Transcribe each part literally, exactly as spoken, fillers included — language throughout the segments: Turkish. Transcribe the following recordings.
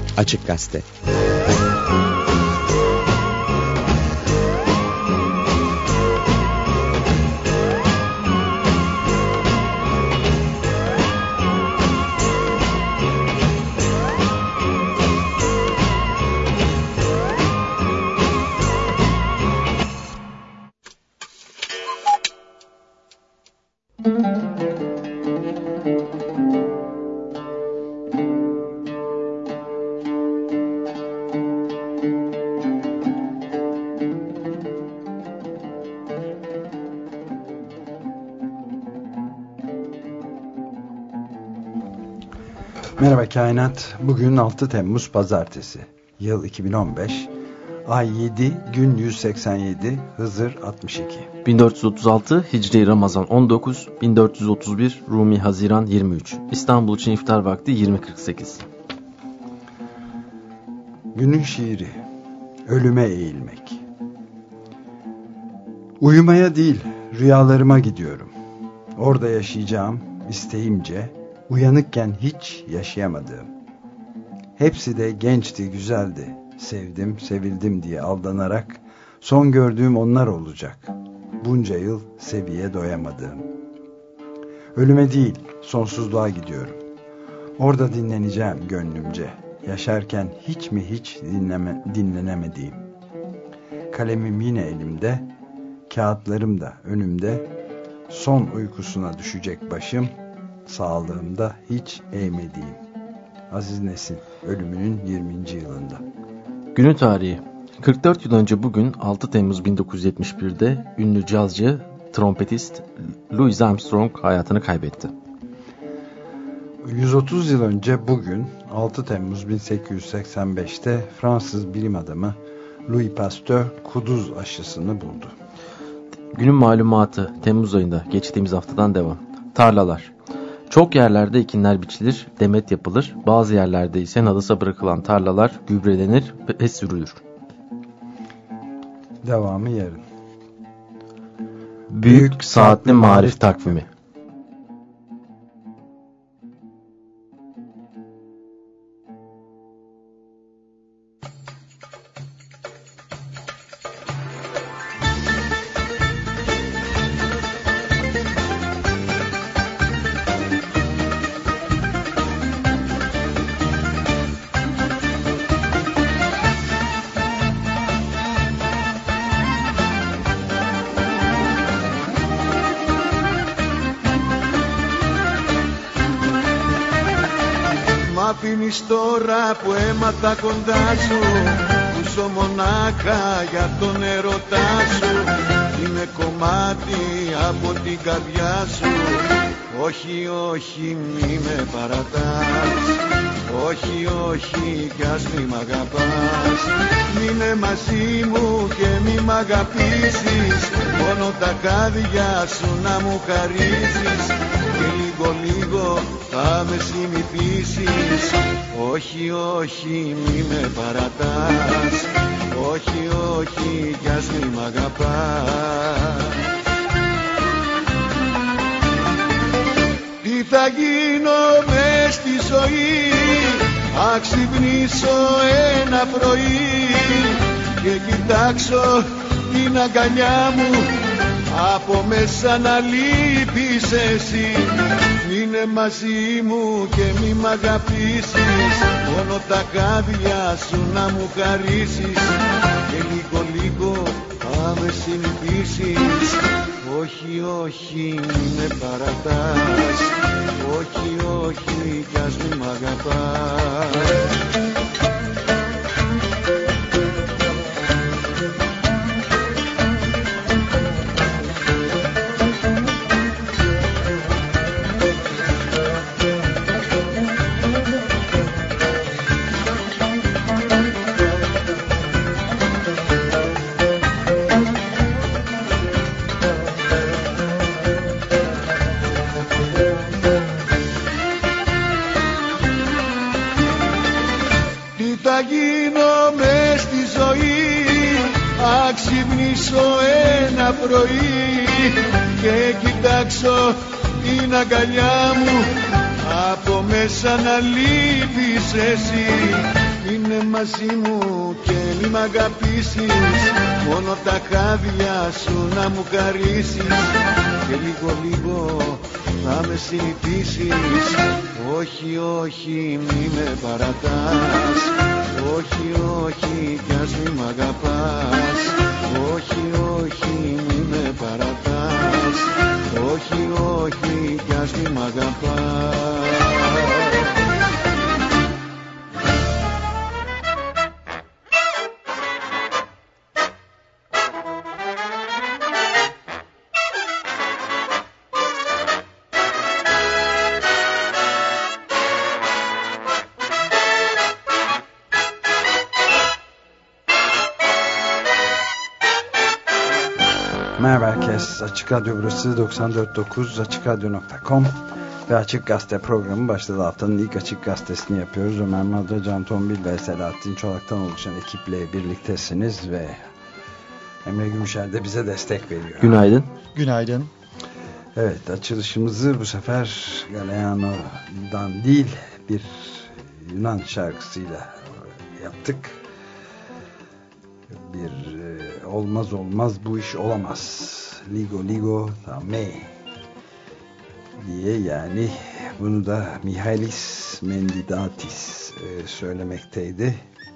Açık Gazete. Merhaba Kainat. Bugün altı Temmuz Pazartesi. Yıl iki bin on beş. Ay yedi, gün yüz seksen yedi, Hızır altmış iki. bin dört yüz otuz altı, Hicri Ramazan on dokuz, bin dört yüz otuz bir, Rumi Haziran yirmi üç. İstanbul için iftar vakti yirmi kırk sekiz. Günün şiiri. Ölüme eğilmek. Uyumaya değil, rüyalarıma gidiyorum. Orada yaşayacağım, isteğimce, uyanıkken hiç yaşayamadığım. Hepsi de gençti, güzeldi. Sevdim, sevildim diye aldanarak son gördüğüm onlar olacak. Bunca yıl seviye doyamadığım. Ölüme değil, sonsuzluğa gidiyorum. Orada dinleneceğim gönlümce. Yaşarken hiç mi hiç dinleme, dinlenemediğim. Kalemim yine elimde, kağıtlarım da önümde. Son uykusuna düşecek başım, sağlığımda hiç eğmediğim. Aziz Nesin, ölümünün yirminci yılında. Günün tarihi. kırk dört yıl önce bugün altı Temmuz bin dokuz yüz yetmiş bir'de ünlü cazcı, trompetist Louis Armstrong hayatını kaybetti. yüz otuz yıl önce bugün altı Temmuz bin sekiz yüz seksen beş'te Fransız bilim adamı Louis Pasteur kuduz aşısını buldu. Günün malumatı Temmuz ayında, geçtiğimiz haftadan devam. Tarlalar. Çok yerlerde ekinler biçilir, demet yapılır. Bazı yerlerde ise nadasa bırakılan tarlalar gübrelenir ve sürülür. Devamı yarın. Büyük, Büyük Saatli Marif Takvimi. Αφήνεις τώρα που έμαθα κοντά σου, που ζω μονάχα για τον ερωτά σου. Είμαι κομμάτι από την καρδιά σου. Όχι, όχι, μη με παρατάς. Όχι, όχι, κι ας μη μ' αγαπάς. Μείνε μαζί μου και μη μ' αγαπήσεις. Μόνο τα χάδια σου να μου χαρίσεις. Και λίγο λίγο θα με συνηθίσεις. Όχι, όχι, μη με παρατάς. Όχι, όχι, κι ας μη μ' αγαπάς. Τι θα γίνω μες στη ζωή, αν ξυπνήσω ένα πρωί και κοιτάξω την αγκαλιά μου, από μέσα να λείπεις εσύ. Μείνε μαζί μου και μη μ' αγαπήσεις. Μόνο τα χάδια σου να μου χαρίσεις. Και λίγο λίγο θα με συνηθίσεις. Όχι, όχι, μη με παρατάς. Όχι, όχι, κι ας μη μ' αγαπάς. Ένα πρωί και κοιτάξω την αγκαλιά μου, από μέσα να λείπεις εσύ. Μείνε μαζί μου και μη μ' αγαπήσεις, μόνο τα χάδια σου να μου χαρίσεις και λίγο λίγο να με συνηθίσεις. Όχι, όχι, μη με παρατάς, όχι, όχι, κι ας μη μ' αγαπάς. Όχι, όχι, μη με παρατάς, όχι, όχι, κι ας μη μ' αγαπάς. Merhaba herkes. Açık Radyo burası doksan dört nokta dokuz açık radyo nokta com ve Açık Gazete programı başladı. Haftanın ilk Açık Gazetesini yapıyoruz. Ömer Madra, Can Tombil ve Selahattin Çolak'tan oluşan ekiple birliktesiniz ve Emre Gümüşer de bize destek veriyor. Günaydın. Günaydın. Evet, açılışımızı bu sefer Galeano'dan değil bir Yunan şarkısıyla yaptık. Bir e, olmaz olmaz bu iş olamaz. Ligo ligo ta me diye, yani bunu da Mihalis Mendidatis e, söylemekteydi.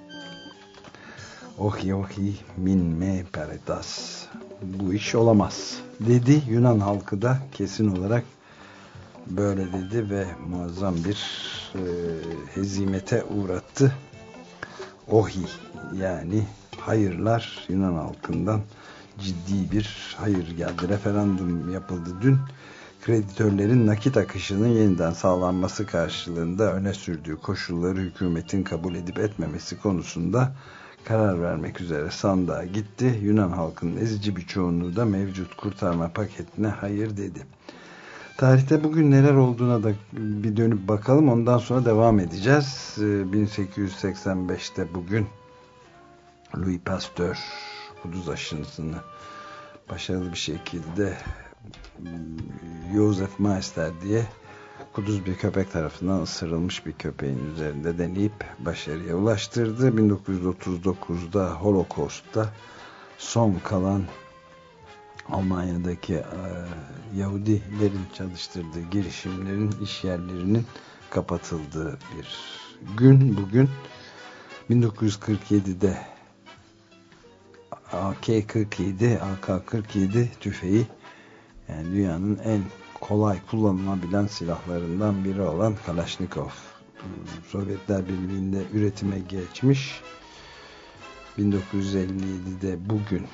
Ohi ohi min me peritas, bu iş olamaz dedi. Yunan halkı da kesin olarak böyle dedi ve muazzam bir e, hezimete uğrattı. Ohi, yani hayırlar, Yunan halkından ciddi bir hayır geldi. Referandum yapıldı dün. Kreditörlerin nakit akışının yeniden sağlanması karşılığında öne sürdüğü koşulları hükümetin kabul edip etmemesi konusunda karar vermek üzere sandığa gitti. Yunan halkının ezici bir çoğunluğu da mevcut kurtarma paketine hayır dedi. Tarihte bugün neler olduğuna da bir dönüp bakalım. Ondan sonra devam edeceğiz. bin sekiz yüz seksen beşte bugün Louis Pasteur kuduz aşısını başarılı bir şekilde Joseph Meister diye kuduz bir köpek tarafından ısırılmış bir köpeğin üzerinde deneyip başarıya ulaştırdı. bin dokuz yüz otuz dokuzda Holocaust'ta son kalan Almanya'daki e, Yahudilerin çalıştırdığı girişimlerin, iş yerlerinin kapatıldığı bir gün bugün. bin dokuz yüz kırk yedide A K kırk yedi A K kırk yedi tüfeği, yani dünyanın en kolay kullanılabilen silahlarından biri olan Kalashnikov Sovyetler Birliği'nde üretime geçmiş. bin dokuz yüz elli yedide bugün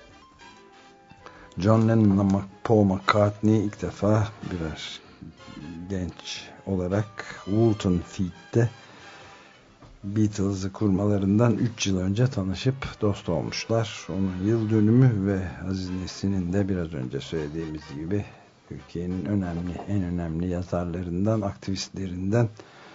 John Lennon'la Paul McCartney ilk defa birer genç olarak Woolton Feet'te Beatles'ı kurmalarından üç yıl önce tanışıp dost olmuşlar. Onun yıl dönümü ve Aziz Nesin'in de biraz önce söylediğimiz gibi Türkiye'nin önemli, en önemli yazarlarından, aktivistlerinden,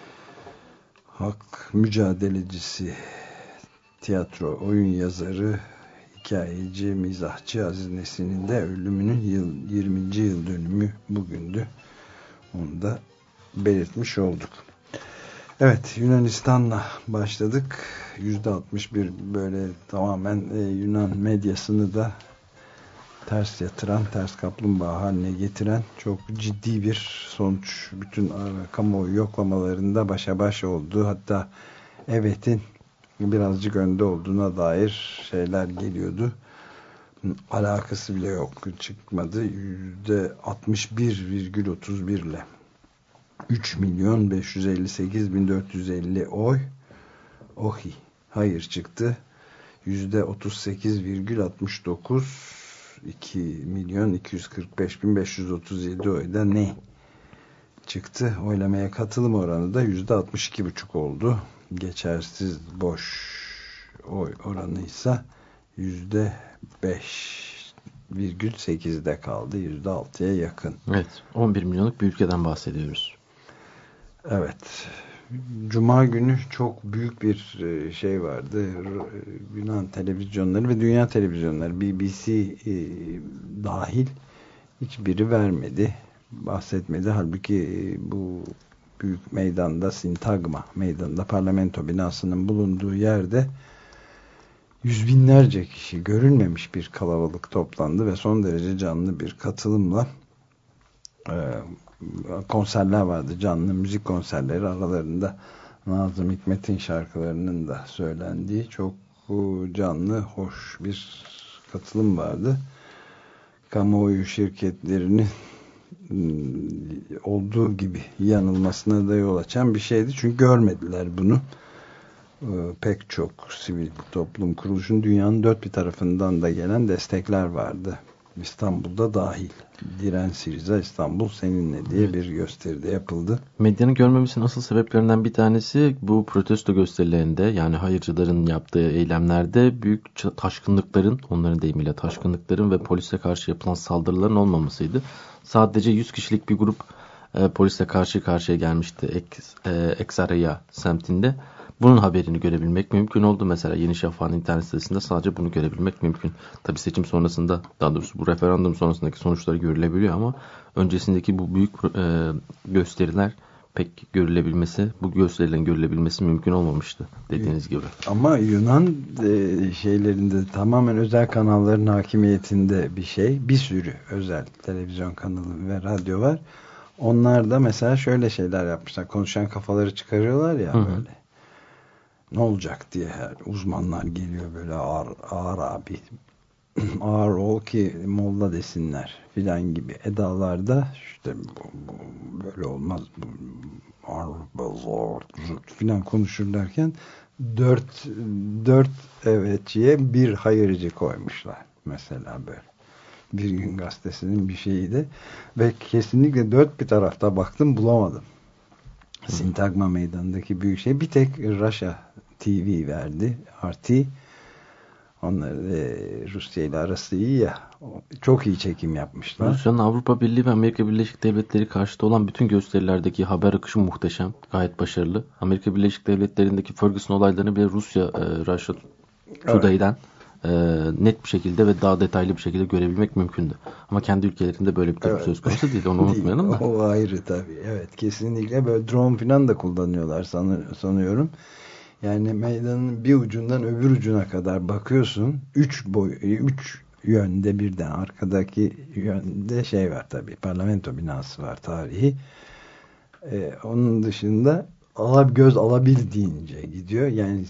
hak mücadelecisi, tiyatro, oyun yazarı, hikayeci, mizahçı Aziz Nesin'in de ölümünün yıl, yirminci yıl dönümü bugündü. Onu da belirtmiş olduk. Evet, Yunanistan'la başladık. yüzde altmış bir böyle tamamen e, Yunan medyasını da ters yatıran, ters kaplumbağa haline getiren çok ciddi bir sonuç. Bütün e, kamuoyu yoklamalarında başa baş oldu. Hatta evetin birazcık önde olduğuna dair şeyler geliyordu. Alakası bile yok, çıkmadı. yüzde altmış bir virgül otuz bir ile üç milyon beş yüz elli sekiz bin dört yüz elli oy ohi, hayır çıktı. yüzde otuz sekiz virgül altmış dokuz, iki milyon iki yüz kırk beş bin beş yüz otuz yedi oyda ne çıktı. Oylamaya katılım oranı da yüzde altmış iki buçuk oldu. Geçersiz boş oy oranı ise yüzde beş virgül sekizde kaldı. yüzde altıya yakın. Evet, on bir milyonluk bir ülkeden bahsediyoruz. Evet. Cuma günü çok büyük bir şey vardı. Yunan televizyonları ve dünya televizyonları, B B C e, dahil hiçbiri vermedi, bahsetmedi. Halbuki bu büyük meydanda, Sintagma meydanında, parlamento binasının bulunduğu yerde yüz binlerce kişi, görülmemiş bir kalabalık toplandı ve son derece canlı bir katılımla e, konserler vardı. Canlı müzik konserleri, aralarında Nazım Hikmet'in şarkılarının da söylendiği çok canlı, hoş bir katılım vardı. Kamuoyu şirketlerinin olduğu gibi yanılmasına da yol açan bir şeydi. Çünkü görmediler bunu. Pek çok sivil toplum kuruluşunun dünyanın dört bir tarafından da gelen destekler vardı. İstanbul'da dahil. Diren Siriza İstanbul Seninle diye bir gösteride yapıldı. Medyanın görmemesinin asıl sebeplerinden bir tanesi bu protesto gösterilerinde, yani hayırcıların yaptığı eylemlerde büyük taşkınlıkların, onların deyimiyle taşkınlıkların ve polise karşı yapılan saldırıların olmamasıydı. Sadece yüz kişilik bir grup e, polisle karşı karşıya gelmişti Eks, e, Eksaraya semtinde. Bunun haberini görebilmek mümkün oldu. Mesela Yeni Şafak'ın internet sitesinde sadece bunu görebilmek mümkün. Tabii seçim sonrasında, daha doğrusu bu referandum sonrasındaki sonuçları görülebiliyor ama öncesindeki bu büyük e, gösteriler pek görülebilmesi, bu gösterilerin görülebilmesi mümkün olmamıştı dediğiniz gibi. Ama Yunan e, şeylerinde tamamen özel kanalların hakimiyetinde bir şey. Bir sürü özel televizyon kanalı ve radyo var. Onlar da mesela şöyle şeyler yapmışlar. Konuşan kafaları çıkarıyorlar ya, hı hı, böyle. Ne olacak diye uzmanlar geliyor böyle ağır, ağır abi ağır ol ki molla desinler filan gibi edalarda, işte bu, bu, böyle olmaz filan konuşurlarken dört, dört evetçiye bir hayırcı koymuşlar mesela, böyle. Bir Gün Gazetesi'nin bir şeyiydi ve kesinlikle dört bir tarafta baktım, bulamadım. Sintagma meydanındaki büyük şey bir tek Russia T V verdi. R T. Onlar e, Rusya ile arası iyi ya. Çok iyi çekim yapmışlar. Rusya'nın Avrupa Birliği ve Amerika Birleşik Devletleri karşıtı olan bütün gösterilerdeki haber akışı muhteşem. Gayet başarılı. Amerika Birleşik Devletleri'ndeki Ferguson olaylarını bile Rusya e, Russia Today'den evet. E, net bir şekilde ve daha detaylı bir şekilde görebilmek mümkündü. Ama kendi ülkelerinde böyle bir durum evet. söz konusu değil. Onu unutmayalım da. O ayrı tabii. Evet, kesinlikle böyle drone falan da kullanıyorlar sanıyorum. Yani meydanın bir ucundan öbür ucuna kadar bakıyorsun. Üç boy, üç yönde birden, arkadaki yönde şey var tabii. Parlamento binası var, tarihi. Ee, onun dışında alab göz alabildiğince gidiyor. Yani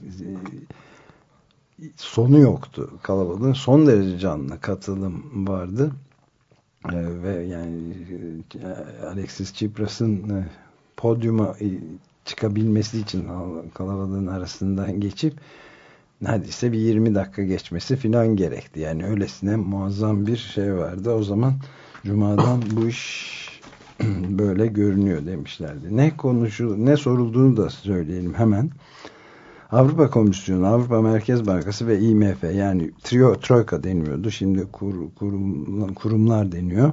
sonu yoktu kalabalığın. Son derece canlı katılım vardı. Ee, ve yani Alexis Tsipras'ın e, podyuma çıkabilmesi için kalabalığın arasından geçip neredeyse bir yirmi dakika geçmesi filan gerekti. Yani öylesine muazzam bir şey vardı. O zaman Cuma'dan bu iş böyle görünüyor demişlerdi. Ne konuşul, ne sorulduğunu da söyleyelim hemen. Avrupa Komisyonu, Avrupa Merkez Bankası ve I M F, yani trio, troika deniyordu. Şimdi kur, kurum, kurumlar deniyor.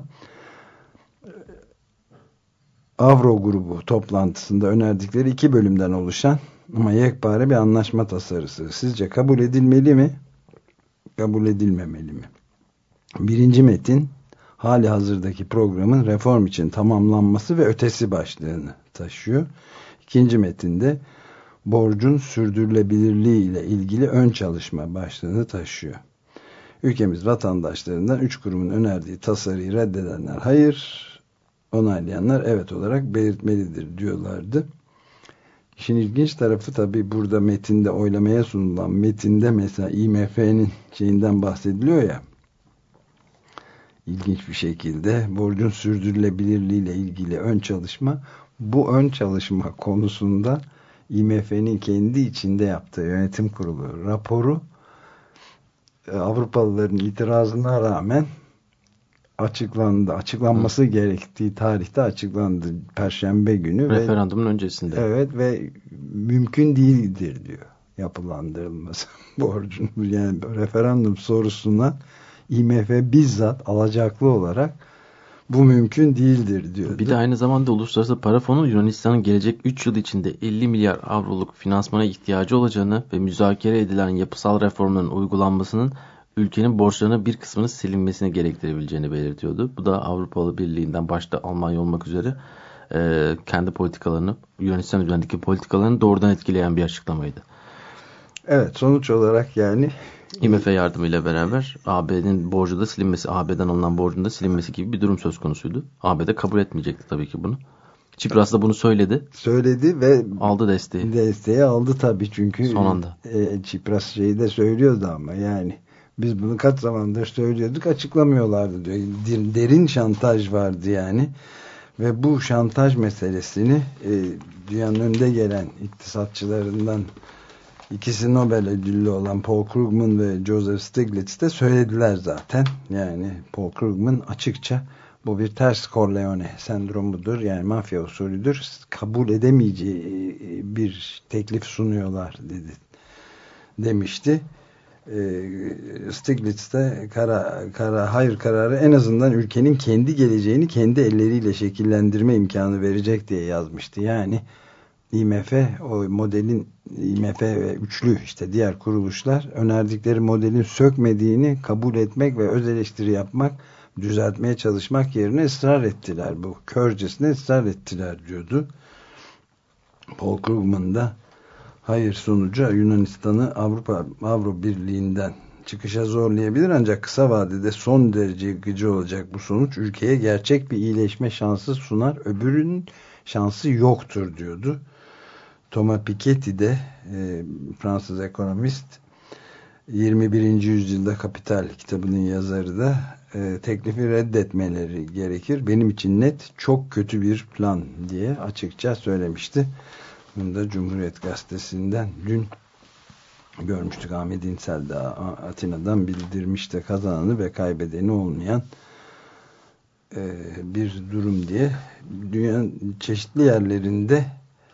Avro grubu toplantısında önerdikleri iki bölümden oluşan ama yekpare bir anlaşma tasarısı. Sizce kabul edilmeli mi? Kabul edilmemeli mi? Birinci metin, hali hazırdaki programın reform için tamamlanması ve ötesi başlığını taşıyor. İkinci metinde borcun sürdürülebilirliği ile ilgili ön çalışma başlığını taşıyor. Ülkemiz vatandaşlarından üç kurumun önerdiği tasarıyı reddedenler hayır, onaylayanlar evet olarak belirtmelidir diyorlardı. İşin ilginç tarafı tabii burada metinde, oylamaya sunulan metinde mesela I M F'nin şeyinden bahsediliyor ya, ilginç bir şekilde borcun sürdürülebilirliği ile ilgili ön çalışma, bu ön çalışma konusunda I M F'nin kendi içinde yaptığı yönetim kurulu raporu Avrupalıların itirazına rağmen açıklandı. Açıklanması Hı. gerektiği tarihte açıklandı. Perşembe günü. Referandumun ve, öncesinde. Evet ve mümkün değildir diyor yapılandırılması borcun. Yani referandum sorusuna I M F bizzat alacaklı olarak bu mümkün değildir diyor. Bir de aynı zamanda Uluslararası Para Fonu Yunanistan'ın gelecek üç yıl içinde elli milyar avroluk finansmana ihtiyacı olacağını ve müzakere edilen yapısal reformların uygulanmasının ülkenin borçlarının bir kısmının silinmesini gerektirebileceğini belirtiyordu. Bu da Avrupa Birliği'nden başta Almanya olmak üzere e, kendi politikalarını, Yunanistan üzerindeki politikalarını doğrudan etkileyen bir açıklamaydı. Evet, sonuç olarak yani I M F yardımıyla beraber A B'nin borcu da silinmesi, A B'den alınan borcun da silinmesi gibi bir durum söz konusuydu. A B de kabul etmeyecekti tabii ki bunu. Tsipras da bunu söyledi. Söyledi ve aldı desteği. Desteği aldı tabii, çünkü son anda. E, Tsipras şeyi de söylüyordu ama yani biz bunu kaç zamandır söylüyorduk, açıklamıyorlardı diyor. Derin şantaj vardı yani. Ve bu şantaj meselesini e, dünyanın önde gelen iktisatçılarından İkisi Nobel ödüllü olan Paul Krugman ve Joseph Stiglitz de söylediler zaten. Yani Paul Krugman açıkça bu bir ters Corleone sendromudur. Yani mafya usulüdür. Kabul edemeyeceği bir teklif sunuyorlar dedi, demişti. Stiglitz de kara, kara, hayır kararı en azından ülkenin kendi geleceğini kendi elleriyle şekillendirme imkanı verecek diye yazmıştı. Yani I M F, o modelin I M F ve üçlü işte diğer kuruluşlar önerdikleri modelin sökmediğini kabul etmek ve öz eleştiri yapmak, düzeltmeye çalışmak yerine ısrar ettiler. Bu körcesine ısrar ettiler diyordu. Paul Krugman da hayır sonucu Yunanistan'ı Avrupa Avrupa Birliği'nden çıkışa zorlayabilir, ancak kısa vadede son derece yıkıcı olacak bu sonuç ülkeye gerçek bir iyileşme şansı sunar, öbürünün şansı yoktur diyordu. Thomas Piketty de e, Fransız ekonomist, yirmi birinci yüzyılda Kapital kitabının yazarı da e, teklifi reddetmeleri gerekir. Benim için net çok kötü bir plan diye açıkça söylemişti. Bunu da Cumhuriyet Gazetesi'nden dün görmüştük. Ahmet İnsel de Atina'dan bildirmişti, kazananı ve kaybedeni olmayan e, bir durum diye. Dünyanın çeşitli yerlerinde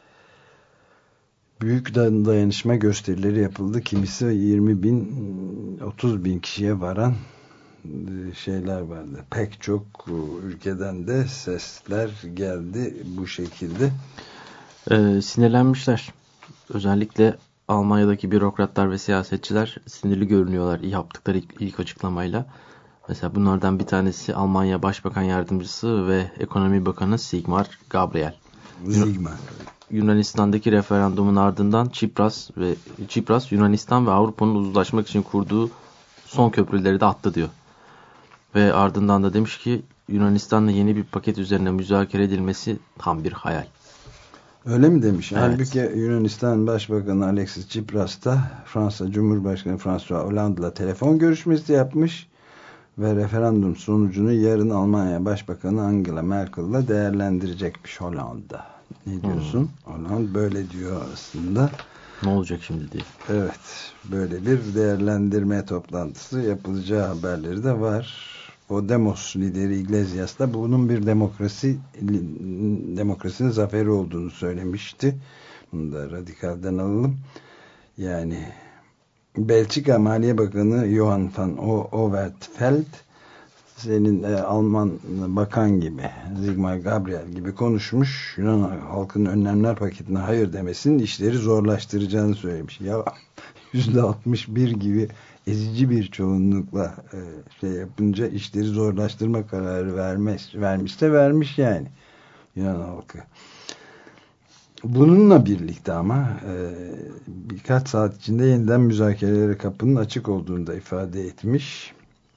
büyük dayanışma gösterileri yapıldı. Kimisi yirmi bin, otuz bin kişiye varan şeyler vardı. Pek çok ülkeden de sesler geldi bu şekilde. Ee, sinirlenmişler. Özellikle Almanya'daki bürokratlar ve siyasetçiler sinirli görünüyorlar yaptıkları ilk, ilk açıklamayla. Mesela bunlardan bir tanesi Almanya Başbakan Yardımcısı ve Ekonomi Bakanı Sigmar Gabriel. Sigmar. Yunanistan'daki referandumun ardından Tsipras ve Tsipras Yunanistan ve Avrupa'nın uzlaşmak için kurduğu son köprüleri de attı diyor. Ve ardından da demiş ki Yunanistan'la yeni bir paket üzerine müzakere edilmesi tam bir hayal. Öyle mi demiş? Evet. Halbuki Yunanistan Başbakanı Alexis Tsipras da Fransa Cumhurbaşkanı François Hollande'la telefon görüşmesi yapmış ve referandum sonucunu yarın Almanya Başbakanı Angela Merkel'la değerlendirecekmiş Hollande. Ne diyorsun? Hmm. Hollande böyle diyor aslında. Ne olacak şimdi diye. Evet. Böyle bir değerlendirme toplantısı yapılacağı haberleri de var. O Demos lideri Iglesias da bunun bir demokrasi demokrasinin zaferi olduğunu söylemişti. Bunu da Radikal'den alalım. Yani Belçika Maliye Bakanı Johan van Overtveld senin e, Alman bakan gibi Sigmar Gabriel gibi konuşmuş. Yunan halkının önlemler paketine hayır demesinin işleri zorlaştıracağını söylemiş. Ya yüzde altmış bir gibi ezici bir çoğunlukla e, şey yapınca işleri zorlaştırma kararı vermez, vermişse vermiş yani Yunan halkı. Bununla birlikte ama e, birkaç saat içinde yeniden müzakerelere kapının açık olduğunu da ifade etmiş.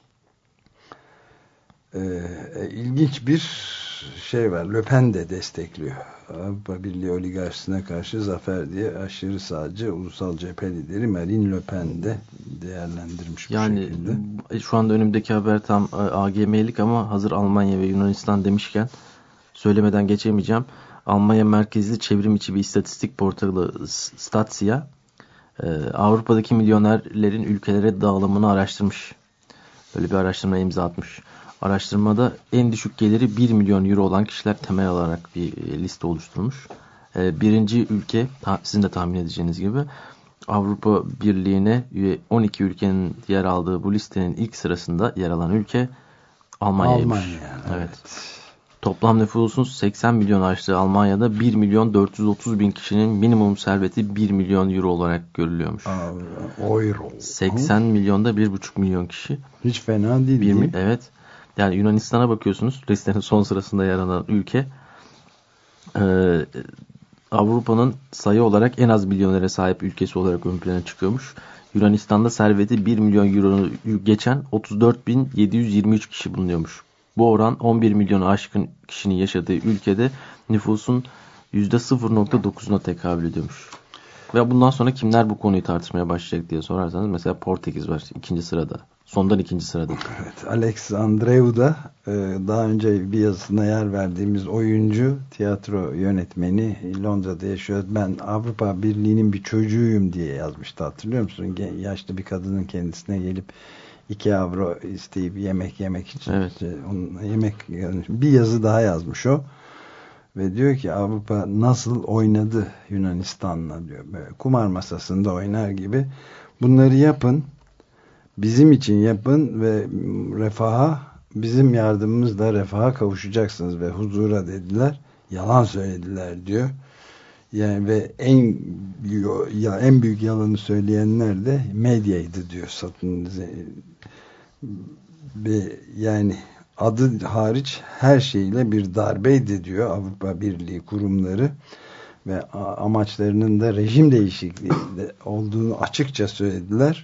E, ilginç bir şey var. Le Pen de destekliyor. Avrupa Birliği oligarşisine karşı zafer diye aşırı sağcı ulusal cephe lideri Marine Le Pen de değerlendirmiş bu yani, şekilde. Yani şu anda önümdeki haber tam A G M'lik ama hazır Almanya ve Yunanistan demişken söylemeden geçemeyeceğim. Almanya merkezli çevrim içi bir istatistik portalı Statsia Avrupa'daki milyonerlerin ülkelere dağılımını araştırmış. Böyle bir araştırma imza atmış. Araştırmada en düşük geliri bir milyon euro olan kişiler temel olarak bir liste oluşturmuş. Birinci ülke, sizin de tahmin edeceğiniz gibi Avrupa Birliği'ne üye on iki ülkenin yer aldığı bu listenin ilk sırasında yer alan ülke Almanya'ymış. Almanya, evet. evet. Toplam nüfusun seksen milyon aştığı Almanya'da bir milyon dört yüz otuz bin kişinin minimum serveti bir milyon euro olarak görülüyormuş. Euro. seksen milyonda bir buçuk milyon kişi. Hiç fena değil. Bir, evet. Yani Yunanistan'a bakıyorsunuz, listenin son sırasında yer alan ülke. Ee, Avrupa'nın sayı olarak en az milyonere sahip ülkesi olarak ön plana çıkıyormuş. Yunanistan'da serveti bir milyon euroyu geçen otuz dört bin yedi yüz yirmi üç kişi bulunuyormuş. Bu oran on bir milyonu aşkın kişinin yaşadığı ülkede nüfusun yüzde sıfır nokta dokuzuna tekabül ediyormuş. Ve bundan sonra kimler bu konuyu tartışmaya başlayacak diye sorarsanız mesela Portekiz var ikinci sırada. Sondan ikinci sırada. Evet, Alex Andreou da daha önce bir yazısına yer verdiğimiz oyuncu, tiyatro yönetmeni, Londra'da yaşıyor. Ben Avrupa Birliği'nin bir çocuğuyum diye yazmıştı, hatırlıyor musun? Yaşlı bir kadının kendisine gelip iki avro isteyip yemek yemek için. Evet. Onun yemek, bir yazı daha yazmış o. Ve diyor ki Avrupa nasıl oynadı Yunanistan'la diyor. Böyle kumar masasında oynar gibi. Bunları yapın. Bizim için yapın ve refaha, bizim yardımımızla refaha kavuşacaksınız ve huzura dediler. Yalan söylediler diyor. Yani ve en ya en büyük yalanı söyleyenler de medyaydı diyor. Satın ve yani adı hariç her şeyle bir darbeydi diyor Avrupa Birliği kurumları ve amaçlarının da rejim değişikliği olduğunu açıkça söylediler.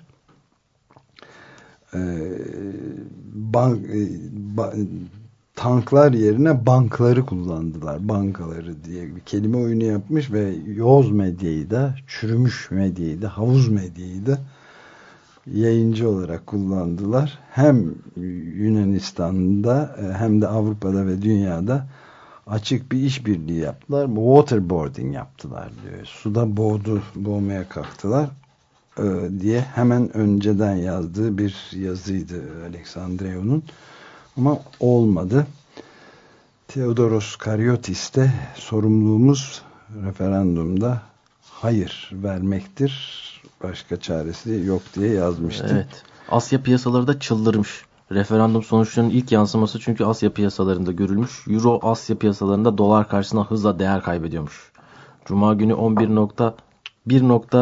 Ee, bank, ba, tanklar yerine bankları kullandılar. Bankaları diye bir kelime oyunu yapmış ve yoz medyayı da, çürümüş medyayı da, havuz medyayı da yayıncı olarak kullandılar. Hem Yunanistan'da hem de Avrupa'da ve dünyada açık bir işbirliği yaptılar. Waterboarding yaptılar diyor. Suda boğdu, boğmaya kalktılar diye hemen önceden yazdığı bir yazıydı Alex Andreou'nun. Ama olmadı. Theodoros Karyotis de sorumluluğumuz referandumda hayır vermektir. Başka çaresi yok diye yazmıştı. Evet. Asya piyasaları da çıldırmış. Referandum sonuçlarının ilk yansıması çünkü Asya piyasalarında görülmüş. Euro Asya piyasalarında dolar karşısında hızla değer kaybediyormuş. Cuma günü on bir nokta bir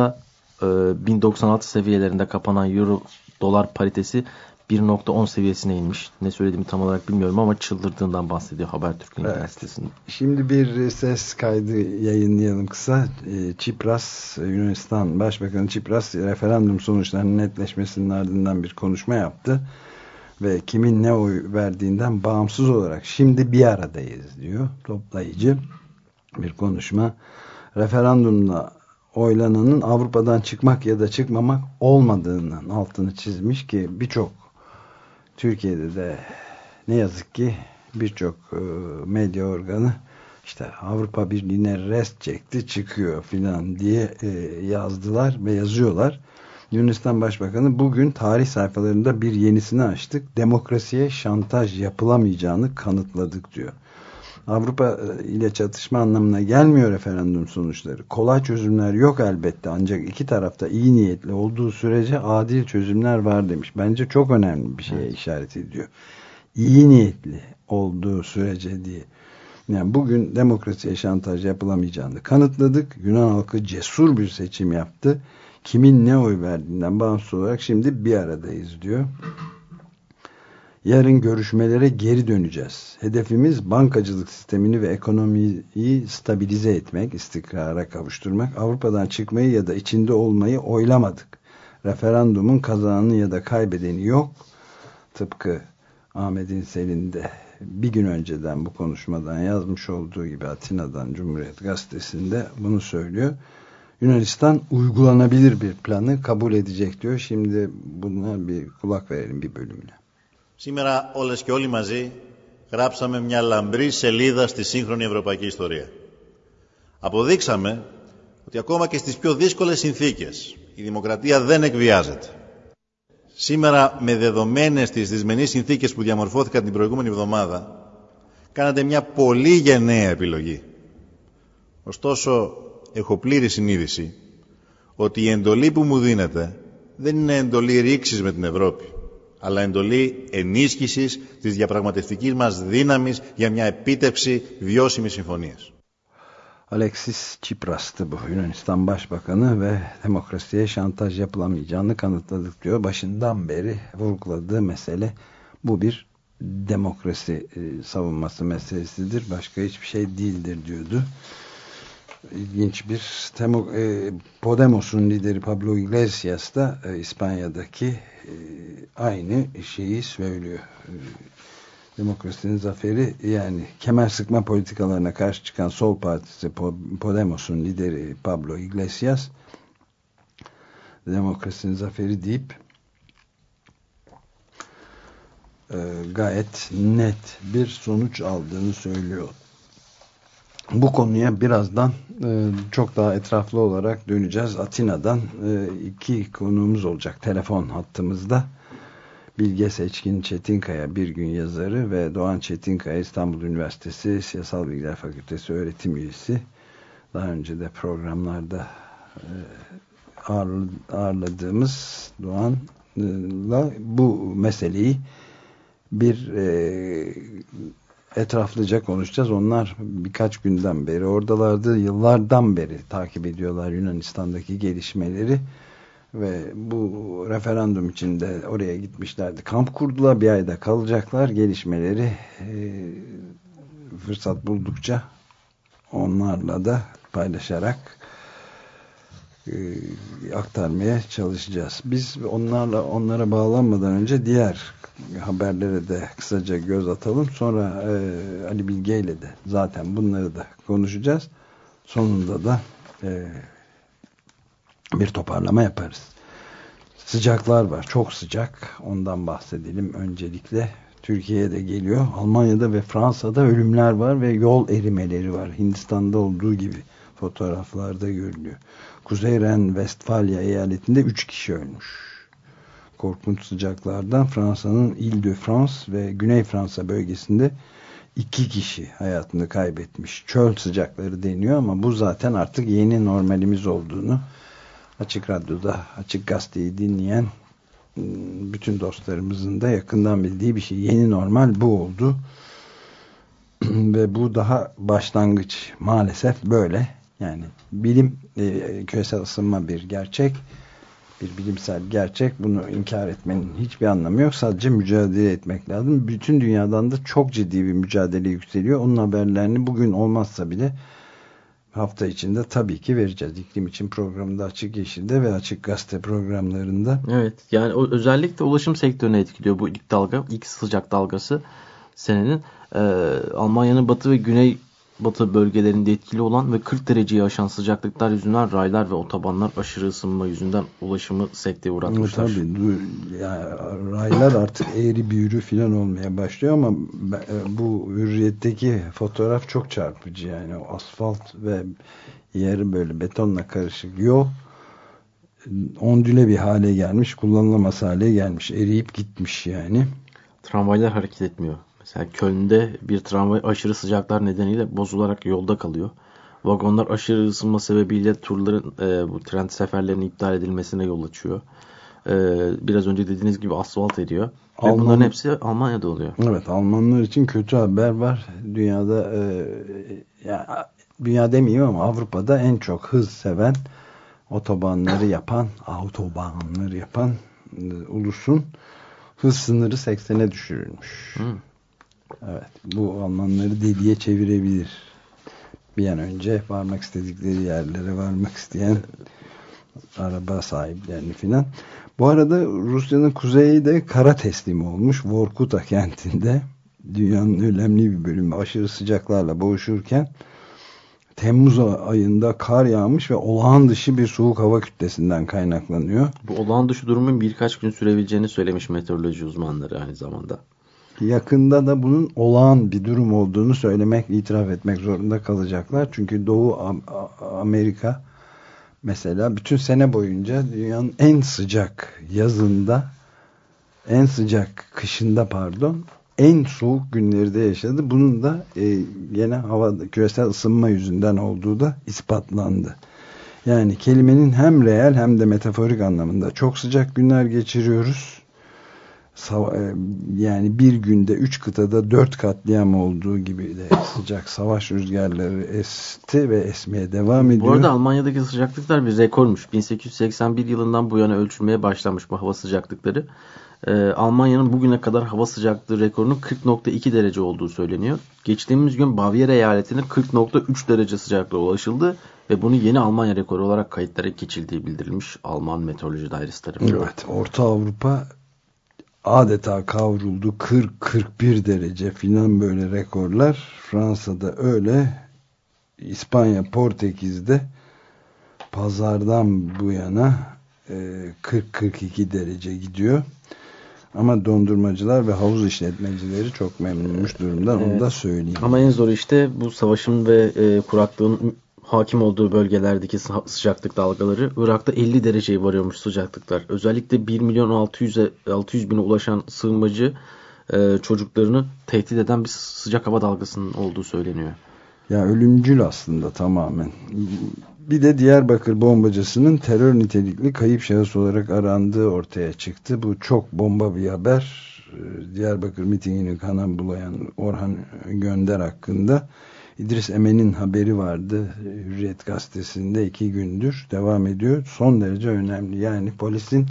bin doksan altı seviyelerinde kapanan Euro dolar paritesi bir nokta on seviyesine inmiş. Ne söylediğimi tam olarak bilmiyorum ama çıldırdığından bahsediyor Habertürk'ün evet. gazetesinde. Şimdi bir ses kaydı yayınlayalım kısa. Çipras, Yunanistan Başbakanı Çipras referandum sonuçlarının netleşmesinin ardından bir konuşma yaptı. Ve kimin ne oy verdiğinden bağımsız olarak şimdi bir aradayız diyor. Toplayıcı bir konuşma. Referandumla oylananın Avrupa'dan çıkmak ya da çıkmamak olmadığının altını çizmiş ki birçok Türkiye'de de ne yazık ki birçok e, medya organı işte Avrupa Birliği'ne rest çekti çıkıyor filan diye e, yazdılar ve yazıyorlar. Yunanistan Başbakanı bugün tarih sayfalarında bir yenisini açtık. Demokrasiye şantaj yapılamayacağını kanıtladık diyor. Avrupa ile çatışma anlamına gelmiyor referandum sonuçları. Kolay çözümler yok elbette ancak iki tarafta iyi niyetli olduğu sürece adil çözümler var demiş. Bence çok önemli bir şeye işaret ediyor. İyi niyetli olduğu sürece diye. Yani bugün demokrasiye şantaj yapılamayacağını kanıtladık. Yunan halkı cesur bir seçim yaptı. Kimin ne oy verdiğinden bağımsız olarak şimdi bir aradayız diyor. Yarın görüşmelere geri döneceğiz. Hedefimiz bankacılık sistemini ve ekonomiyi stabilize etmek, istikrara kavuşturmak. Avrupa'dan çıkmayı ya da içinde olmayı oylamadık. Referandumun kazananı ya da kaybedeni yok. Tıpkı Ahmet İnsel'in de bir gün önceden bu konuşmadan yazmış olduğu gibi Atina'dan Cumhuriyet Gazetesi'nde bunu söylüyor. Yunanistan uygulanabilir bir planı kabul edecek diyor. Şimdi buna bir kulak verelim bir bölümüne. Σήμερα όλες και όλοι μαζί γράψαμε μια λαμπρή σελίδα στη σύγχρονη ευρωπαϊκή ιστορία. Αποδείξαμε ότι ακόμα και στις πιο δύσκολες συνθήκες η δημοκρατία δεν εκβιάζεται. Σήμερα με δεδομένες τις δυσμενείς συνθήκες που διαμορφώθηκαν την προηγούμενη εβδομάδα κάνατε μια πολύ γενναία επιλογή. Ωστόσο έχω πλήρη συνείδηση ότι η εντολή που μου δίνετε δεν είναι εντολή ρήξης με την Ευρώπη, αλλά εντολή ενίσχυσης της διαπραγματευτικής μας δύναμης για μια επίτευξη βιώσιμης συμφωνίας. Alexis Tsipras'tı bu Yunanistan Başbakanı ve demokrasiye şantaj yapılamayacağını kanıtladık diyor. Başından beri vurguladığı mesele bu bir demokrasi e, savunması meselesidir. Başka hiçbir şey değildir diyordu. İlginç bir temo, e, Podemos'un lideri Pablo Iglesias da e, İspanya'daki e, aynı şeyi söylüyor. E, demokrasinin zaferi, yani kemer sıkma politikalarına karşı çıkan Sol Partisi Podemos'un lideri Pablo Iglesias demokrasinin zaferi deyip e, gayet net bir sonuç aldığını söylüyor. Bu konuya birazdan e, çok daha etraflı olarak döneceğiz. Atina'dan e, iki konuğumuz olacak telefon hattımızda. Bilge Seçkin Çetinkaya, Bir Gün yazarı, ve Doğan Çetinkaya, İstanbul Üniversitesi Siyasal Bilgiler Fakültesi öğretim üyesi. Daha önce de programlarda e, ağırladığımız Doğan'la bu meseleyi bir e, etraflıca konuşacağız. Onlar birkaç günden beri oradalardı. Yıllardan beri takip ediyorlar Yunanistan'daki gelişmeleri. Ve bu referandum için de oraya gitmişlerdi. Kamp kurdular. Bir ayda kalacaklar. Gelişmeleri e, fırsat buldukça onlarla da paylaşarak e, aktarmaya çalışacağız. Biz onlarla onlara bağlanmadan önce diğer haberlere de kısaca göz atalım. Sonra e, Ali Bilge ile de zaten bunları da konuşacağız. Sonunda da e, bir toparlama yaparız. Sıcaklar var. Çok sıcak. Ondan bahsedelim öncelikle. Türkiye'ye de geliyor. Almanya'da ve Fransa'da ölümler var ve yol erimeleri var. Hindistan'da olduğu gibi fotoğraflarda görülüyor. Kuzey Ren-Vestfalya eyaletinde üç kişi ölmüş. Korkunç sıcaklardan Fransa'nın Ile-de-France ve Güney Fransa bölgesinde iki kişi hayatını kaybetmiş. Çöl sıcakları deniyor ama bu zaten artık yeni normalimiz olduğunu Açık Radyo'da, Açık Gazete'yi dinleyen bütün dostlarımızın da yakından bildiği bir şey. Yeni normal bu oldu. Ve bu daha başlangıç. Maalesef böyle. Yani bilim, e, küresel ısınma bir gerçek. Bir bilimsel gerçek. Bunu inkar etmenin hiçbir anlamı yok. Sadece mücadele etmek lazım. Bütün dünyadan da çok ciddi bir mücadele yükseliyor. Onun haberlerini bugün olmazsa bile hafta içinde tabii ki vereceğiz. İklim için programında Açık Yeşil'de ve Açık Gazete programlarında. Evet, yani o, özellikle ulaşım sektörünü etkiliyor bu ilk dalga, ilk sıcak dalgası senenin. Ee, Almanya'nın batı ve güney batı bölgelerinde etkili olan ve kırk dereceyi aşan sıcaklıklar yüzünden raylar ve otobanlar aşırı ısınma yüzünden ulaşımı sekteye uğratmışlar. Tabii, yani raylar artık eğri büğrü filan olmaya başlıyor ama bu Hürriyet'teki fotoğraf çok çarpıcı. Yani o asfalt ve yeri böyle betonla karışık yol ondüle bir hale gelmiş, kullanılamaz hale gelmiş, eriyip gitmiş yani. Tramvaylar hareket etmiyor. Mesela Köln'de bir tramvay aşırı sıcaklar nedeniyle bozularak yolda kalıyor. Vagonlar aşırı ısınma sebebiyle turların, e, bu tren seferlerinin iptal edilmesine yol açıyor. E, biraz önce dediğiniz gibi asfalt ediyor. Alman... Ve bunların hepsi Almanya'da oluyor. Evet, Almanlar için kötü haber var. Dünyada e, ya, dünya demeyeyim ama Avrupa'da en çok hız seven, otobanları yapan, autobanları yapan e, ulusun hız sınırı seksene düşürülmüş. Hı. Evet, bu Almanları deliye çevirebilir. Bir an önce varmak istedikleri yerlere varmak isteyen araba sahiplerini filan. Bu arada Rusya'nın kuzeyi de kara teslim olmuş. Vorkuta kentinde dünyanın önemli bir bölümü aşırı sıcaklarla boğuşurken Temmuz ayında kar yağmış ve olağan dışı bir soğuk hava kütlesinden kaynaklanıyor. Bu olağan dışı durumun birkaç gün sürebileceğini söylemiş meteoroloji uzmanları aynı zamanda. Yakında da bunun olağan bir durum olduğunu söylemek, itiraf etmek zorunda kalacaklar. Çünkü Doğu Amerika mesela bütün sene boyunca dünyanın en sıcak yazında, en sıcak kışında pardon, en soğuk günleri de yaşadı. Bunun da e, yine hava küresel ısınma yüzünden olduğu da ispatlandı. Yani kelimenin hem reel hem de metaforik anlamında çok sıcak günler geçiriyoruz. Yani bir günde üç kıtada dört katliam olduğu gibi de sıcak savaş rüzgarları esti ve esmeye devam ediyor. Bu arada Almanya'daki sıcaklıklar bir rekormuş. bin sekiz yüz seksen bir yılından bu yana ölçülmeye başlanmış bu hava sıcaklıkları. Ee, Almanya'nın bugüne kadar hava sıcaklığı rekorunun kırk nokta iki derece olduğu söyleniyor. Geçtiğimiz gün Bavyera eyaletinin kırk nokta üç derece sıcaklığı ulaşıldı ve bunu yeni Almanya rekoru olarak kayıtlara geçildiği bildirilmiş Alman Meteoroloji Dairesi tarafından. Evet, Orta Avrupa adeta kavruldu. kırk kırk bir derece filan böyle rekorlar. Fransa'da öyle. İspanya, Portekiz'de pazardan bu yana kırk kırk iki derece gidiyor. Ama dondurmacılar ve havuz işletmecileri çok memnunmuş durumdan, evet. Onu da söyleyeyim. Ama en zor işte bu savaşın ve e, kuraklığın hakim olduğu bölgelerdeki sıcaklık dalgaları. Irak'ta elli dereceye varıyormuş sıcaklıklar. Özellikle bir milyon altı yüz bine ulaşan sığınmacı e, çocuklarını tehdit eden bir sıcak hava dalgasının olduğu söyleniyor. Ya ölümcül aslında tamamen. Bir de Diyarbakır bombacısının terör nitelikli kayıp şahıs olarak arandığı ortaya çıktı. Bu çok bomba bir haber. Diyarbakır mitingini kana bulayan Orhan Gönder hakkında İdris Emen'in haberi vardı. Hürriyet gazetesinde iki gündür devam ediyor. Son derece önemli. Yani polisin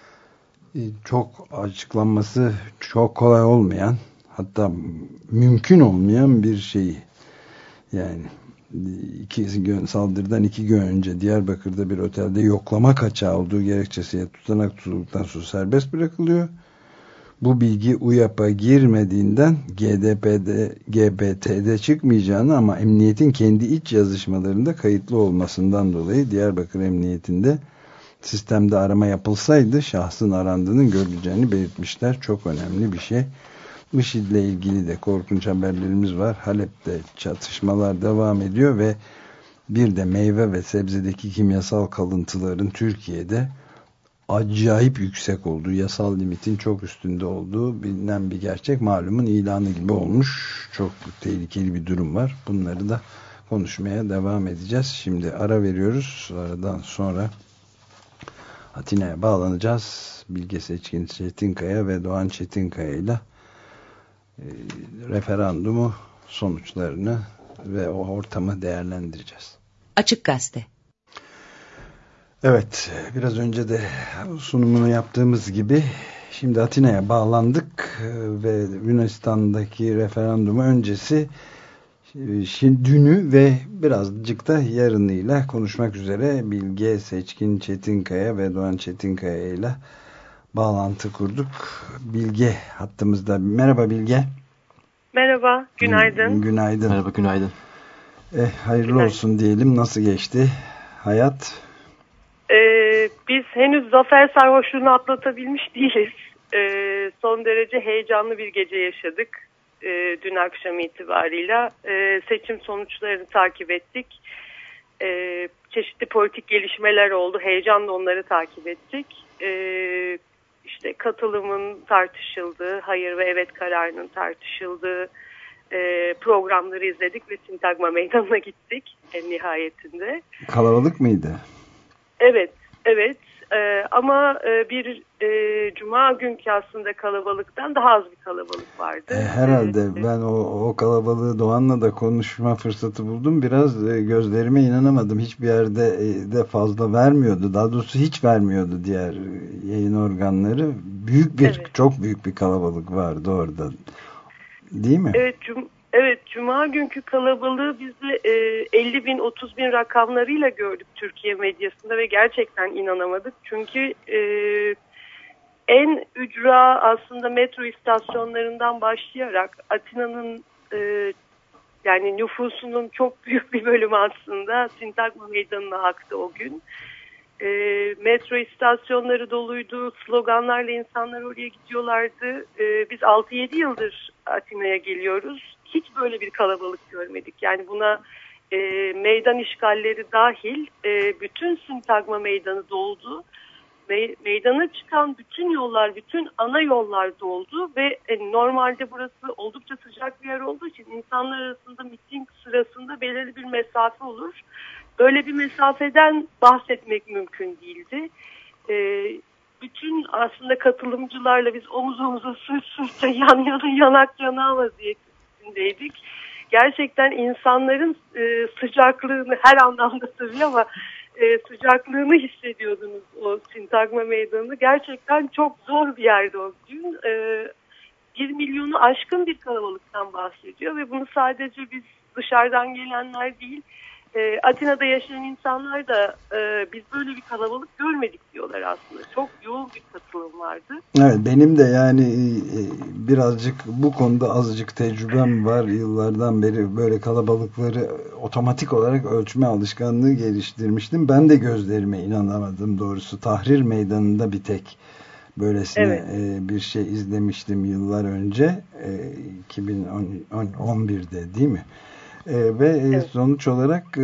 çok açıklanması çok kolay olmayan, hatta mümkün olmayan bir şeyi. Yani iki gün, saldırıdan iki gün önce Diyarbakır'da bir otelde yoklama kaçağı olduğu gerekçesiyle tutanak tutulduktan sonra serbest bırakılıyor. Bu bilgi U Y A P'a girmediğinden G D P'de, G B T'de çıkmayacağını ama emniyetin kendi iç yazışmalarında kayıtlı olmasından dolayı Diyarbakır Emniyetinde sistemde arama yapılsaydı şahsın arandığının görüleceğini belirtmişler. Çok önemli bir şey. IŞİD'le ilgili de korkunç haberlerimiz var. Halep'te çatışmalar devam ediyor ve bir de meyve ve sebzedeki kimyasal kalıntıların Türkiye'de acayip yüksek olduğu, yasal limitin çok üstünde olduğu bilinen bir gerçek. Malumun ilanı gibi olmuş. Çok tehlikeli bir durum var. Bunları da konuşmaya devam edeceğiz. Şimdi ara veriyoruz. Aradan sonra Atina'ya bağlanacağız. Bilge Seçkin Çetinkaya ve Doğan Çetinkaya ile referandumu sonuçlarını ve o ortamı değerlendireceğiz. Açık Gazete. Evet, biraz önce de sunumunu yaptığımız gibi şimdi Atina'ya bağlandık ve Yunanistan'daki referandumu öncesi şimdi dünü ve birazcık da yarınıyla konuşmak üzere Bilge Seçkin Çetinkaya ve Doğan Çetinkaya ile bağlantı kurduk. Bilge hattımızda. Merhaba Bilge. Merhaba, günaydın. Günaydın. Merhaba, günaydın. Eh, hayırlı günaydın. Olsun diyelim. Nasıl geçti hayat? Ee, biz henüz zafer sarhoşluğunu atlatabilmiş değiliz. Ee, son derece heyecanlı bir gece yaşadık. Ee, dün akşam itibarıyla ee, seçim sonuçlarını takip ettik. Ee, çeşitli politik gelişmeler oldu. Heyecanla onları takip ettik. Ee, işte katılımın tartışıldığı, hayır ve evet kararının tartışıldığı e, programları izledik ve Sintagma Meydanı'na gittik en nihayetinde. Kalabalık mıydı? Evet, evet. Ee, ama e, bir e, Cuma günkü aslında kalabalıktan daha az bir kalabalık vardı. E, herhalde evet. Ben o, o kalabalığı Doğan'la da konuşma fırsatı buldum. Biraz e, gözlerime inanamadım. Hiçbir yerde e, de fazla vermiyordu. Daha doğrusu hiç vermiyordu diğer yayın organları. Büyük bir, evet. Çok büyük bir kalabalık vardı orada. Değil mi? Evet, cum Evet, Cuma günkü kalabalığı biz de e, elli bin otuz bin rakamlarıyla gördük Türkiye medyasında ve gerçekten inanamadık. Çünkü e, en ücra aslında metro istasyonlarından başlayarak Atina'nın e, yani nüfusunun çok büyük bir bölümü aslında Sintagma Meydanı'na aktı o gün. E, metro istasyonları doluydu, sloganlarla insanlar oraya gidiyorlardı. E, biz altı yedi yıldır Atina'ya geliyoruz. Hiç böyle bir kalabalık görmedik. Yani buna e, meydan işgalleri dahil e, bütün Sintagma Meydanı doldu. Me meydana çıkan bütün yollar, bütün ana yollar doldu ve e, normalde burası oldukça sıcak bir yer olduğu için insanlar arasında miting sırasında belirli bir mesafe olur. Böyle bir mesafeden bahsetmek mümkün değildi. E, bütün aslında katılımcılarla biz omuz omuza, sırt sırta, yan yana, yanak yana vaziyetindeydik. Gerçekten insanların e, sıcaklığını her anlamda tabii ama e, sıcaklığını hissediyordunuz o Sintagma Meydanı'nı. Gerçekten çok zor bir yerde o gün. E, bir milyonu aşkın bir kalabalıktan bahsediyor ve bunu sadece biz dışarıdan gelenler değil, e, Atina'da yaşayan insanlar da e, biz böyle bir kalabalık görmedik diyorlar aslında. Çok yoğun bir katılım vardı. Evet, benim de yani e, birazcık bu konuda azıcık tecrübem var. Yıllardan beri böyle kalabalıkları otomatik olarak ölçme alışkanlığı geliştirmiştim. Ben de gözlerime inanamadım doğrusu. Tahrir Meydanı'nda bir tek böylesine evet. e, bir şey izlemiştim yıllar önce. E, iki bin on birde değil mi? E, ve evet. sonuç olarak e,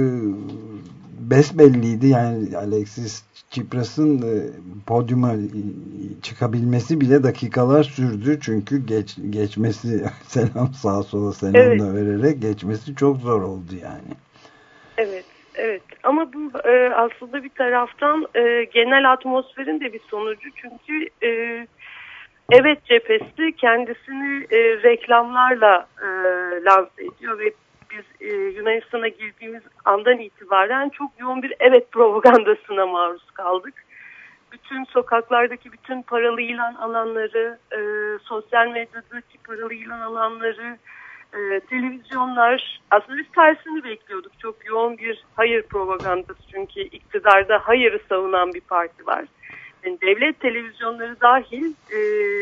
besbelliydi. Yani Alexis Tsipras'ın e, podyuma çıkabilmesi bile dakikalar sürdü. Çünkü geç, geçmesi selam sağa sola selam evet. da vererek geçmesi çok zor oldu yani. Evet. Evet ama bu e, aslında bir taraftan e, genel atmosferin de bir sonucu. Çünkü e, evet cephesi kendisini e, reklamlarla e, lanse ediyor ve biz e, Yunanistan'a girdiğimiz andan itibaren çok yoğun bir evet propagandasına maruz kaldık. Bütün sokaklardaki bütün paralı ilan alanları, e, sosyal medyadaki paralı ilan alanları, e, televizyonlar, aslında biz tersini bekliyorduk. Çok yoğun bir hayır propagandası, çünkü iktidarda hayırı savunan bir parti var. Yani devlet televizyonları dahil e,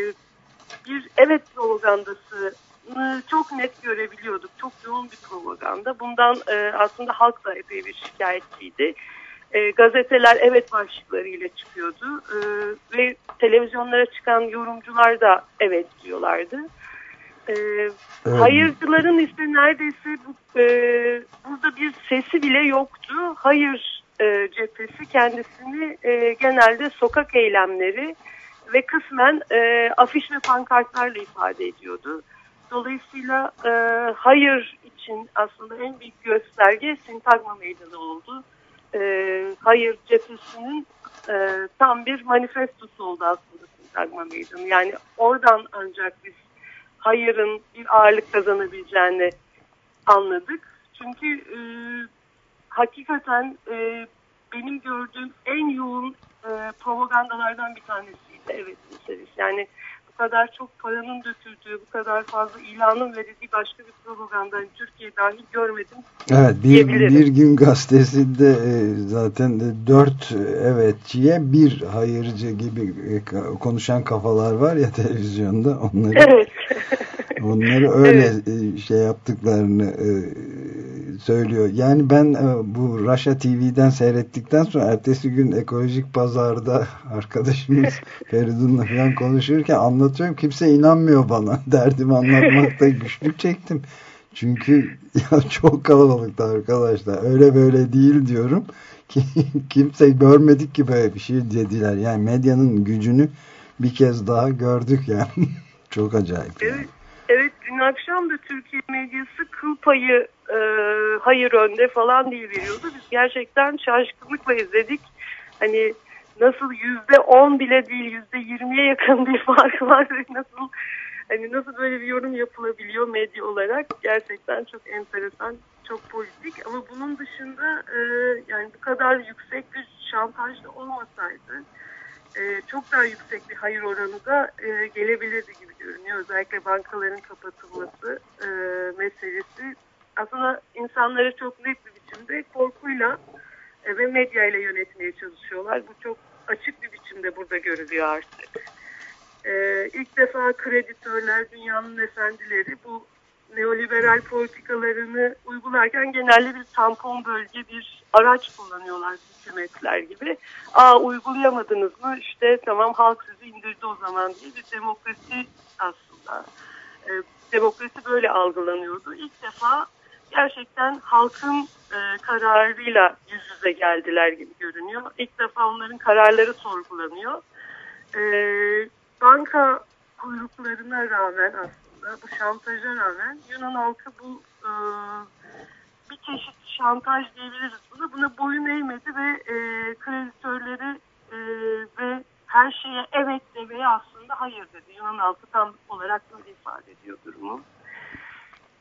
bir evet propagandası çok net görebiliyorduk. Çok yoğun bir propaganda. Bundan e, aslında halk da epey bir şikayetçiydi. E, gazeteler evet başlıklarıyla çıkıyordu. E, ve televizyonlara çıkan yorumcular da evet diyorlardı. E, evet. Hayırcıların ise neredeyse bu, e, burada bir sesi bile yoktu. Hayır e, cephesi kendisini e, genelde sokak eylemleri ve kısmen e, afiş ve pankartlarla ifade ediyordu. Dolayısıyla e, hayır için aslında en büyük gösterge Sintagma Meydanı oldu. E, hayır cephesinin e, tam bir manifestosu oldu aslında Sintagma Meydanı. Yani oradan ancak biz hayırın bir ağırlık kazanabileceğini anladık. Çünkü e, hakikaten e, benim gördüğüm en yoğun e, propagandalardan bir tanesiydi. Evet meselesi. Yani bu kadar çok paranın döküldüğü, bu kadar fazla ilanın verildiği başka bir propaganda Türkiye dahil görmedim. Evet, bir, bir gün gazetesinde e, zaten de dört evetçiye bir hayırcı gibi e, konuşan kafalar var ya televizyonda, onları evet. onları öyle evet. şey yaptıklarını e, söylüyor. Yani ben e, bu Russia T V'den seyrettikten sonra ertesi gün Ekolojik Pazar'da arkadaşımız Feridun'la falan konuşurken anlatıyorum. Kimse inanmıyor bana. Derdimi anlatmakta güçlük çektim. Çünkü ya çok kalabalıktı arkadaşlar. Öyle böyle değil diyorum. Ki kimse görmedik ki böyle bir şey dediler. Yani medyanın gücünü bir kez daha gördük yani. Çok acayip. Yani. Evet. Evet, dün akşam da Türkiye medyası kıl payı e, hayır önde falan diye veriyordu. Biz gerçekten şaşkınlıkla izledik. Hani nasıl yüzde on bile değil, yüzde yirmiye yakın bir fark var ve nasıl hani nasıl böyle bir yorum yapılabiliyor medya olarak, gerçekten çok enteresan, çok politik. Ama bunun dışında e, yani bu kadar yüksek bir şantaj da olmasaydı Ee, çok daha yüksek bir hayır oranı da e, gelebilirdi gibi görünüyor. Özellikle bankaların kapatılması e, meselesi aslında insanları çok net bir biçimde korkuyla e, ve medyayla yönetmeye çalışıyorlar. Bu çok açık bir biçimde burada görülüyor artık. E, ilk defa kreditörler, dünyanın efendileri bu neoliberal politikalarını uygularken genelde bir tampon bölge, bir araç kullanıyorlar hükümetler gibi. Aa, uygulayamadınız mı? İşte tamam, halk sizi indirdi o zaman diye bir demokrasi aslında. E, demokrasi böyle algılanıyordu. İlk defa gerçekten halkın e, kararıyla yüz yüze geldiler gibi görünüyor. İlk defa onların kararları sorgulanıyor. E, banka kuyruklarına rağmen aslında, bu şantaja rağmen Yunan halkı bu e, bir çeşit şantaj diyebiliriz buna. Buna boyun eğmedi ve e, kreditörleri e, ve her şeye evet de veya aslında hayır dedi. Yunan halkı tam olarak böyle ifade ediyor durumu.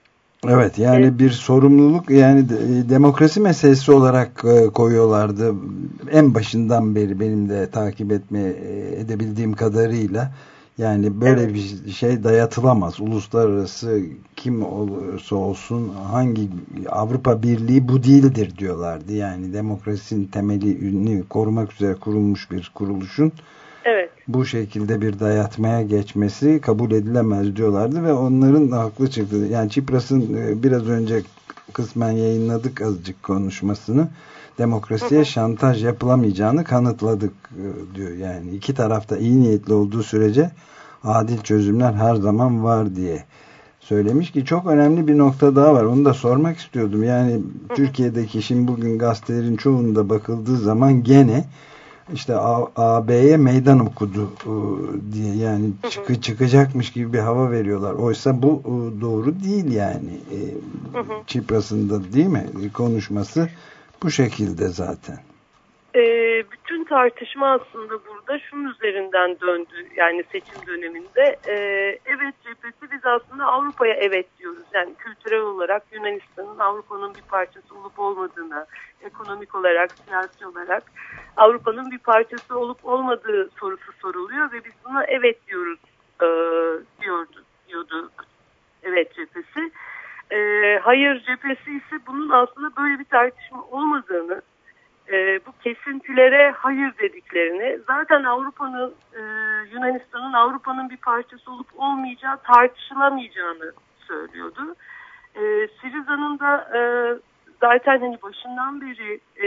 Evet, yani evet. Bir sorumluluk, yani demokrasi meselesi olarak koyuyorlardı en başından beri, benim de takip etme edebildiğim kadarıyla. Yani böyle evet. bir şey dayatılamaz. Uluslararası kim olursa olsun, hangi Avrupa Birliği bu değildir diyorlardı. Yani demokrasinin temelini korumak üzere kurulmuş bir kuruluşun evet. bu şekilde bir dayatmaya geçmesi kabul edilemez diyorlardı ve onların da haklı çıktı. Yani Tsipras'ın biraz önce kısmen yayınladık azıcık konuşmasını. Demokrasiye hı hı. şantaj yapılamayacağını kanıtladık diyor. Yani iki tarafta iyi niyetli olduğu sürece adil çözümler her zaman var diye söylemiş ki çok önemli bir nokta daha var. Onu da sormak istiyordum. Yani hı hı. Türkiye'deki şimdi bugün gazetelerin çoğunda bakıldığı zaman gene işte A B'ye meydan okudu diye, yani çıkı çıkacakmış gibi bir hava veriyorlar. Oysa bu doğru değil yani. Tsipras'ın da değil mi konuşması bu şekilde zaten. E, bütün tartışma aslında burada şunun üzerinden döndü, yani seçim döneminde. E, evet cephesi, biz aslında Avrupa'ya evet diyoruz. Yani kültürel olarak Yunanistan'ın Avrupa'nın bir parçası olup olmadığına, ekonomik olarak, siyasi olarak Avrupa'nın bir parçası olup olmadığı sorusu soruluyor ve biz buna evet diyoruz e, diyordu, diyordu evet cephesi. E, hayır cephesi ise bunun aslında böyle bir tartışma olmadığını, e, bu kesintilere hayır dediklerini, zaten Avrupa'nın, e, Yunanistan'ın Avrupa'nın bir parçası olup olmayacağı tartışılamayacağını söylüyordu. E, Syriza'nın da e, zaten hani başından beri e,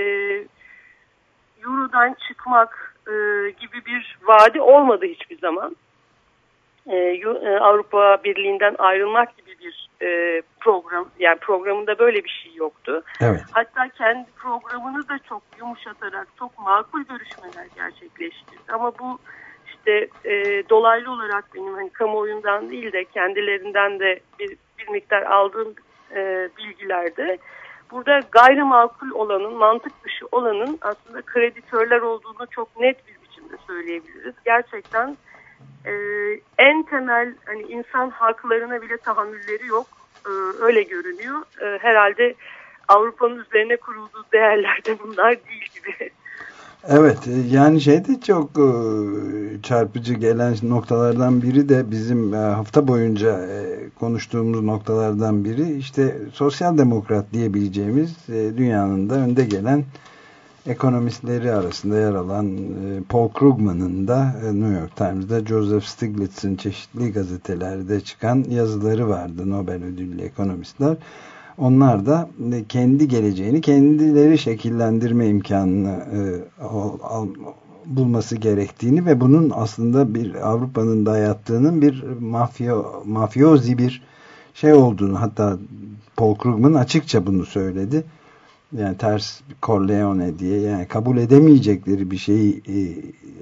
Euro'dan çıkmak e, gibi bir vaadi olmadı hiçbir zaman. E, Avrupa Birliği'nden ayrılmak gibi bir e, program, yani programında böyle bir şey yoktu. Evet. Hatta kendi programını da çok yumuşatarak çok makul görüşmeler gerçekleştirdi. Ama bu işte e, dolaylı olarak benim hani kamuoyundan değil de kendilerinden de bir, bir miktar aldığım e, bilgilerde burada gayrimakul olanın, mantık dışı olanın aslında kreditörler olduğunu çok net bir biçimde söyleyebiliriz. Gerçekten e, en temel hani insan haklarına bile tahammülleri yok. E, öyle görünüyor. E, herhalde Avrupa'nın üzerine kurulduğu değerler de bunlar değil gibi. Evet, yani şey de çok çarpıcı gelen noktalardan biri de bizim hafta boyunca konuştuğumuz noktalardan biri işte sosyal demokrat diyebileceğimiz dünyanın da önde gelen ekonomistleri arasında yer alan Paul Krugman'ın da New York Times'da, Joseph Stiglitz'in çeşitli gazetelerde çıkan yazıları vardı, Nobel ödüllü ekonomistler. Onlar da kendi geleceğini kendileri şekillendirme imkanını e, al, al, bulması gerektiğini ve bunun aslında bir Avrupa'nın dayattığının bir mafya, mafyozi bir şey olduğunu, hatta Paul Krugman açıkça bunu söyledi. Yani ters Corleone diye, yani kabul edemeyecekleri bir şeyi e, e,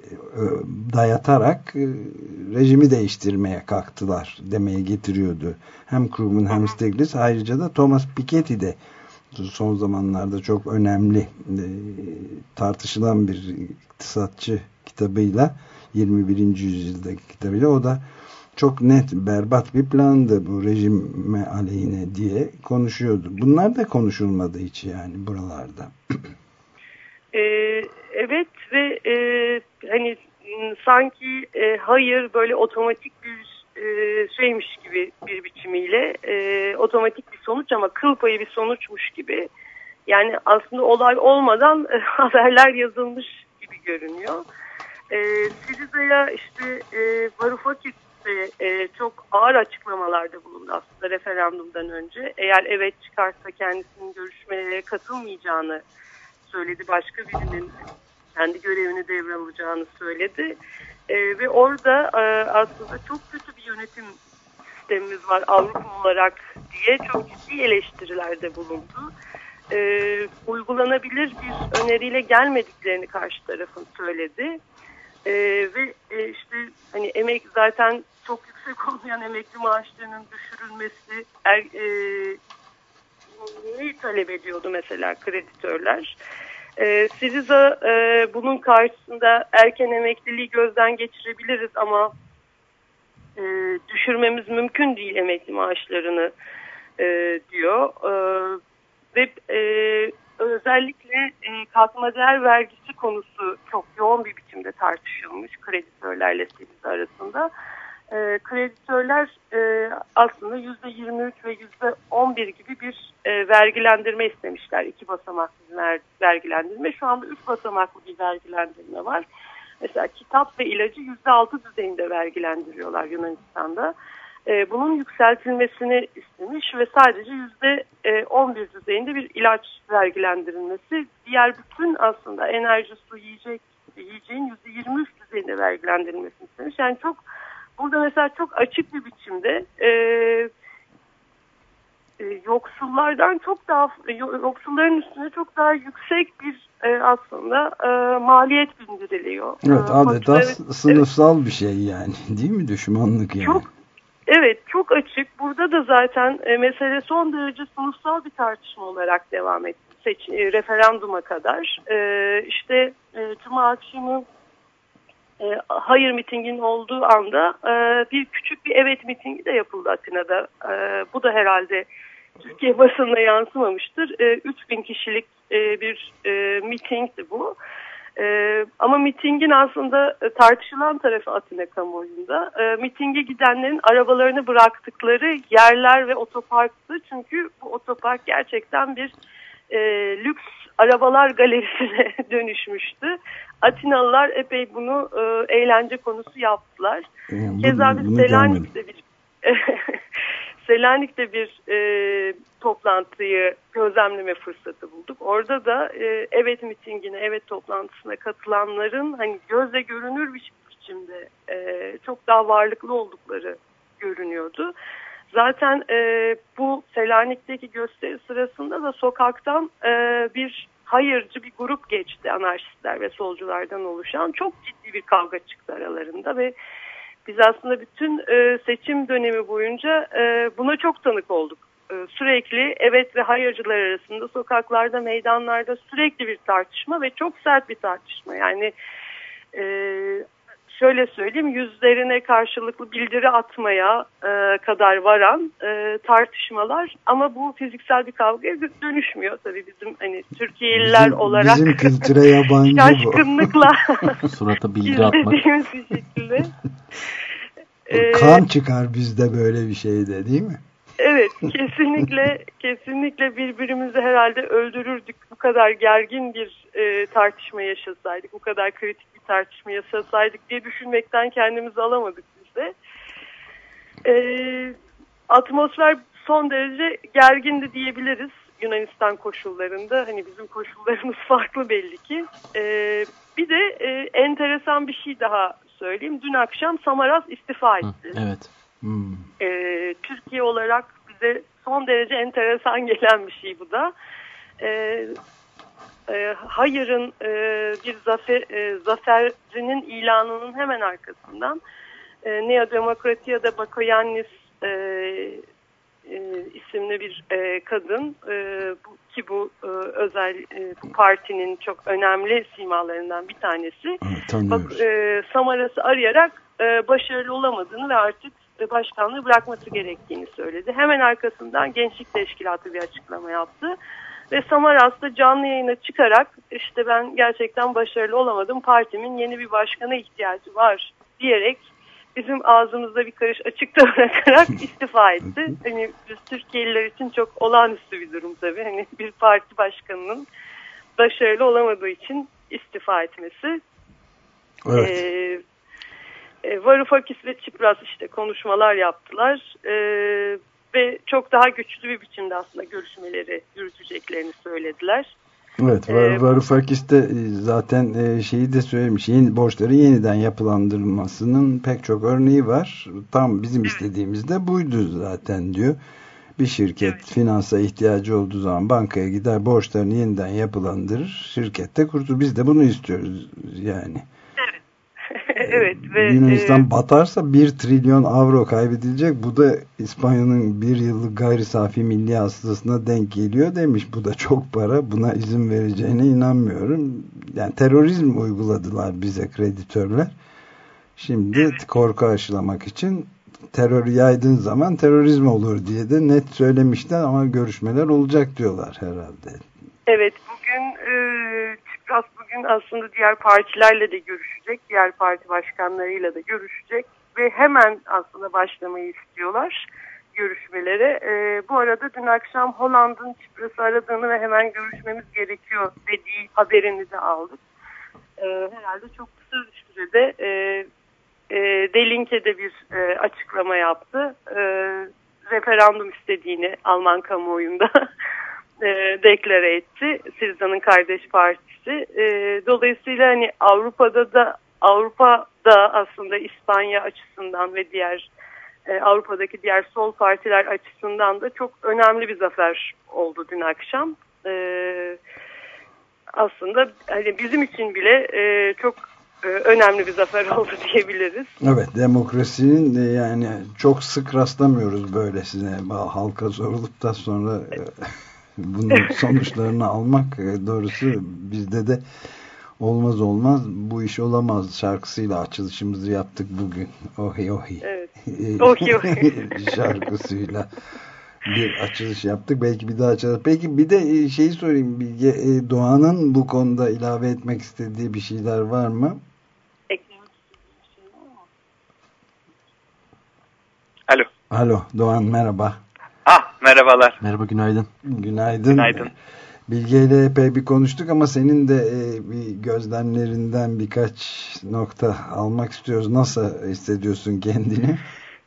dayatarak e, rejimi değiştirmeye kalktılar demeye getiriyordu. Hem Krugman hem Stiglitz, ayrıca da Thomas Piketty de son zamanlarda çok önemli e, tartışılan bir iktisatçı kitabıyla, yirmi birinci yüzyıldaki kitabıyla, o da çok net, berbat bir plandı bu rejime aleyhine diye konuşuyordu. Bunlar da konuşulmadı hiç yani buralarda. Ee, evet ve e, hani sanki e, hayır böyle otomatik bir e, şeymiş gibi bir biçimiyle e, otomatik bir sonuç ama kıl payı bir sonuçmuş gibi. Yani aslında olay olmadan e, haberler yazılmış gibi görünüyor. E, Syriza'ya işte e, Varoufakis de e, çok ağır açıklamalarda bulundu aslında referandumdan önce. Eğer evet çıkarsa kendisinin görüşmelere katılmayacağını söyledi. Başka birinin kendi görevini devralacağını söyledi. E, ve orada e, aslında çok kötü bir yönetim sistemimiz var Avrupa olarak diye çok ciddi eleştirilerde bulundu. E, uygulanabilir bir öneriyle gelmediklerini karşı tarafın söyledi. E, ve e, işte hani emek zaten çok yüksek olmayan emekli maaşlarının düşürülmesi er, e, neyi talep ediyordu mesela kreditörler. E, Syriza e, bunun karşısında erken emekliliği gözden geçirebiliriz ama e, düşürmemiz mümkün değil emekli maaşlarını e, diyor. E, ve e, özellikle e, katma değer vergisi konusu çok yoğun bir biçimde tartışılmış kreditörlerle Selize arasında. E, kreditörler e, aslında yüzde yirmi üç ve yüzde on bir gibi bir e, vergilendirme istemişler. İki basamaklı ver, vergilendirme. Şu anda üç basamaklı bir vergilendirme var. Mesela kitap ve ilacı yüzde altı düzeyinde vergilendiriyorlar Yunanistan'da. E, bunun yükseltilmesini istemiş ve sadece yüzde on bir düzeyinde bir ilaç vergilendirilmesi. Diğer bütün aslında enerji, su, yiyecek, yiyeceğin yüzde yirmi üç düzeyinde vergilendirilmesini istemiş. Yani çok burada mesela çok açık bir biçimde e, e, yoksullardan çok daha yoksulların üstüne çok daha yüksek bir e, aslında e, maliyet bindiriliyor. Evet, adeta evet, sınıfsal evet. bir şey yani, değil mi, düşmanlık yani? Çok, evet, çok açık. Burada da zaten e, mesele son derece sınıfsal bir tartışma olarak devam etti. Seç, e, referanduma kadar. E, işte e, Cuma akşamı e, hayır mitinginin olduğu anda e, bir küçük bir evet mitingi de yapıldı Atina'da. E, bu da herhalde Türkiye basınına yansımamıştır. E, üç bin kişilik e, bir e, mitingdi bu. E, ama mitingin aslında e, tartışılan tarafı Atina kamuoyunda. E, mitinge gidenlerin arabalarını bıraktıkları yerler ve otoparktı. Çünkü bu otopark gerçekten bir e, lüks arabalar galerisine dönüşmüştü. Atinalılar epey bunu e, eğlence konusu yaptılar. Yani Keza biz Selanik'te bir Selanik'te bir e, toplantıyı gözlemleme fırsatı bulduk. Orada da e, evet mitingine, evet toplantısına katılanların hani gözle görünür bir biçimde e, çok daha varlıklı oldukları görünüyordu. Zaten e, bu Selanik'teki gösteri sırasında da sokaktan e, bir hayırcı bir grup geçti, anarşistler ve solculardan oluşan. Çok ciddi bir kavga çıktı aralarında ve biz aslında bütün e, seçim dönemi boyunca e, buna çok tanık olduk. E, sürekli evet ve hayırcılar arasında, sokaklarda, meydanlarda sürekli bir tartışma ve çok sert bir tartışma. Yani e, şöyle söyleyeyim, yüzlerine karşılıklı bildiri atmaya e, kadar varan e, tartışmalar, ama bu fiziksel bir kavgaya dönüşmüyor. Tabii bizim hani Türkiye'liler bizim, olarak bizim kültüre yabancı şaşkınlıkla surata bilgi atmak bir şekilde. Kan çıkar bizde böyle bir şeyde, değil mi? Evet, kesinlikle kesinlikle birbirimizi herhalde öldürürdük. Bu kadar gergin bir e, tartışma yaşasaydık, bu kadar kritik bir tartışma yaşasaydık diye düşünmekten kendimizi alamadık biz de. E, atmosfer son derece gergindi diyebiliriz Yunanistan koşullarında. Hani bizim koşullarımız farklı belli ki. E, bir de e, enteresan bir şey daha söyleyeyim. Dün akşam Samaras istifa etti. Hı, evet. Hmm. Ee, Türkiye olarak bize son derece enteresan gelen bir şey bu da. Ee, e, hayır'ın e, bir zafer, e, zaferinin ilanının hemen arkasından e, Nea Demokratia'da Bakoyannis e, e, isimli bir e, kadın e, bu, ki bu e, özel e, bu partinin çok önemli simalarından bir tanesi. Bak, e, Samaras'ı arayarak e, başarılı olamadığını ve artık e, başkanlığı bırakması gerektiğini söyledi. Hemen arkasından Gençlik Teşkilatı bir açıklama yaptı. Ve Samaras da canlı yayına çıkarak işte ben gerçekten başarılı olamadım, partimin yeni bir başkana ihtiyacı var diyerek bizim ağzımızda bir karış açıkta bırakarak istifa etti. Hani biz Türkiye'liler için çok olağanüstü bir durum tabii. Hani bir parti başkanının başarılı olamadığı için istifa etmesi. Evet. Ee, e, Varoufakis ve Tsipras işte konuşmalar yaptılar. Ee, ve çok daha güçlü bir biçimde aslında görüşmeleri yürüteceklerini söylediler. Evet, ee, Varoufakis de zaten şeyi de söylemiş, yeni borçları yeniden yapılandırılmasının pek çok örneği var. Tam bizim istediğimiz de buydu zaten diyor. Bir şirket evet. finansa ihtiyacı olduğu zaman bankaya gider, borçlarını yeniden yapılandırır, şirkette kurtulur. Biz de bunu istiyoruz yani. Evet. Evet. Ve, Yunanistan e... batarsa bir trilyon avro kaybedilecek. Bu da İspanya'nın bir yıllık gayri safi milli hasılasına denk geliyor demiş. Bu da çok para. Buna izin vereceğine inanmıyorum. Yani terörizm uyguladılar bize kreditörler. Şimdi evet. korku aşılamak için terörü yaydığın zaman terörizm olur diye de net söylemişler ama görüşmeler olacak diyorlar herhalde. Evet, bugün e, Tsipras bugün aslında diğer partilerle de görüşecek, diğer parti başkanlarıyla da görüşecek ve hemen aslında başlamayı istiyorlar görüşmelere. E, bu arada dün akşam Hollanda'nın Tsipras'ı aradığını ve hemen görüşmemiz gerekiyor dediği haberini de aldık. E, herhalde çok kısa bir sürede e, e, De Linke'de bir e, açıklama yaptı. E, referandum istediğini Alman kamuoyunda E, deklare etti. Syriza'nın kardeş partisi. E, dolayısıyla hani Avrupa'da da Avrupa'da aslında İspanya açısından ve diğer e, Avrupa'daki diğer sol partiler açısından da çok önemli bir zafer oldu dün akşam. E, aslında hani bizim için bile e, çok e, önemli bir zafer oldu diyebiliriz. Evet, demokrasinin de yani çok sık rastlamıyoruz böylesine. Halka sorulup da sonra e, bunun sonuçlarını almak doğrusu bizde de olmaz olmaz. Bu iş olamaz şarkısıyla açılışımızı yaptık bugün. Ohi ohi. Evet. Ohi ohi. Şarkısıyla bir açılış yaptık. Belki bir daha açalım. Peki bir de şeyi sorayım. Bilge, Doğan'ın bu konuda ilave etmek istediği bir şeyler var mı? Eklemek istediğim bir şey var mı? Alo. Alo Doğan, merhaba. Ah, merhabalar. Merhaba, günaydın. Günaydın. Günaydın. Bilge ile epey bir konuştuk ama senin de e, bir gözlemlerinden birkaç nokta almak istiyoruz. Nasıl hissediyorsun kendini?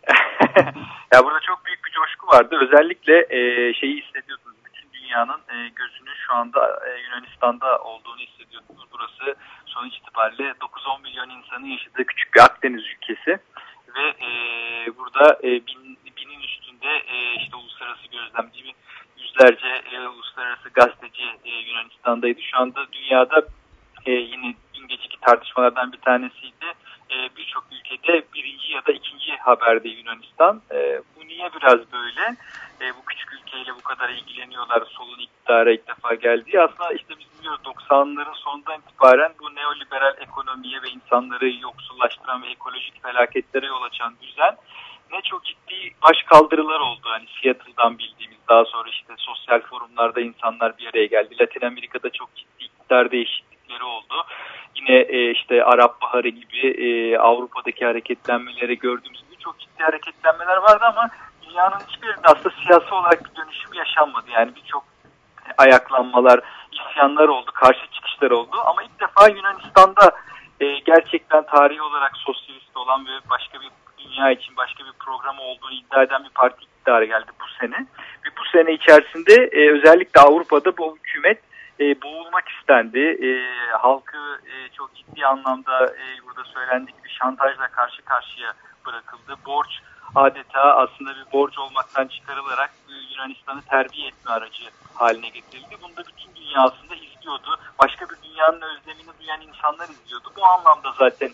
Ya burada çok büyük bir coşku vardı. Özellikle e, şeyi hissediyorsunuz. Bütün dünyanın e, gözünün şu anda e, Yunanistan'da olduğunu hissediyorsunuz. Burası sonuç itibariyle dokuz on milyon insanın yaşadığı küçük bir Akdeniz ülkesi. Ve e, burada e, bin, binin üstünde e, işte uluslararası gözlemci, yüzlerce e, uluslararası gazeteci e, Yunanistan'daydı. Şu anda dünyada e, yine dün geceki tartışmalardan bir tanesiydi. E, Birçok ülkede birinci ya da ikinci haberde Yunanistan. E, bu niye biraz böyle? E, bu küçük ülkeyle bu kadar ilgileniyorlar. Solun iktidara ilk defa geldiği. Aslında işte biz biliyoruz doksanların sonundan itibaren bu neoliberal ekonomiye ve insanları yoksullaştıran ve ekolojik felaketlere yol açan düzen ne çok ciddi başkaldırılar oldu. Hani Seattle'dan bildiğimiz, daha sonra işte sosyal forumlarda insanlar bir araya geldi. Latin Amerika'da çok ciddi iktidar değişiklikleri oldu. Yine e, işte Arap Baharı gibi e, Avrupa'daki hareketlenmeleri gördüğümüz gibi çok ciddi hareketlenmeler vardı ama dünyanın hiçbirinde aslında siyasi olarak bir dönüşüm yaşanmadı. Yani birçok ayaklanmalar, isyanlar oldu, karşı çıkışlar oldu ama ilk defa Yunanistan'da e, gerçekten tarihi olarak sosyalist olan ve başka bir dünya için başka bir programı olduğunu iddia eden bir parti iktidara geldi bu sene. Ve bu sene içerisinde e, özellikle Avrupa'da bu hükümet e, boğulmak istendi. E, halkı e, çok ciddi anlamda e, burada söylendiği gibi şantajla karşı karşıya bırakıldı. Borç adeta aslında bir borç olmaktan çıkarılarak Yunanistan'ı terbiye etme aracı haline getirildi. Bunu da bütün dünya aslında izliyordu. Başka bir dünyanın özlemini duyan insanlar izliyordu. Bu anlamda zaten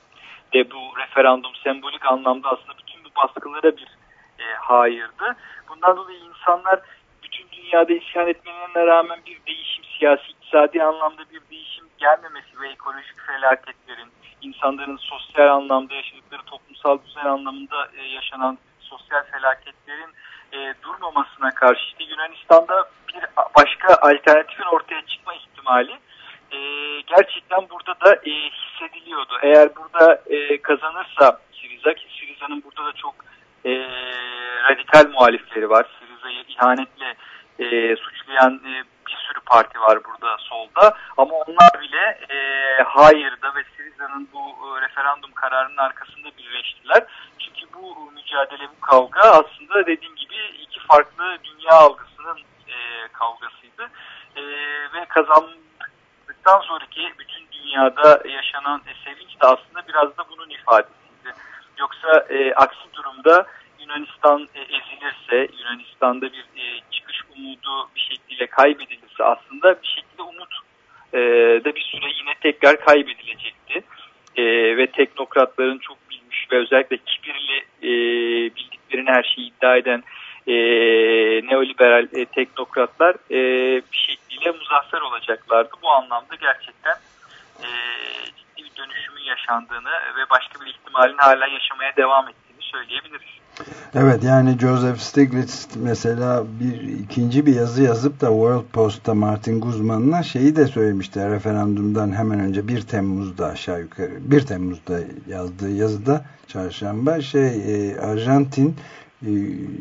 de bu referandum sembolik anlamda aslında bütün bu baskılara bir e, hayırdı. Bundan dolayı insanlar bütün dünyada isyan etmelerine rağmen bir değişim, siyasi, iktisadi anlamda bir değişim gelmemesi ve ekolojik felaketlerin, insanların sosyal anlamda yaşadıkları toplumsal düzen anlamında e, yaşanan sosyal felaketlerin e, durmamasına karşı işte Yunanistan'da bir başka alternatifin ortaya çıkma ihtimali e, gerçekten burada da e, hissediliyordu. Eğer burada e, kazanırsa Syriza, ki Syriza'nın burada da çok e, radikal muhalifleri var. Syriza'yı ihanetle e, suçlayan e, bir sürü parti var burada solda. Ama onlar bile e, hayırda ve Syriza'nın bu e, referandum kararının arkasında birleştiler. Çünkü bu mücadele, bu kavga aslında dediğim gibi iki farklı dünya algısının e, kavgasıydı. E, ve kazandıktan sonraki bütün dünyada yaşanan e, sevinç de aslında biraz da bunun ifadesiydi. Yoksa e, aksi durumda Yunanistan e, ezilirse, Yunanistan'da bir e, çıkış umudu bir şekilde kaybedilirse aslında bir şekilde umut e, da bir süre yine tekrar kaybedilecekti. E, ve teknokratların çok bilmiş ve özellikle kibirli e, bildiklerini her şeyi iddia eden e, neoliberal e, teknokratlar e, bir şekilde muzaffer olacaklardı. Bu anlamda gerçekten e, ciddi bir dönüşümün yaşandığını ve başka bir ihtimalin hala yaşamaya devam ettiğini söyleyebiliriz. Evet, yani Joseph Stiglitz mesela bir ikinci bir yazı yazıp da World Post'ta Martin Guzman'la şeyi de söylemişti, referandumdan hemen önce bir Temmuz'da aşağı yukarı bir Temmuz'da yazdığı yazıda çarşamba şey e, Arjantin e,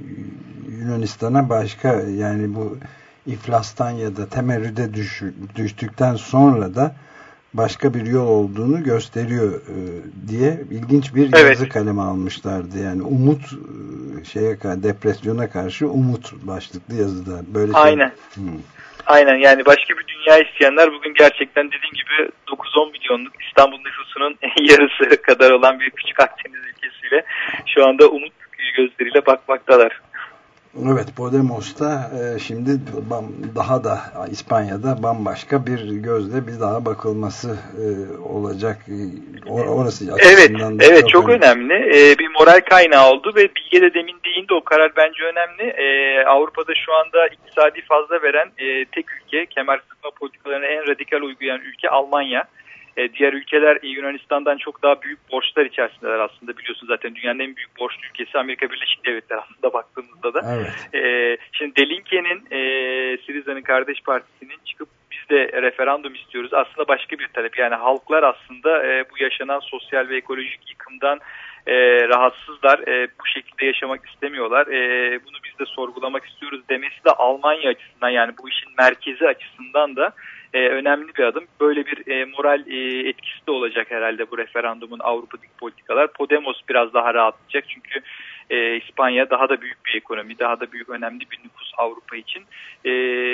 Yunanistan'a başka, yani bu iflastan ya da temerrüde düş, düştükten sonra da başka bir yol olduğunu gösteriyor e, diye ilginç bir evet. yazı kaleme almışlardı. Yani umut e, şeye depresyona karşı umut başlıklı yazıda böyle. Aynen. Şey. Hmm. Aynen, yani başka bir dünya isteyenler bugün gerçekten dediğim gibi dokuz on milyonluk İstanbul nüfusunun yarısı kadar olan bir küçük Akdeniz ülkesiyle şu anda umut gözleriyle bakmaktalar. Evet, Podemos'ta e, şimdi daha da İspanya'da bambaşka bir gözle bir daha bakılması e, olacak. E, orası açısından evet, da evet çok, çok önemli. önemli. E, bir moral kaynağı oldu ve Bilge de demin değindi, o karar bence önemli. E, Avrupa'da şu anda iktisadi fazla veren e, tek ülke, kemer sıkma politikalarını en radikal uygulayan ülke Almanya. E, diğer ülkeler e, Yunanistan'dan çok daha büyük borçlar içerisindeler aslında, biliyorsunuz zaten dünyanın en büyük borçlu ülkesi Amerika Birleşik Devletleri aslında baktığımızda da. Evet. E, şimdi De Linke'nin, e, Syriza'nın kardeş partisinin çıkıp biz de referandum istiyoruz, aslında başka bir talep. Yani halklar aslında e, bu yaşanan sosyal ve ekolojik yıkımdan e, rahatsızlar, e, bu şekilde yaşamak istemiyorlar. E, bunu biz de sorgulamak istiyoruz demesi de Almanya açısından, yani bu işin merkezi açısından da Ee, önemli bir adım. Böyle bir e, moral e, etkisi de olacak herhalde bu referandumun Avrupa'daki politikalar. Podemos biraz daha rahatlayacak çünkü e, İspanya daha da büyük bir ekonomi, daha da büyük önemli bir nüfus Avrupa için. E,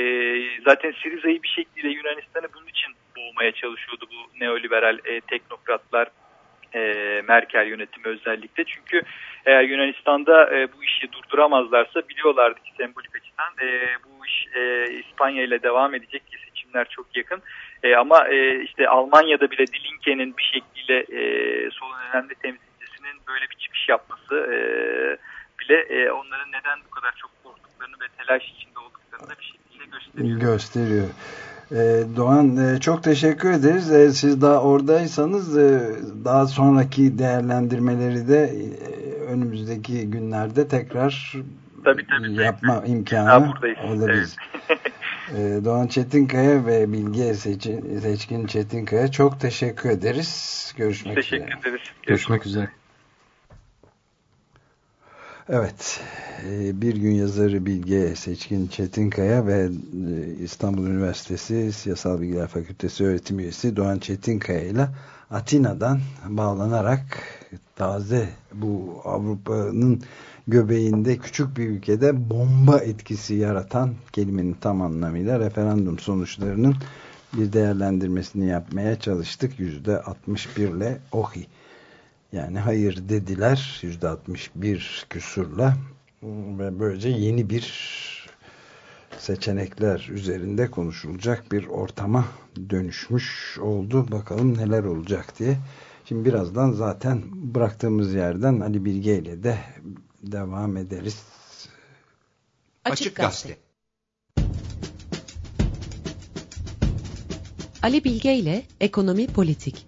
zaten Syriza'yı bir şekilde Yunanistan'ı bunun için boğmaya çalışıyordu bu neoliberal e, teknokratlar, e, Merkel yönetimi özellikle. Çünkü eğer Yunanistan'da e, bu işi durduramazlarsa biliyorlardı ki sembolik açıdan e, bu iş e, İspanya ile devam edecek. Çok yakın e, ama e, işte Almanya'da bile Die Linke'nin bir şekliyle e, solun önemli temsilcisinin böyle bir çıkış yapması e, bile e, onların neden bu kadar çok korktuklarını ve telaş içinde olduklarını da bir şekilde gösteriyor. Gösteriyor. Ee, Doğan e, çok teşekkür ederiz. E, siz daha oradaysanız e, daha sonraki değerlendirmeleri de e, önümüzdeki günlerde tekrar tabii, tabii, yapma tabii. imkanı olabilir. Evet. Doğan Çetinkaya ve Bilge Seçkin, Seçkin Çetinkaya çok teşekkür ederiz. Görüşmek teşekkür üzere. Teşekkür ederiz. Görüşmek üzere. Evet, bir gün yazarı Bilge Seçkin Çetinkaya ve İstanbul Üniversitesi Siyasal Bilgiler Fakültesi öğretim üyesi Doğan Çetinkaya ile Atina'dan bağlanarak taze bu Avrupa'nın göbeğinde küçük bir ülkede bomba etkisi yaratan, kelimenin tam anlamıyla, referandum sonuçlarının bir değerlendirmesini yapmaya çalıştık. yüzde altmış bir ile ohi. Yani hayır dediler yüzde altmış bir küsurla ve böylece yeni bir seçenekler üzerinde konuşulacak bir ortama dönüşmüş oldu. Bakalım neler olacak diye. Şimdi birazdan zaten bıraktığımız yerden Ali Bilge ile de devam ederiz. Açık Gazete. Ali Bilge ile Ekonomi Politik.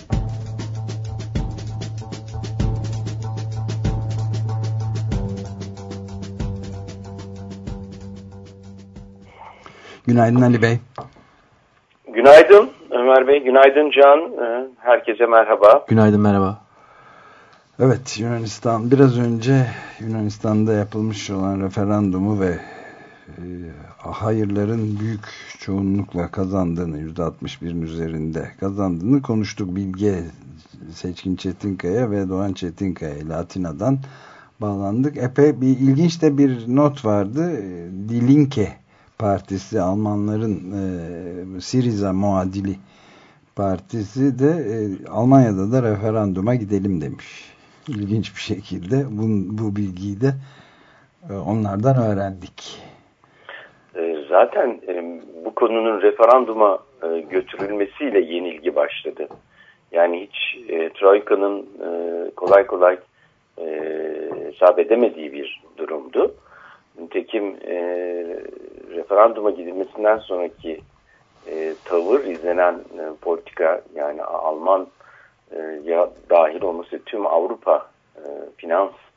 Günaydın Ali Bey. Günaydın Ömer Bey, günaydın Can. Herkese merhaba. Günaydın, merhaba. Evet, Yunanistan biraz önce Yunanistan'da yapılmış olan referandumu ve e, hayırların büyük çoğunlukla kazandığını, yüzde altmış birin üzerinde kazandığını konuştuk. Bilge Seçkin Çetinkaya ve Doğan Çetinkaya ile Atina'dan bağlandık. Epey bir ilginç de bir not vardı. Die Linke partisi, Almanların e, Syriza muadili partisi de e, Almanya'da da referanduma gidelim demiş. İlginç bir şekilde bu, bu bilgiyi de e, onlardan öğrendik. E, zaten e, bu konunun referanduma e, götürülmesiyle yenilgi başladı. Yani hiç e, Troika'nın e, kolay kolay e, hesap edemediği bir durumdu. Nitekim e, referanduma gidilmesinden sonraki e, tavır, izlenen e, politika, yani Alman e, ya dahil olması tüm Avrupa e, finans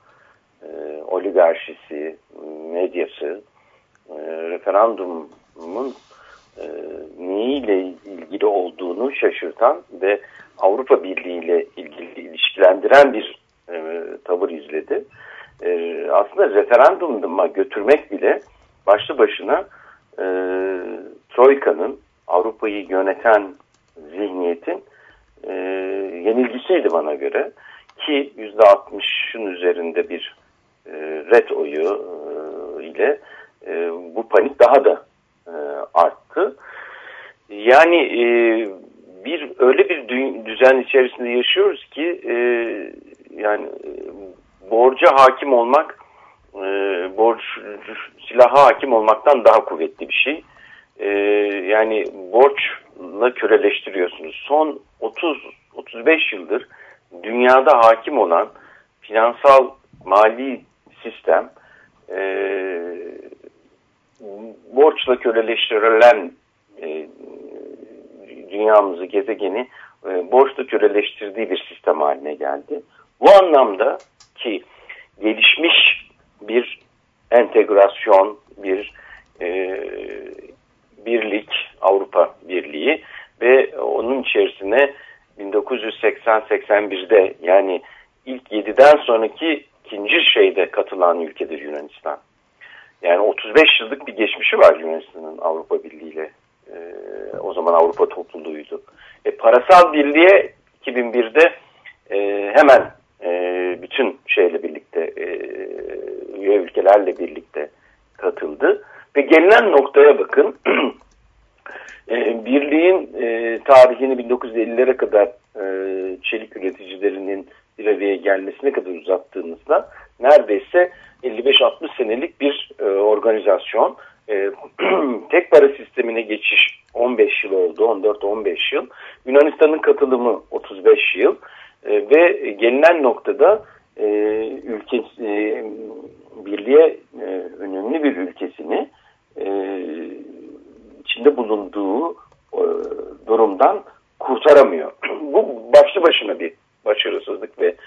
e, oligarşisi, medyası, e, referandumun e, neyiyle ilgili olduğunu şaşırtan ve Avrupa Birliği ile ilgili ilişkilendiren bir e, tavır izledi. E, aslında referanduma götürmek bile başlı başına e, Troika'nın, Avrupa'yı yöneten zihniyetin e, yenilgisiydi bana göre. Ki yüzde altmışın üzerinde bir e, red oyu e, ile e, bu panik daha da e, arttı. Yani e, bir öyle bir düzen içerisinde yaşıyoruz ki e, yani e, borca hakim olmak e, borç silaha hakim olmaktan daha kuvvetli bir şey. E, yani borçla köleleştiriyorsunuz. Son otuz otuz beş yıldır dünyada hakim olan finansal mali sistem e, borçla köleleştirilen e, dünyamızı, gezegeni e, borçla köleleştirdiği bir sistem haline geldi. Bu anlamda ki gelişmiş bir entegrasyon, bir e, birlik, Avrupa Birliği ve onun içerisine bin dokuz yüz seksen seksen birde yani ilk yediden sonraki ikinci şeyde katılan ülkedir Yunanistan. Yani otuz beş yıllık bir geçmişi var Yunanistan'ın Avrupa Birliği ile. Ee, o zaman Avrupa topluluğuydu. E, parasal birliğe iki bin birde e, hemen e, bütün şeyle birlikte e, üye ülkelerle birlikte katıldı. Ve gelinen noktaya bakın. e, birliğin e, tarihini bin dokuz yüz ellilere kadar e, çelik üreticilerinin bir araya gelmesine kadar uzattığımızda neredeyse elli beş altmış senelik bir e, organizasyon. E, tek para sistemine geçiş on beş yıl oldu, on dört on beş yıl. Yunanistan'ın katılımı otuz beş yıl e, ve gelinen noktada e, ülke e, birliğe e, önemli bir ülkesini e, içinde bulunduğu e, durumdan kurtaramıyor. Bu başlı başına bir başarısızlık ve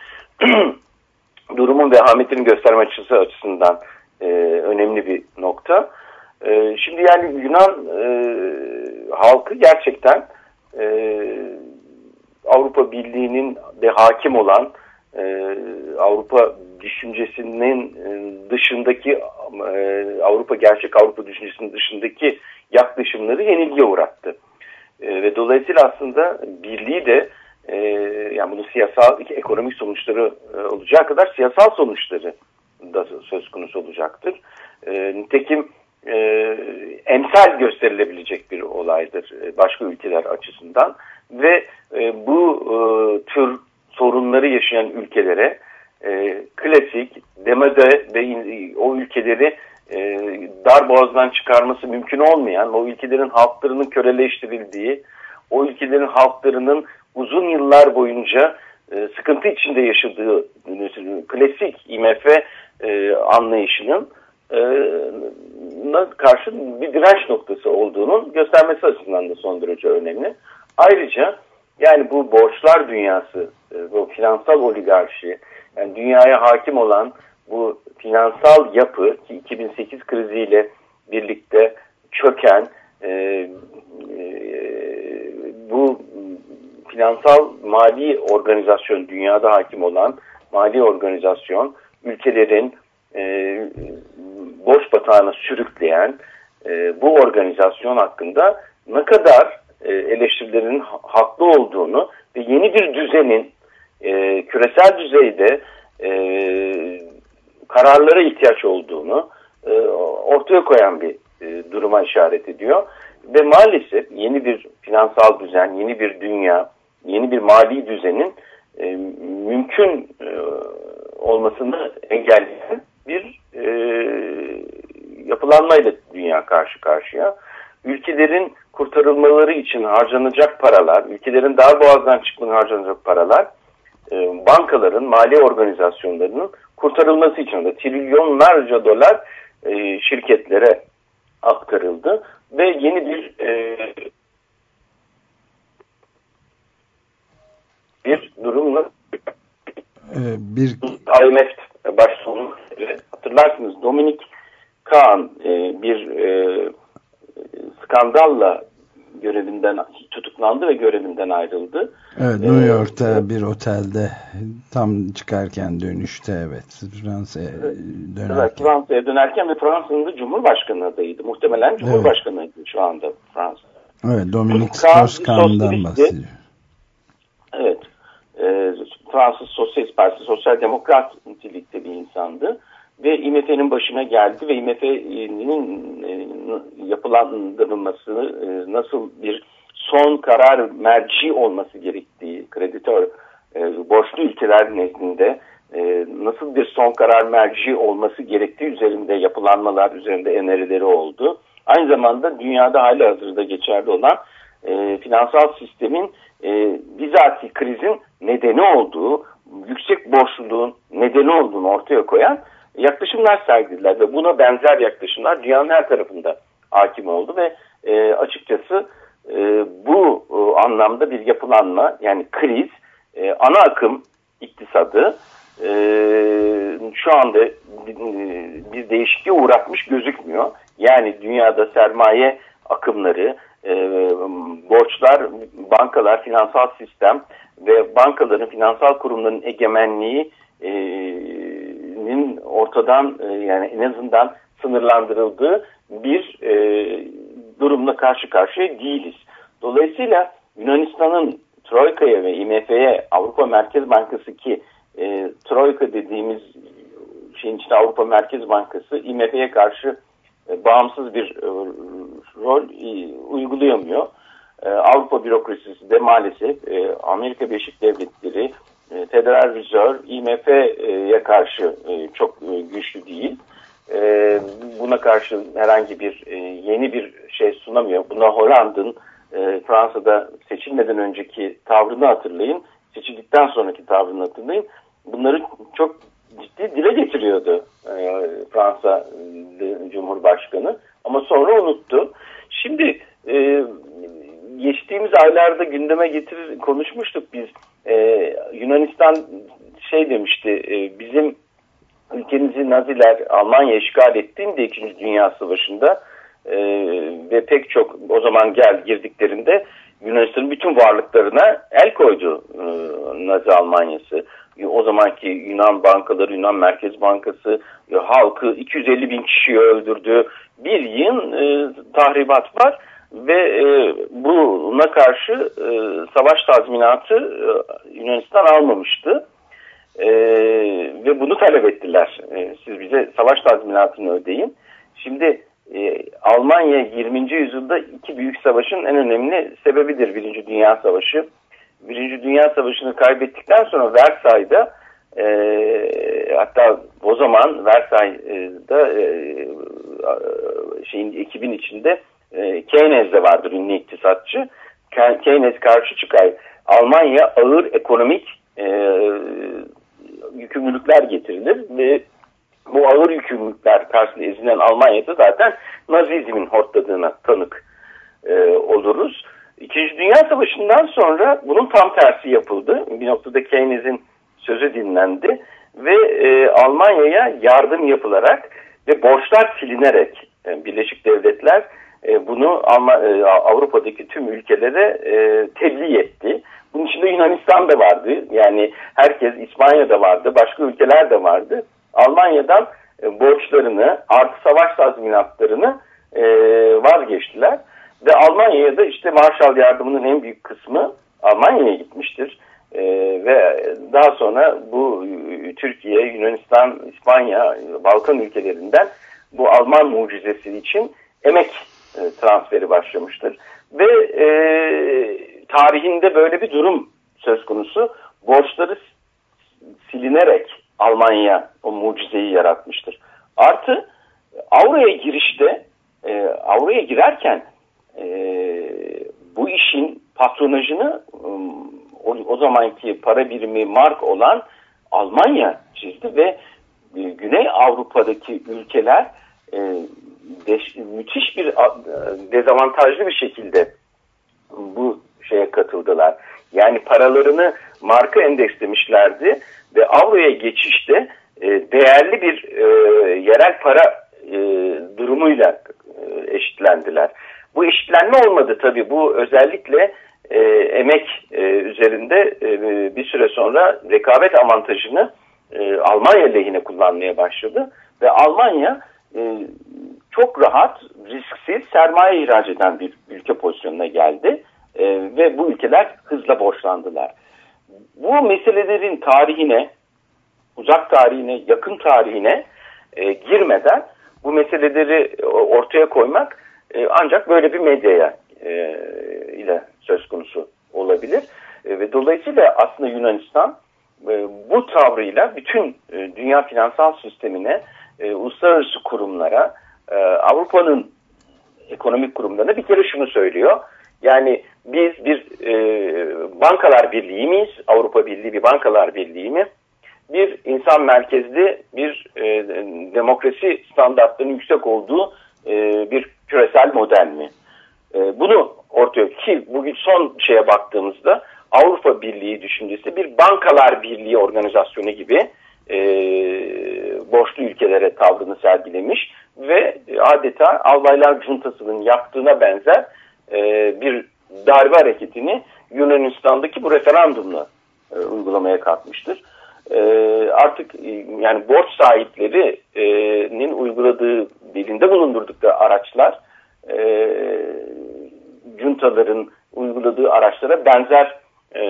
durumun vehametini gösterme açısı açısından e, önemli bir nokta. E, şimdi yani Yunan e, halkı gerçekten e, Avrupa Birliği'nin de hakim olan e, Avrupa düşüncesinin dışındaki e, Avrupa gerçek Avrupa düşüncesinin dışındaki yaklaşımları yenilgiye uğrattı. E, ve dolayısıyla aslında birliği de e, yani bunun siyasal, ekonomik sonuçları e, olacağı kadar siyasal sonuçları da söz konusu olacaktır. E, nitekim e, emsal gösterilebilecek bir olaydır e, başka ülkeler açısından ve e, bu e, tür sorunları yaşayan ülkelere e, klasik demode ve o ülkeleri e, dar boğazdan çıkarması mümkün olmayan, o ülkelerin halklarının köleleştirildiği, o ülkelerin halklarının uzun yıllar boyunca e, sıkıntı içinde yaşadığı klasik I M F e, anlayışının e, karşı bir direnç noktası olduğunun göstermesi açısından da son derece önemli. Ayrıca yani bu borçlar dünyası, e, bu finansal oligarşi, yani dünyaya hakim olan bu finansal yapı ki iki bin sekiz kriziyle birlikte çöken e, e, bu finansal mali organizasyon, dünyada hakim olan mali organizasyon, ülkelerin e, borç batağına sürükleyen e, bu organizasyon hakkında ne kadar e, eleştirilerin ha- haklı olduğunu ve yeni bir düzenin e, küresel düzeyde e, kararlara ihtiyaç olduğunu e, ortaya koyan bir e, duruma işaret ediyor. Ve maalesef yeni bir finansal düzen, yeni bir dünya, yeni bir mali düzenin e, mümkün e, olmasını engelleyen bir e, yapılanmayla dünya karşı karşıya. Ülkelerin kurtarılmaları için harcanacak paralar, ülkelerin darboğazdan çıkmadan harcanacak paralar, e, bankaların, mali organizasyonlarının kurtarılması için de trilyonlarca dolar e, şirketlere aktarıldı ve yeni bir e, bir durumla ee, bir I M F başta olmak kere. Hatırlarsınız Dominik Kaan e, bir e, skandalla görevinden tutuklandı ve görevinden ayrıldı. Evet, New York'ta ee, bir otelde tam çıkarken dönüşte evet Fransa'ya dönerken. Evet, Fransa'ya dönerken ve Fransa'nın da Cumhurbaşkanı adayıydı. Muhtemelen Cumhurbaşkanıydı evet. Şu anda Fransa. Evet, Dominik Strauss-Kahn'dan bahsediyor. Evet. E, Fransız Sosyalist Partisi, Sosyal Demokrat nitelikte bir insandı. Ve I M F'nin başına geldi ve I M F'nin e, yapılandırılması, e, nasıl bir son karar merci olması gerektiği, kreditör, e, borçlu ülkeler nezdinde e, nasıl bir son karar merci olması gerektiği üzerinde yapılanmalar, üzerinde önerileri oldu. Aynı zamanda dünyada hali hazırda geçerli olan e, finansal sistemin e, bizatihi krizin nedeni olduğu, yüksek borçluluğun nedeni olduğunu ortaya koyan yaklaşımlar sergilediler ve buna benzer yaklaşımlar dünyanın her tarafında hakim oldu ve e, açıkçası e, bu e, anlamda bir yapılanma, yani kriz, e, ana akım iktisadı e, şu anda e, bir değişikliğe uğratmış gözükmüyor. Yani dünyada sermaye akımları, e, borçlar, bankalar, finansal sistem ve bankaların, finansal kurumların egemenliği e, ortadan yani en azından sınırlandırıldığı bir e, durumla karşı karşıya değiliz. Dolayısıyla Yunanistan'ın Troika'ya ve I M F'ye, Avrupa Merkez Bankası ki e, Troika dediğimiz şeyin içinde Avrupa Merkez Bankası I M F'ye karşı e, bağımsız bir e, rol e, uygulayamıyor. E, Avrupa bürokrasisi de maalesef e, Amerika Birleşik Devletleri, Federal Reserve I M F'ye karşı çok güçlü değil. Buna karşı herhangi bir yeni bir şey sunamıyor. Buna Hollande'ın Fransa'da seçilmeden önceki tavrını hatırlayın. Seçildikten sonraki tavrını hatırlayın. Bunları çok ciddi dile getiriyordu Fransa Cumhurbaşkanı. Ama sonra unuttu. Şimdi geçtiğimiz aylarda gündeme getirir konuşmuştuk biz. Ee, Yunanistan şey demişti, e, bizim ülkemizi Naziler Almanya işgal ettiğinde İkinci Dünya Savaşı'nda e, ve pek çok o zaman gel girdiklerinde Yunanistan'ın bütün varlıklarına el koydu e, Nazi Almanyası. O zamanki Yunan bankaları, Yunan Merkez Bankası e, halkı iki yüz elli bin kişiyi öldürdü. Bir yığın e, tahribat var. Ve e, buna karşı e, savaş tazminatı e, Yunanistan almamıştı. E, ve bunu talep ettiler. E, siz bize savaş tazminatını ödeyin. Şimdi e, Almanya yirminci yüzyılda iki büyük savaşın en önemli sebebidir. Birinci Dünya Savaşı. Birinci Dünya Savaşı'nı kaybettikten sonra Versay'da e, hatta o zaman Versay'da e, şeyin ekibin içinde Keynes de vardır, ünlü iktisatçı. Keynes karşı çıkar. Almanya ağır ekonomik e, yükümlülükler getirilir ve bu ağır yükümlülükler karşısında ezilen Almanya'da zaten Nazizmin hortladığına tanık e, oluruz. İkinci Dünya Savaşı'ndan sonra bunun tam tersi yapıldı. Bir noktada Keynes'in sözü dinlendi ve e, Almanya'ya yardım yapılarak ve borçlar silinerek e, Birleşik Devletler bunu Avrupa'daki tüm ülkelere tebliğ etti. Bunun içinde Yunanistan da vardı. Yani herkes, İspanya'da vardı, başka ülkeler de vardı. Almanya'dan borçlarını, artı savaş tazminatlarını vazgeçtiler. Ve Almanya'ya da işte Marshall Yardımı'nın en büyük kısmı Almanya'ya gitmiştir. Ve daha sonra bu Türkiye, Yunanistan, İspanya, Balkan ülkelerinden bu Alman mucizesi için emek transferi başlamıştır. Ve e, tarihinde böyle bir durum söz konusu. Borçları silinerek Almanya o mucizeyi yaratmıştır. Artı avroya girişte, e, avroya girerken e, bu işin patronajını o, o zamanki para birimi mark olan Almanya çizdi ve e, Güney Avrupa'daki ülkeler e, Deş, müthiş bir dezavantajlı bir şekilde bu şeye katıldılar. Yani paralarını marka endekslemişlerdi ve avroya geçişte e, değerli bir e, yerel para e, durumuyla e, eşitlendiler. Bu eşitlenme olmadı tabii. Bu özellikle e, emek e, üzerinde e, bir süre sonra rekabet avantajını e, Almanya lehine kullanmaya başladı. Ve Almanya e, çok rahat, risksiz sermaye ihraç eden bir ülke pozisyonuna geldi. E, ve bu ülkeler hızla borçlandılar. Bu meselelerin tarihine, uzak tarihine, yakın tarihine e, girmeden bu meseleleri ortaya koymak e, ancak böyle bir medyaya e, ile söz konusu olabilir. E, ve dolayısıyla aslında Yunanistan e, bu tavrıyla bütün e, dünya finansal sistemine, e, uluslararası kurumlara, e, Avrupa'nın ekonomik kurumlarına bir kere şunu söylüyor. Yani biz bir e, bankalar birliği miyiz? Avrupa Birliği bir bankalar birliği mi? Bir insan merkezli bir e, demokrasi standartlarının yüksek olduğu e, bir küresel model mi? E, bunu ortaya ki bugün son şeye baktığımızda Avrupa Birliği düşüncesi bir bankalar birliği organizasyonu gibi e, borçlu ülkelere tavrını sergilemiş ve adeta Albaylar Cuntası'nın yaptığına benzer e, bir darbe hareketini Yunanistan'daki bu referandumla e, uygulamaya kalkmıştır. E, artık e, yani borç sahiplerinin uyguladığı, belinde bulundurdukları araçlar e, juntaların uyguladığı araçlara benzer e,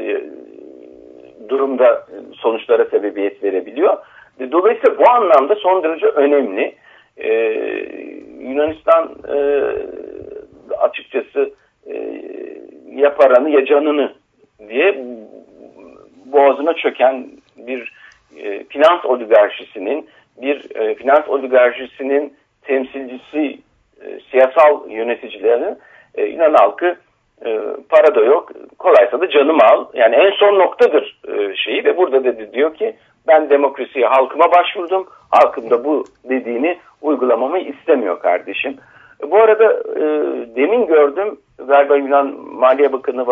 durumda sonuçlara sebebiyet verebiliyor. Dolayısıyla bu anlamda son derece önemli. Ee, Yunanistan e, açıkçası e, ya paranı ya canını diye boğazına çöken bir e, finans oligarşisinin bir e, finans oligarşisinin temsilcisi e, siyasal yöneticilerin e, Yunan halkı e, para da yok, kolaysa da canımı al. Yani en son noktadır e, şeyi ve burada dedi diyor ki ben demokrasiye, halkıma başvurdum. Halkım da bu dediğini uygulamamı istemiyor kardeşim. E, bu arada e, demin gördüm galiba Yunan Maliye Bakanı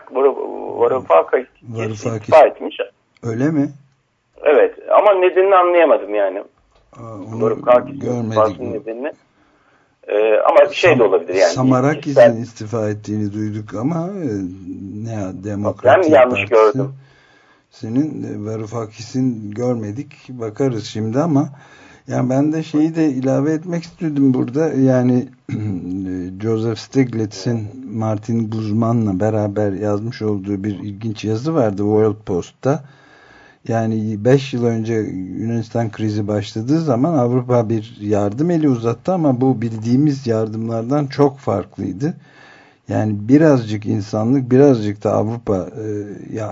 Varoufakis istifa etmiş. Öyle mi? Evet ama nedenini anlayamadım yani. Varoufakis görmedik. Nedenini. Ee, ama bir şey de olabilir yani. Samarakis'in istifa ettiğini duyduk ama e, ne Demokrat ben yanlış gördüm. Senin Varoufakis'in görmedik. Bakarız şimdi ama yani ben de şeyi de ilave etmek istedim burada. Yani Joseph Stiglitz'in Martin Guzman'la beraber yazmış olduğu bir ilginç yazı vardı World Post'ta. Yani beş yıl önce Yunanistan krizi başladığı zaman Avrupa bir yardım eli uzattı ama bu bildiğimiz yardımlardan çok farklıydı. Yani birazcık insanlık, birazcık da Avrupa e, ya,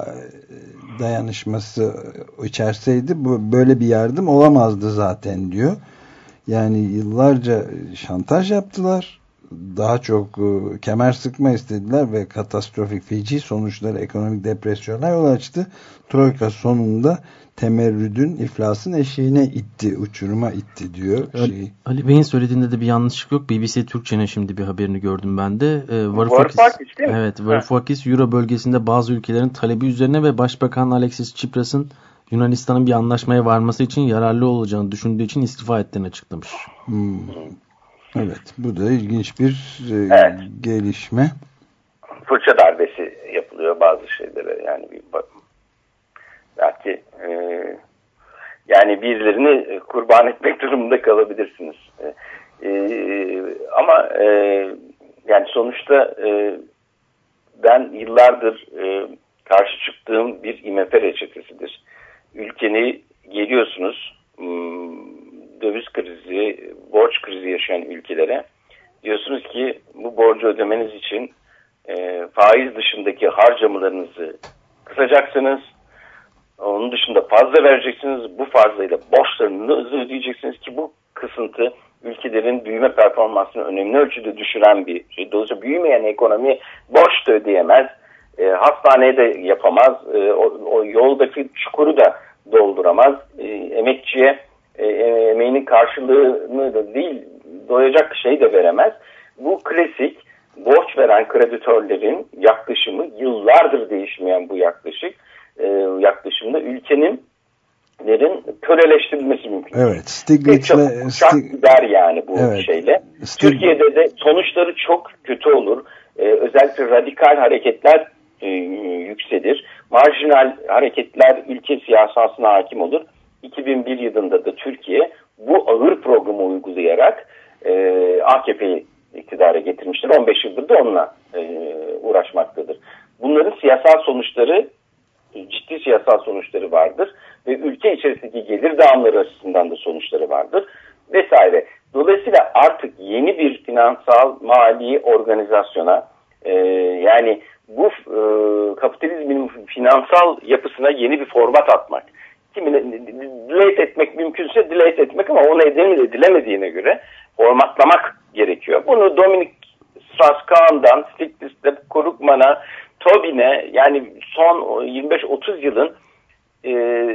dayanışması içerseydi bu böyle bir yardım olamazdı zaten diyor. Yani yıllarca şantaj yaptılar. Daha çok e, kemer sıkma istediler ve katastrofik feci sonuçları, ekonomik depresyona yol açtı. Troika sonunda temerrüdün iflasın eşiğine itti, uçuruma itti diyor. Ali, şey. Ali Bey'in söylediğinde de bir yanlışlık yok. B B C Türkçe'nin şimdi bir haberini gördüm ben de. Ee, Varoufakis, evet, Varoufakis Euro bölgesinde bazı ülkelerin talebi üzerine ve Başbakan Alexis Tsipras'ın Yunanistan'ın bir anlaşmaya varması için yararlı olacağını düşündüğü için istifa ettiğini açıklamış. Hmm. Evet, bu da ilginç bir e, evet. gelişme. Fırça darbesi yapılıyor bazı şeylere yani bir belki e, yani birilerini kurban etmek durumunda kalabilirsiniz. E, e, ama e, yani sonuçta e, ben yıllardır e, karşı çıktığım bir I M F reçetesidir. Ülkeni geliyorsunuz döviz krizi, borç krizi yaşayan ülkelere diyorsunuz ki bu borcu ödemeniz için e, faiz dışındaki harcamalarınızı kısacaksınız. Onun dışında fazla vereceksiniz. Bu fazlayla borçlarınızı ödeyeceksiniz ki bu kısıntı ülkelerin büyüme performansını önemli ölçüde düşüren bir şey. Dolayısıyla büyümeyen ekonomi borç da ödeyemez. E, hastaneye de yapamaz. E, o, o yoldaki çukuru da dolduramaz. E, emekçiye e, emeğinin karşılığını da değil, doyacak şey de veremez. Bu klasik borç veren kreditörlerin yaklaşımı, yıllardır değişmeyen bu yaklaşık e, yaklaşımda ülkenin köleleştirilmesi mümkün. Evet. Stiglitz'le Stig... gider yani bu evet. şeyle. Stig... Türkiye'de de sonuçları çok kötü olur. Ee, özellikle radikal hareketler e, yükselir. Marjinal hareketler ülke siyasasına hakim olur. iki bin bir yılında da Türkiye bu ağır programı uygulayarak e, A K P'yi iktidara getirmiştir. on beş yıldır da onunla e, uğraşmaktadır. Bunların siyasal sonuçları, ciddi siyasal sonuçları vardır ve ülke içerisindeki gelir dağılımları açısından da sonuçları vardır vesaire. Dolayısıyla artık yeni bir finansal mali organizasyona e, yani bu e, kapitalizmin finansal yapısına yeni bir format atmak, kimine delete etmek mümkünse delete etmek ama onu edemedi, edilemediğine göre formatlamak gerekiyor. Bunu Dominic Strauss-Kahn'dan Stiglitz'e, Krugman'a, Tobin'e yani son yirmi beş otuz yılın e,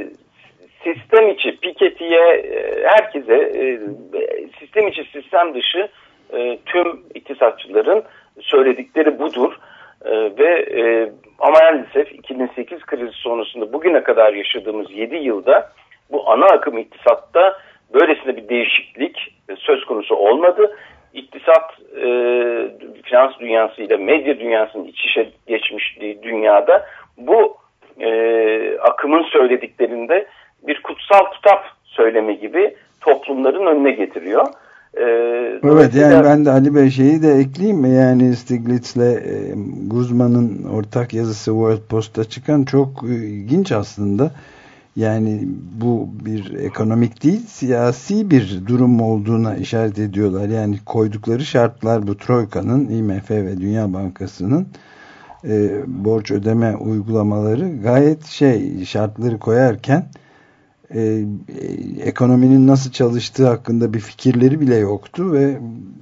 sistem içi, Piketty'ye, e, herkese e, sistem içi, sistem dışı e, tüm iktisatçıların söyledikleri budur. E, ve e, ama maalesef iki bin sekiz krizi sonrasında bugüne kadar yaşadığımız yedi yılda bu ana akım iktisatta böylesine bir değişiklik e, söz konusu olmadı. İktisat e, finans dünyasıyla medya dünyasının iç içe geçmişliği dünyada bu e, akımın söylediklerinde bir kutsal kitap söylemi gibi toplumların önüne getiriyor. E, evet yani ben de Ali Bey şeyi de ekleyeyim mi? Yani Stiglitz'le e, Guzman'ın ortak yazısı World Post'ta çıkan çok e, ilginç aslında. Yani bu bir ekonomik değil, siyasi bir durum olduğuna işaret ediyorlar. Yani koydukları şartlar bu Troika'nın, I M F ve Dünya Bankası'nın e, borç ödeme uygulamaları gayet şey şartları koyarken e, e, ekonominin nasıl çalıştığı hakkında bir fikirleri bile yoktu ve e,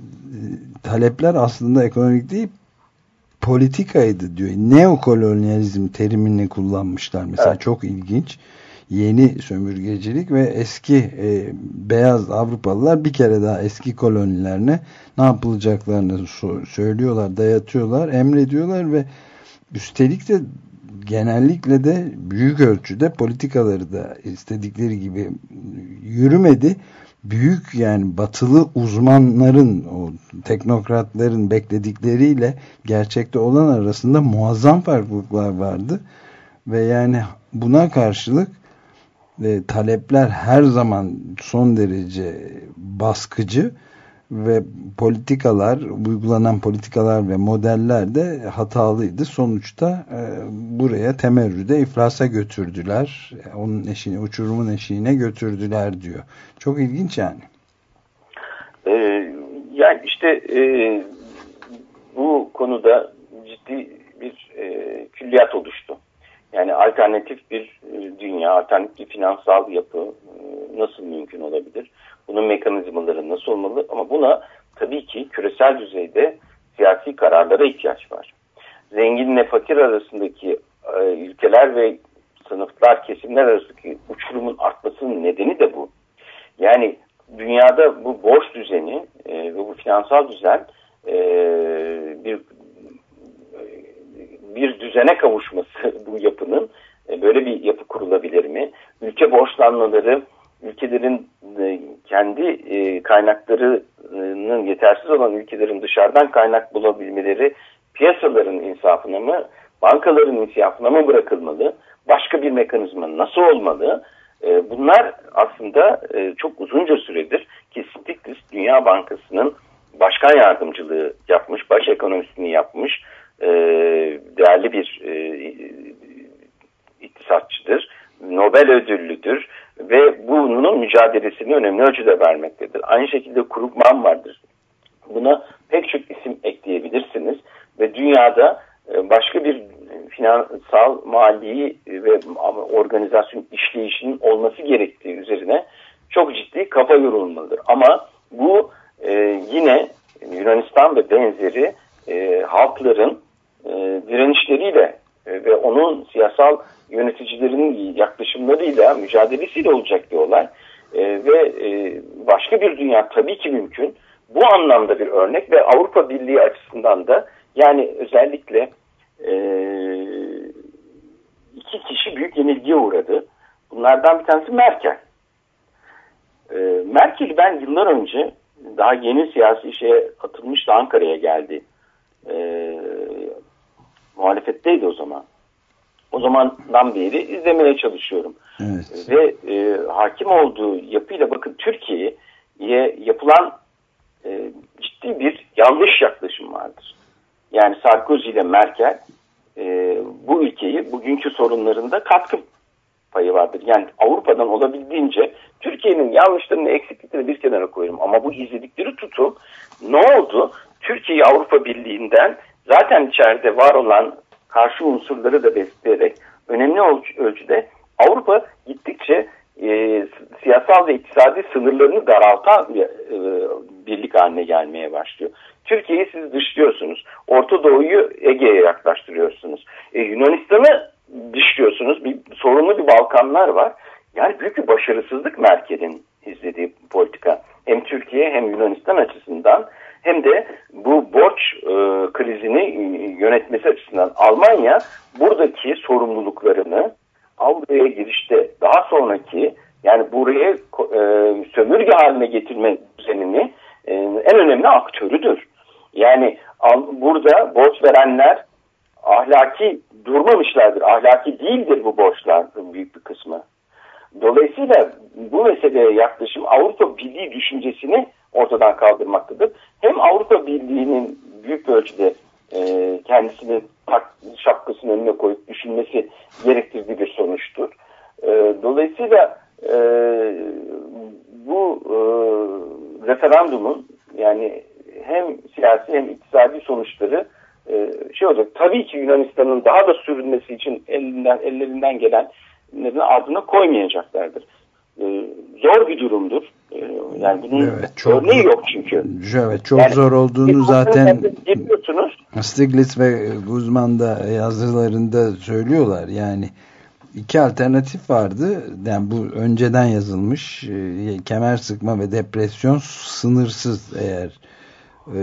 talepler aslında ekonomik değil politikaydı diyor. Neokolonyalizm terimini kullanmışlar mesela, evet. Çok ilginç. Yeni sömürgecilik ve eski e, beyaz Avrupalılar bir kere daha eski kolonilerine ne yapılacaklarını so- söylüyorlar, dayatıyorlar, emrediyorlar ve üstelik de genellikle de büyük ölçüde politikaları da istedikleri gibi yürümedi. Büyük yani batılı uzmanların, o teknokratların bekledikleriyle gerçekte olan arasında muazzam farklılıklar vardı ve yani buna karşılık ve talepler her zaman son derece baskıcı ve politikalar, uygulanan politikalar ve modeller de hatalıydı. Sonuçta e, buraya temerrüde iflasa götürdüler. Onun eşiğine, uçurumun eşiğine götürdüler diyor. Çok ilginç yani. Ee, yani işte e, bu konuda ciddi bir e, külliyat oluştu. Yani alternatif bir dünya, alternatif bir finansal yapı nasıl mümkün olabilir? Bunun mekanizmaları nasıl olmalı? Ama buna tabii ki küresel düzeyde siyasi kararlara ihtiyaç var. Zenginle fakir arasındaki ülkeler ve sınıflar, kesimler arasındaki uçurumun artmasının nedeni de bu. Yani dünyada bu borç düzeni ve bu finansal düzen bir bir düzene kavuşması bu yapının, böyle bir yapı kurulabilir mi? Ülke borçlanmaları, ülkelerin kendi kaynaklarının yetersiz olan ülkelerin dışarıdan kaynak bulabilmeleri piyasaların insafına mı, bankaların insafına mı bırakılmalı? Başka bir mekanizma nasıl olmalı? Bunlar aslında çok uzunca süredir ki Stiglitz Dünya Bankası'nın başkan yardımcılığı yapmış, baş ekonomistliğini yapmış, değerli bir iktisatçıdır. Nobel ödüllüdür ve bunun mücadelesini önemli ölçüde vermektedir. Aynı şekilde Krugman vardır. Buna pek çok isim ekleyebilirsiniz ve dünyada başka bir finansal, mali ve organizasyon işleyişinin olması gerektiği üzerine çok ciddi kafa yorulmalıdır. Ama bu e, yine Yunanistan ve benzeri e, halkların e, direnişleriyle e, ve onun siyasal yöneticilerinin yaklaşımlarıyla, mücadelesiyle olacak bir olay. E, ve e, başka bir dünya tabii ki mümkün. Bu anlamda bir örnek ve Avrupa Birliği açısından da, yani özellikle e, iki kişi büyük yenilgiye uğradı. Bunlardan bir tanesi Merkel. E, Merkel ben yıllar önce daha yeni siyasi şeye atılmıştı, Ankara'ya geldi. E, muhalefetteydi o zaman. O zamandan beri izlemeye çalışıyorum. Evet. Ve e, hakim olduğu yapıyla bakın Türkiye'ye yapılan e, ciddi bir yanlış yaklaşım vardır. Yani Sarkozy ile Merkel e, bu ülkeyi bugünkü sorunlarında katkı payı vardır. Yani Avrupa'dan olabildiğince Türkiye'nin yanlışlarını, eksikliklerini bir kenara koyuyorum. Ama bu izledikleri tutum ne oldu? Türkiye'yi Avrupa Birliği'nden zaten içeride var olan karşı unsurları da besleyerek önemli ölçüde Avrupa gittikçe e, siyasal ve iktisadi sınırlarını daraltan bir e, birlik haline gelmeye başlıyor. Türkiye'yi siz dışlıyorsunuz. Orta Doğu'yu Ege'ye yaklaştırıyorsunuz. E, Yunanistan'ı dışlıyorsunuz. Bir, sorunlu bir Balkanlar var. Yani büyük bir başarısızlık Merkel'in izlediği politika. Hem Türkiye hem Yunanistan açısından hem de bu borç e, krizini yönetmesi açısından Almanya buradaki sorumluluklarını Avrupa'ya girişte daha sonraki yani buraya e, sömürge haline getirme düzenini e, en önemli aktörüdür. Yani al, burada borç verenler ahlaki durmamışlardır. Ahlaki değildir bu borçlar büyük bir kısmı. Dolayısıyla bu meseleye yaklaşım Avrupa Birliği düşüncesini ortadan kaldırmaktadır. Hem Avrupa Birliği'nin büyük ölçüde e, kendisini tak, şapkasının önüne koyup düşünmesi gerektirdiği bir sonuçtur. E, dolayısıyla e, bu e, referandumun yani hem siyasi hem iktisadi sonuçları e, şey olacak. Tabii ki Yunanistan'ın daha da sürülmesi için elinden ellerinden gelen neden ardına koymayacaklardır. Ee, zor bir durumdur. Ee, yani bunun evet, çok örneği zor. Yok çünkü. Evet, çok yani, zor olduğunu zaten Stiglitz ve Guzman da yazılarında söylüyorlar. Yani iki alternatif vardı. Yani bu önceden yazılmış e, kemer sıkma ve depresyon sınırsız eğer e,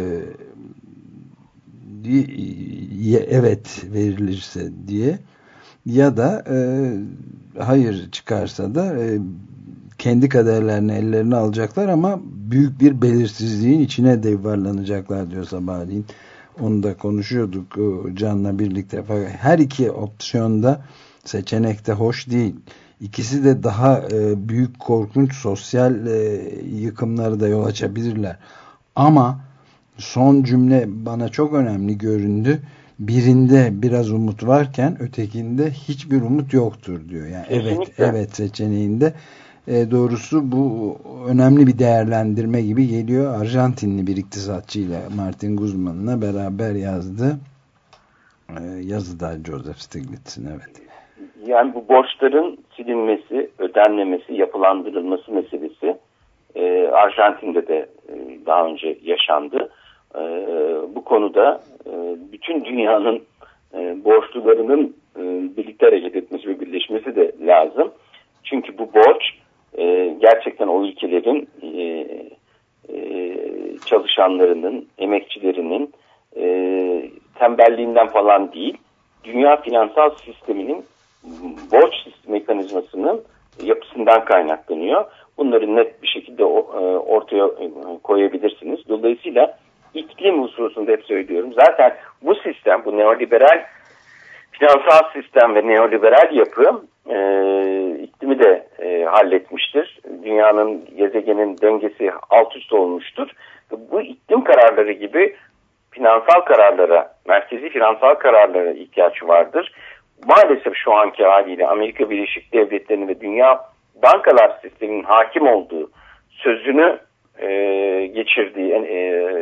evet verilirse diye ya da e, hayır çıkarsa da e, kendi kaderlerini ellerine alacaklar ama büyük bir belirsizliğin içine de yuvarlanacaklar diyor sabahleyin. Onu da konuşuyorduk o Can'la birlikte. Her iki opsiyonda seçenekte hoş değil. İkisi de daha e, büyük korkunç sosyal e, yıkımları da yol açabilirler. Ama son cümle bana çok önemli göründü. Birinde biraz umut varken ötekinde hiçbir umut yoktur diyor. Yani evet, evet seçeneğinde e, doğrusu bu önemli bir değerlendirme gibi geliyor. Arjantinli bir iktisatçıyla Martin Guzman'la beraber yazdı. E, yazıda Joseph Stiglitz'in evet. Yani bu borçların silinmesi, ödenmemesi, yapılandırılması meselesi e, Arjantin'de de e, daha önce yaşandı. E, bu konuda e, bütün dünyanın e, borçlularının e, birlikte hareket etmesi ve birleşmesi de lazım. Çünkü bu borç e, gerçekten o ülkelerin e, e, çalışanlarının, emekçilerinin e, tembelliğinden falan değil, dünya finansal sisteminin borç mekanizmasının yapısından kaynaklanıyor. Bunları net bir şekilde ortaya koyabilirsiniz. Dolayısıyla iklim hususunda hep söylüyorum. Zaten bu sistem, bu neoliberal finansal sistem ve neoliberal yapı e, iklimi de e, halletmiştir. Dünyanın, gezegenin döngesi alt üst olmuştur. Bu iklim kararları gibi finansal kararlara, merkezi finansal kararlara ihtiyaç vardır. Maalesef şu anki haliyle Amerika Birleşik Devletleri'nin ve dünya bankalar sisteminin hakim olduğu, sözünü e, geçirdiği e,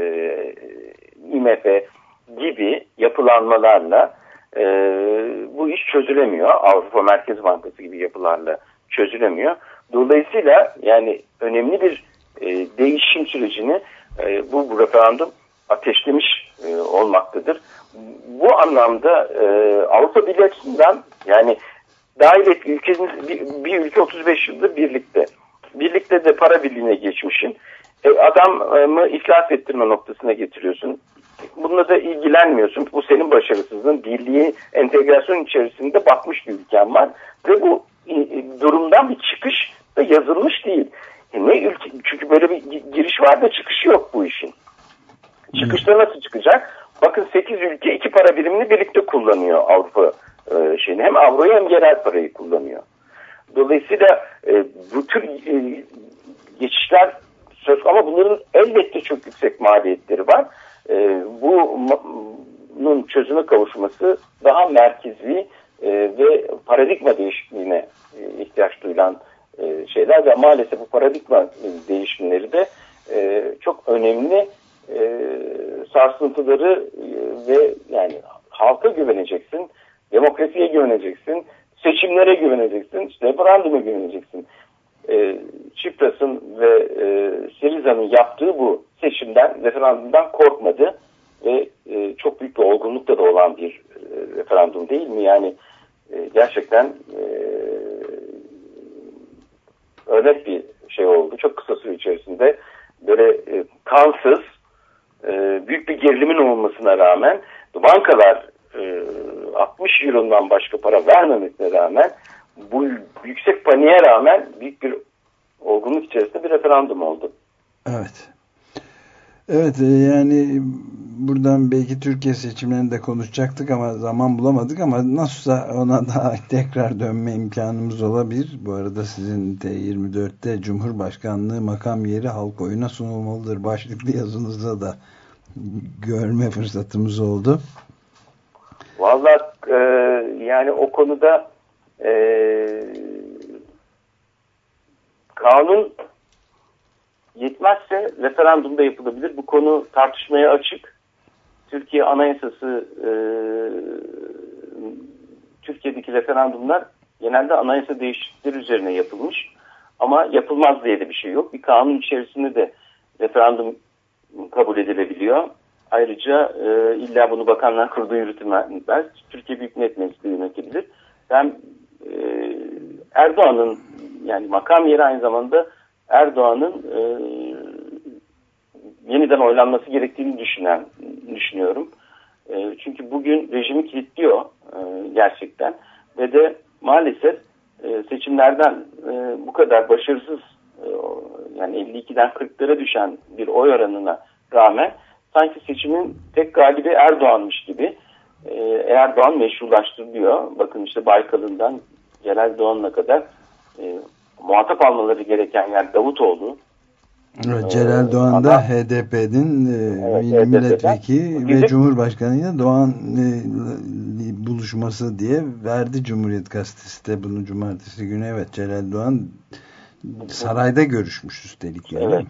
I M F gibi yapılanmalarla e, bu iş çözülemiyor. Avrupa Merkez Bankası gibi yapılarla çözülemiyor. Dolayısıyla yani önemli bir e, değişim sürecini e, bu, bu referandum ateşlemiş e, olmaktadır. Bu anlamda e, Avrupa Birliği açısından yani dahil et ülkenin bir, bir ülke otuz beş yıldır birlikte. Birlikte de para birliğine geçmişsin. E, adamı iflas ettirme noktasına getiriyorsun. Bununla da ilgilenmiyorsun. Bu senin başarısızlığın. Birliğe entegrasyon içerisinde batmış bir ülken var. Ve bu e, durumdan bir çıkış da yazılmış değil. Ne ülke, çünkü böyle bir giriş var da çıkışı yok bu işin. Çıkışta nasıl çıkacak? Bakın sekiz ülke iki para birimini birlikte kullanıyor Avrupa e, şeyini. Hem avroyu hem yerel parayı kullanıyor. Dolayısıyla e, bu tür e, geçişler söz ama bunların elbette çok yüksek maliyetleri var. E, bunun çözüme kavuşması daha merkezi e, ve paradigma değişikliğine e, ihtiyaç duyulan e, şeyler ve maalesef bu paradigma e, değişimleri de e, çok önemli e, sarsıntıları e, ve yani halka güveneceksin, demokrasiye güveneceksin, seçimlere güveneceksin, işte referanduma güveneceksin. E, Tsipras'ın ve e, Syriza'nın yaptığı bu seçimden, referandumdan korkmadı ve e, çok büyük bir olgunlukta da olan bir e, referandum değil mi? Yani e, gerçekten e, örnek bir şey oldu. Çok kısa süre içerisinde böyle e, kansız, e, büyük bir gerilimin olmasına rağmen bankalar e, altmış eurodan başka para vermemesine rağmen bu yüksek paniğe rağmen büyük bir olgunluk içerisinde bir referandum oldu. Evet. Evet yani buradan belki Türkiye seçimlerini de konuşacaktık ama zaman bulamadık ama nasılsa ona da tekrar dönme imkanımız olabilir. Bu arada sizin T yirmi dörtte Cumhurbaşkanlığı makam yeri halk oyuna sunulmalıdır başlıklı yazınızda da görme fırsatımız oldu. Vallahi e, yani o konuda e, kanun yetmezse referandumda yapılabilir. Bu konu tartışmaya açık. Türkiye Anayasası e, Türkiye'deki referandumlar genelde anayasa değişiklikleri üzerine yapılmış. Ama yapılmaz diye de bir şey yok. Bir kanun içerisinde de referandum kabul edilebiliyor. Ayrıca e, illa bunu Bakanlar Kurulu yürütmez. Türkiye Büyük Millet Meclisi yönetebilir. Ben e, Erdoğan'ın yani makam yeri aynı zamanda Erdoğan'ın e, yeniden oylanması gerektiğini düşünen düşünüyorum. E, çünkü bugün rejimi kilitliyor e, gerçekten ve de maalesef e, seçimlerden e, bu kadar başarısız e, yani elli ikiden kırklara düşen bir oy oranına rağmen sanki seçimin tek galibi Erdoğan'mış gibi e, Erdoğan meşrulaştırılıyor. Bakın işte Baykal'ından Celal Doğan'ına kadar e, muhatap almaları gereken yer Davutoğlu. Evet, Celal Doğan da H D P'nin e, evet, milletvekili ve Cumhurbaşkanı'yla Doğan e, buluşması diye verdi Cumhuriyet Gazetesi de bunu cumartesi günü. Evet, Celal Doğan sarayda görüşmüş üstelik. Yani. Evet.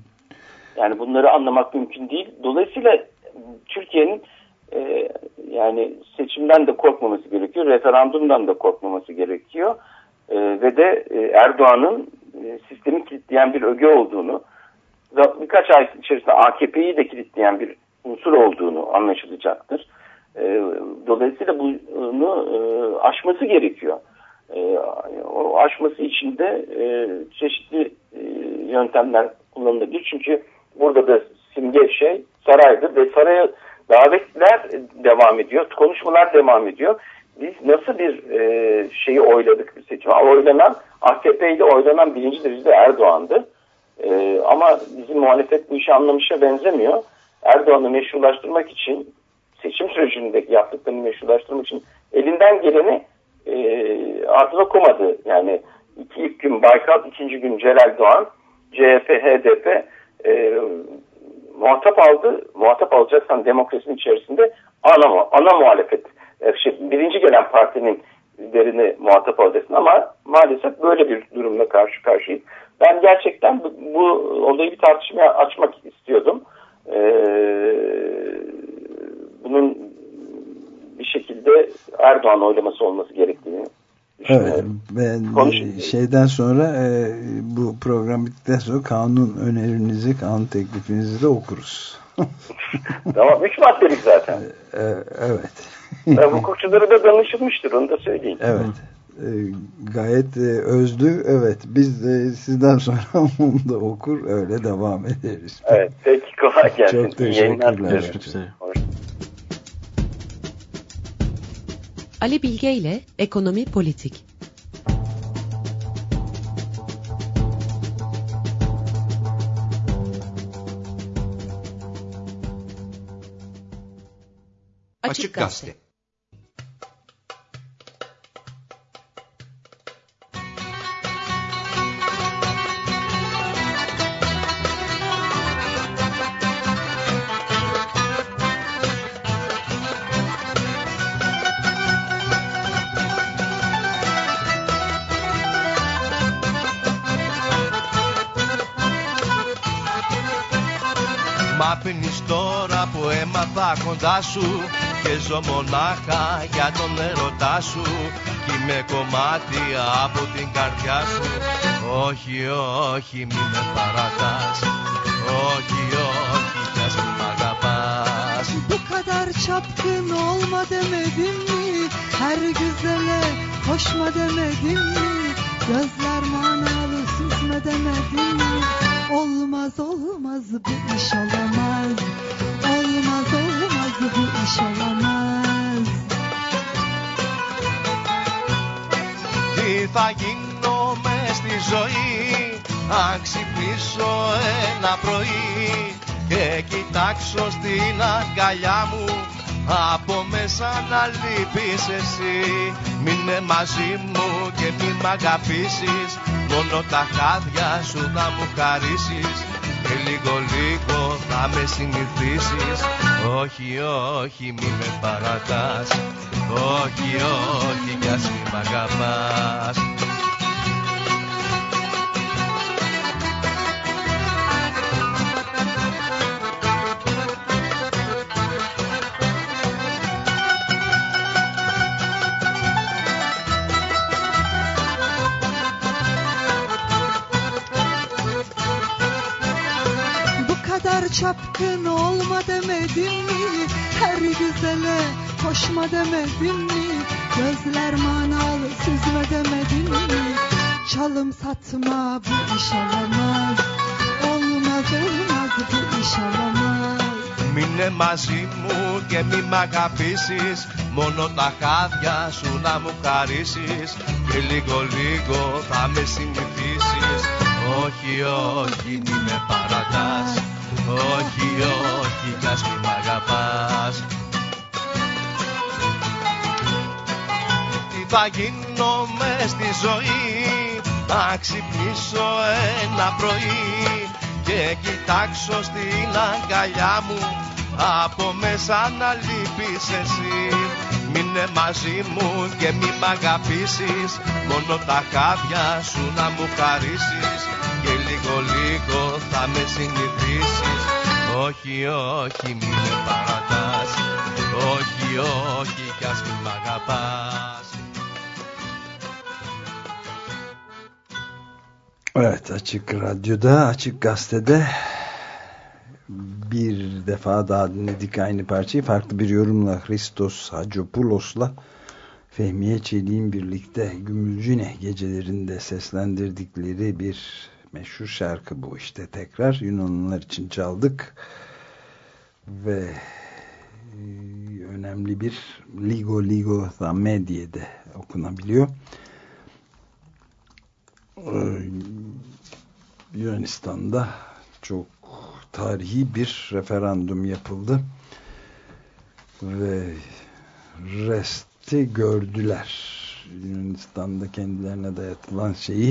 Yani bunları anlamak mümkün değil. Dolayısıyla Türkiye'nin e, yani seçimden de korkmaması gerekiyor, referandumdan da korkmaması gerekiyor. E, ve de e, Erdoğan'ın e, sistemi kilitleyen bir öge olduğunu, birkaç ay içerisinde A K P'yi de kilitleyen bir unsur olduğunu anlaşılacaktır. E, dolayısıyla bunu e, aşması gerekiyor. E, o aşması için de e, çeşitli e, yöntemler kullanılabilir. Çünkü burada da simge şey saraydı ve saraya davetler devam ediyor, konuşmalar devam ediyor. Biz nasıl bir e, şeyi oyladık bir seçim? Oylanan, A K P ile oylanan birinci derecede Erdoğan'dı. E, ama bizim muhalefet bu işi anlamışa benzemiyor. Erdoğan'ı meşrulaştırmak için, seçim sürecindeki yaptıklarını meşrulaştırmak için elinden geleni e, ardına koymadı. Yani iki, ilk gün Baykal, ikinci gün Celal Doğan, C H P, H D P e, muhatap aldı. Muhatap alacaksan demokrasinin içerisinde ana, ana muhalefet. Şey, birinci gelen partinin liderini muhatap alacaksın ama maalesef böyle bir durumla karşı karşıyayız. Ben gerçekten bu, bu olayı bir tartışmaya açmak istiyordum. Ee, bunun bir şekilde Erdoğan oylaması olması gerektiğini düşünüyorum. Evet, ben şeyden sonra e, bu program bittikten sonra kanun önerinizi, kanun teklifinizi de okuruz. Tamam, üç maddelik zaten. E, evet. Hukukçulara da danışılmıştır, onu da söyleyeyim. Evet. E, gayet e, özlü. Evet. Biz de sizden sonra onu da okur, öyle devam ederiz. Evet. Peki, kolay gelsin. Çok teşekkürler. Ali Bilge ile Ekonomi Politik. Açık Gazete. Μ' αφήνεις τώρα που έμαθα κοντά σου και ζω μονάχα για τον έρωτά σου κι είμαι κομμάτι από την καρδιά σου. Όχι, όχι, μη με παρατάς. Όχι, όχι, κι ας μη μ' αγαπάς. Bu kadar çapkın olma demedim mi? Her güzele koşma demedim mi? Gözler manalı süzme demedim mi? Olmaz olmaz bu iş olamaz. Olmaz olmaz bu iş olamaz. Τι θα γίνω μες στη ζωή αν ξυπνήσω ένα πρωί και κοιτάξω στην αγκαλιά μου από μέσα να λείπεις εσύ. Μείνε μαζί μου και μη μ' αγαπήσεις, μόνο τα χάδια σου να μου χαρίσεις και λίγο λίγο θα με συνηθίσεις. Όχι, όχι, μη με παρατάς. Όχι, όχι, κι ας μη μ' αγαπάς. Çapkın olma demedim mi? Her güzele koşma demedim mi? Gözler manalı süzme demedim mi? Çalım satma bu iş olamaz. Olmaz olmaz bu iş olamaz. Μείνε μαζί μου και μη μ' αγαπήσεις, μόνο τα χάδια σου να μου χαρίσεις και λίγο λίγο θα με συνηθίσεις. Όχι, όχι, μη με παρατάς. Όχι, όχι, κι ας μη μ' αγαπάς. Τι θα γίνω μες στη ζωή αν ξυπνήσω ένα πρωί και κοιτάξω στην αγκαλιά μου από μέσα να λείπεις εσύ. Μείνε μαζί μου και μη μ' αγαπήσεις, μόνο τα χάδια σου να μου χαρίσεις και λίγο λίγο θα με συνηθίσεις. Όχι, όχι, μη με παρατάς. Όχι, όχι, κι ας μη μ' αγαπάς. Evet, Açık Radyo'da, Açık Gazete'de bir defa daha dinledik aynı parçayı. Farklı bir yorumla Christos Haciopoulos'la Fehmiye Çelik'in birlikte Gümülcine gecelerinde seslendirdikleri bir meşhur şarkı bu işte. Tekrar Yunanlılar için çaldık ve önemli bir Ligo Ligo Thame diye de okunabiliyor. Yunanistan'da çok tarihi bir referandum yapıldı ve resti gördüler. Yunanistan'da kendilerine dayatılan şeyi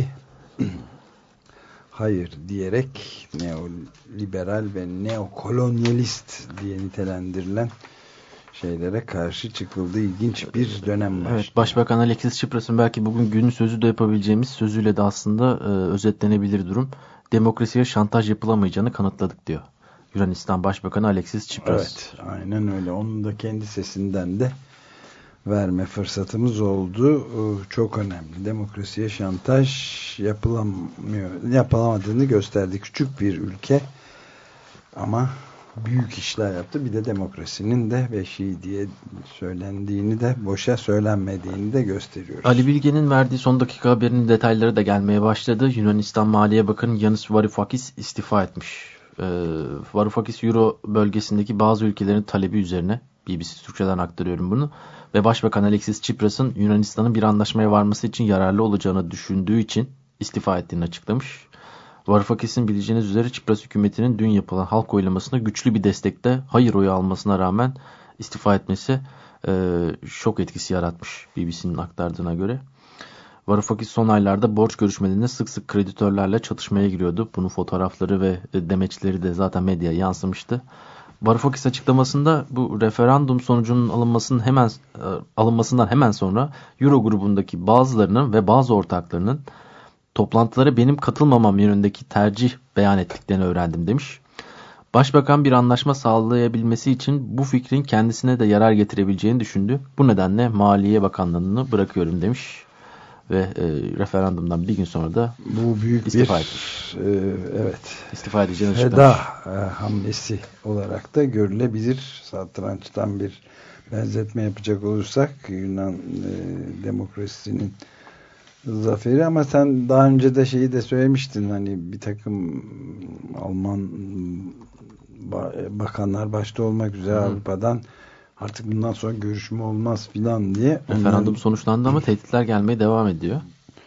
hayır diyerek neoliberal ve neokolonyalist diye nitelendirilen şeylere karşı çıkıldığı ilginç bir dönem var. Evet, Başbakan Alexis Tsipras'ın belki bugün günün sözü de yapabileceğimiz sözüyle de aslında e, özetlenebilir durum. Demokrasiye şantaj yapılamayacağını kanıtladık diyor Yunanistan Başbakanı Alexis Tsipras. Evet, aynen öyle. Onun da kendi sesinden de verme fırsatımız oldu. Çok önemli. Demokrasiye şantaj yapılamıyor, yapılamadığını gösterdi. Küçük bir ülke ama büyük işler yaptı. Bir de demokrasinin de beşiği diye söylendiğini de, boşa söylenmediğini de gösteriyoruz. Ali Bilge'nin verdiği son dakika haberinin detayları da gelmeye başladı. Yunanistan Maliye Bakanı Yanis Varoufakis istifa etmiş. Ee, Varoufakis Euro bölgesindeki bazı ülkelerin talebi üzerine, B B C Türkçe'den aktarıyorum bunu, ve Başbakan Alexis Tsipras'ın Yunanistan'ın bir anlaşmaya varması için yararlı olacağını düşündüğü için istifa ettiğini açıklamış. Varoufakis'in bileceğiniz üzere Tsipras hükümetinin dün yapılan halk oylamasında güçlü bir destekte hayır oyu almasına rağmen istifa etmesi e, şok etkisi yaratmış B B C'nin aktardığına göre. Varoufakis son aylarda borç görüşmelerinde sık sık kreditörlerle çatışmaya giriyordu. Bunun fotoğrafları ve demeçleri de zaten medyaya yansımıştı. Varoufakis açıklamasında bu referandum sonucunun alınmasının hemen alınmasından hemen sonra Euro grubundaki bazılarının ve bazı ortaklarının toplantılara benim katılmamam yönündeki tercih beyan ettiklerini öğrendim demiş. Başbakan bir anlaşma sağlayabilmesi için bu fikrin kendisine de yarar getirebileceğini düşündü. Bu nedenle Maliye Bakanlığı'nı bırakıyorum demiş. Ve e, referandumdan bir gün sonra da bu büyük istifa bir etmiş. E, evet istifa edeceğini feda e, hamlesi olarak da görülebilir. Satrançtan bir benzetme yapacak olursak Yunan e, demokrasisinin zaferi, ama sen daha önce de şeyi de söylemiştin, hani bir takım Alman bakanlar başta olmak üzere Hı. Avrupa'dan artık bundan sonra görüşme olmaz filan diye. Referandum Onların... sonuçlandı ama tehditler gelmeye devam ediyor.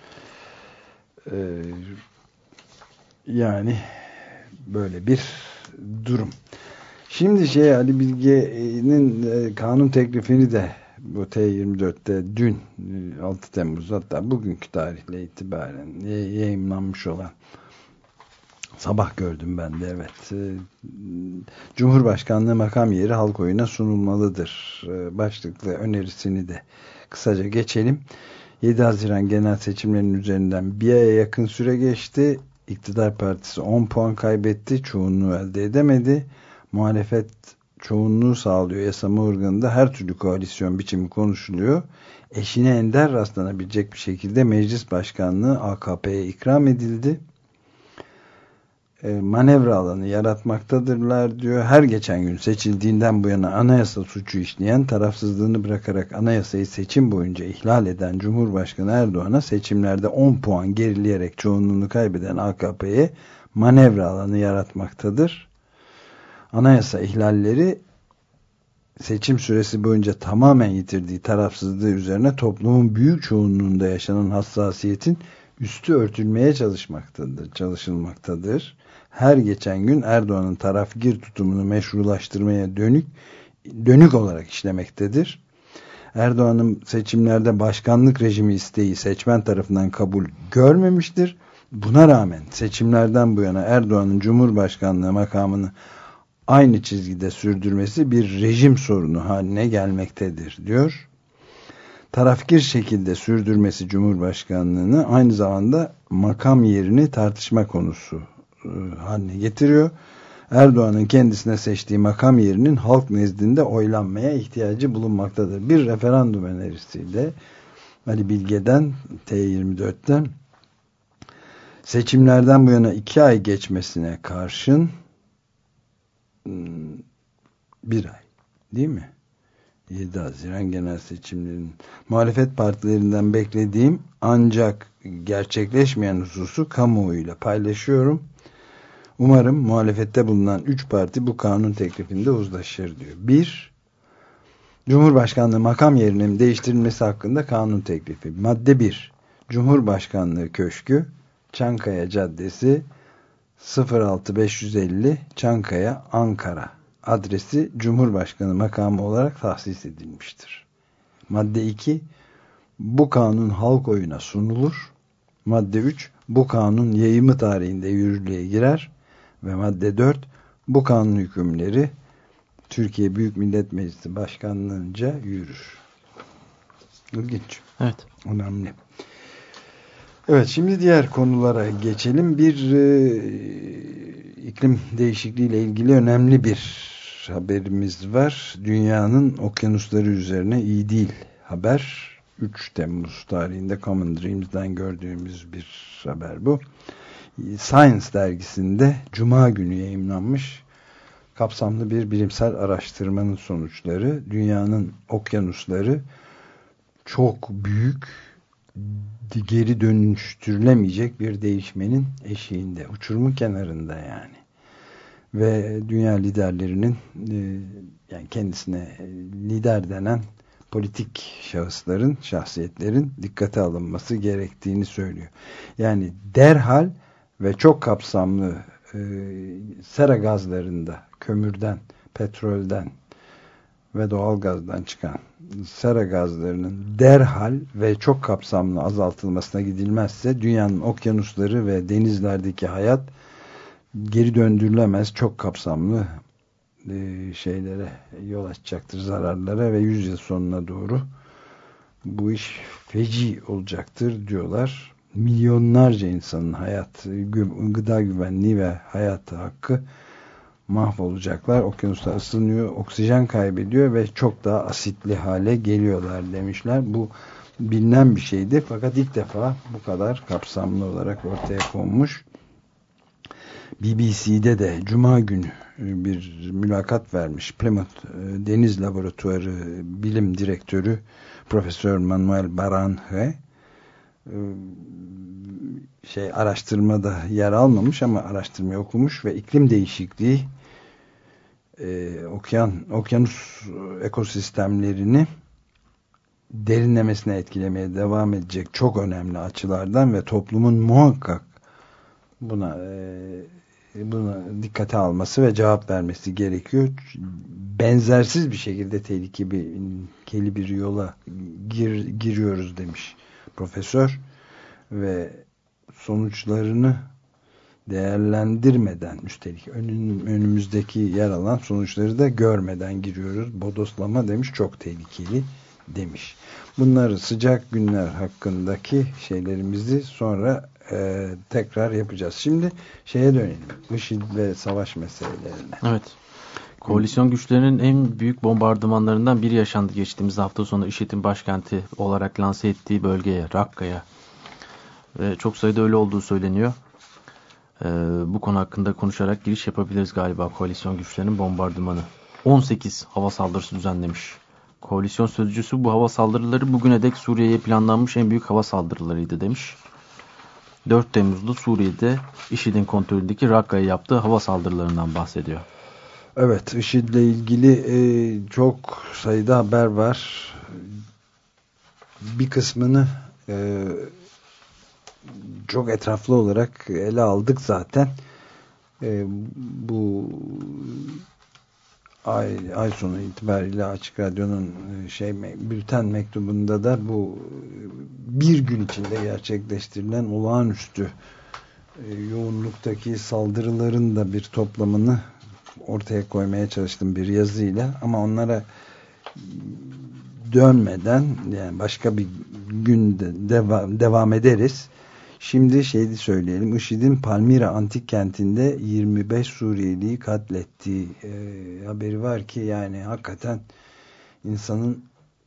Ee, yani böyle bir durum. Şimdi şey Ali Bilge'nin e, kanun teklifini de bu T yirmi dörtte dün altı Temmuz, hatta bugünkü tarihle itibaren yayımlanmış olan, sabah gördüm ben de, evet. Cumhurbaşkanlığı makam yeri halk oyuna sunulmalıdır başlıklı önerisini de kısaca geçelim. yedi Haziran genel seçimlerinin üzerinden bir aya yakın süre geçti. İktidar partisi on puan kaybetti. Çoğunluğu elde edemedi. Muhalefet çoğunluğu sağlıyor. Yasama organında her türlü koalisyon biçimi konuşuluyor. Eşine ender rastlanabilecek bir şekilde meclis başkanlığı A K P'ye ikram edildi. E, manevra alanı yaratmaktadırlar diyor. Her geçen gün seçildiğinden bu yana anayasa suçu işleyen, tarafsızlığını bırakarak anayasayı seçim boyunca ihlal eden Cumhurbaşkanı Erdoğan'a seçimlerde on puan gerileyerek çoğunluğunu kaybeden A K P'ye manevra alanı yaratmaktadır. Anayasa ihlalleri seçim süresi boyunca tamamen yitirdiği tarafsızlığı üzerine toplumun büyük çoğunluğunda yaşanan hassasiyetin üstü örtülmeye çalışmaktadır, çalışılmaktadır. Her geçen gün Erdoğan'ın tarafgir tutumunu meşrulaştırmaya dönük dönük olarak işlemektedir. Erdoğan'ın seçimlerde başkanlık rejimi isteği seçmen tarafından kabul görmemiştir. Buna rağmen seçimlerden bu yana Erdoğan'ın Cumhurbaşkanlığı makamını aynı çizgide sürdürmesi bir rejim sorunu haline gelmektedir diyor. Tarafgir şekilde sürdürmesi Cumhurbaşkanlığını aynı zamanda makam yerini tartışma konusu haline getiriyor. Erdoğan'ın kendisine seçtiği makam yerinin halk nezdinde oylanmaya ihtiyacı bulunmaktadır. Bir referandum önerisiyle Ali Bilge'den T yirmi dörtten seçimlerden bu yana iki ay geçmesine karşın bir ay değil mi? yedi Haziran genel seçimlerinin muhalefet partilerinden beklediğim ancak gerçekleşmeyen hususu kamuoyuyla paylaşıyorum. Umarım muhalefette bulunan üç parti bu kanun teklifinde uzlaşır diyor. bir. Cumhurbaşkanlığı makam yerinin değiştirilmesi hakkında kanun teklifi. Madde bir. Cumhurbaşkanlığı Köşkü, Çankaya Caddesi, sıfır altı beş yüz elli Çankaya, Ankara. Adresi Cumhurbaşkanı makamı olarak tahsis edilmiştir. Madde iki. Bu kanun halk oyuna sunulur. Madde üç. Bu kanun yayımı tarihinde yürürlüğe girer. Ve madde dört. Bu kanun hükümleri Türkiye Büyük Millet Meclisi Başkanlığınca yürür. İlginç. Evet. Önemli. Evet, şimdi diğer konulara geçelim. Bir e, iklim değişikliği ile ilgili önemli bir haberimiz var. Dünyanın okyanusları üzerine iyi değil haber. üç Temmuz tarihinde Common Dreams'den gördüğümüz bir haber bu. Science dergisinde Cuma günü yayımlanmış kapsamlı bir bilimsel araştırmanın sonuçları. Dünyanın okyanusları çok büyük, geri dönüştürülemeyecek bir değişmenin eşiğinde, uçurumun kenarında yani. Ve dünya liderlerinin e, yani kendisine lider denen politik şahısların, şahsiyetlerin dikkate alınması gerektiğini söylüyor. Yani derhal ve çok kapsamlı e, sera gazlarında, kömürden, petrolden ve doğalgazdan çıkan sera gazlarının derhal ve çok kapsamlı azaltılmasına gidilmezse dünyanın okyanusları ve denizlerdeki hayat geri döndürülemez çok kapsamlı şeylere yol açacaktır, zararlara ve yüzyıl sonuna doğru bu iş feci olacaktır diyorlar. Milyonlarca insanın hayatı, gıda güvenliği ve hayatı hakkı mahvolacaklar. Okyanuslar ısınıyor, oksijen kaybediyor ve çok daha asitli hale geliyorlar demişler. Bu bilinen bir şeydi fakat ilk defa bu kadar kapsamlı olarak ortaya konmuş. B B C'de de Cuma günü bir mülakat vermiş Plymouth Deniz Laboratuvarı Bilim Direktörü Profesör Manuel Baranje şey araştırmada yer almamış ama araştırmayı okumuş ve iklim değişikliği e, okyan okyanus ekosistemlerini derinlemesine etkilemeye devam edecek çok önemli açılardan ve toplumun muhakkak buna e, buna dikkate alması ve cevap vermesi gerekiyor. Benzersiz bir şekilde tehlikeli bir yola gir, giriyoruz demiş profesör ve sonuçlarını değerlendirmeden üstelik önün, önümüzdeki yer alan sonuçları da görmeden giriyoruz. Bodoslama demiş, çok tehlikeli demiş. Bunları sıcak günler hakkındaki şeylerimizi sonra e, tekrar yapacağız. Şimdi şeye dönelim. IŞİD ve savaş meselelerine. Evet. Koalisyon güçlerinin en büyük bombardımanlarından biri yaşandı geçtiğimiz hafta sonu IŞİD'in başkenti olarak lanse ettiği bölgeye, Rakka'ya. Ve çok sayıda ölü olduğu söyleniyor. Ee, bu konu hakkında konuşarak giriş yapabiliriz galiba. Koalisyon güçlerinin bombardımanı. on sekiz hava saldırısı düzenlemiş. Koalisyon sözcüsü bu hava saldırıları bugüne dek Suriye'ye planlanmış en büyük hava saldırılarıydı demiş. dört Temmuz'da Suriye'de IŞİD'in kontrolündeki Rakka'ya yaptığı hava saldırılarından bahsediyor. Evet, IŞİD'le ilgili e, çok sayıda haber var. Bir kısmını e, çok etraflı olarak ele aldık zaten. E, bu ay, ay sonu itibariyle Açık Radyo'nun şey bülten mektubunda da bu bir gün içinde gerçekleştirilen olağanüstü e, yoğunluktaki saldırıların da bir toplamını ortaya koymaya çalıştım bir yazıyla ama onlara dönmeden yani başka bir günde devam, devam ederiz. Şimdi şeyi söyleyelim. IŞİD'in Palmira antik kentinde yirmi beş Suriyeliyi katlettiği e, haberi var ki yani hakikaten insanın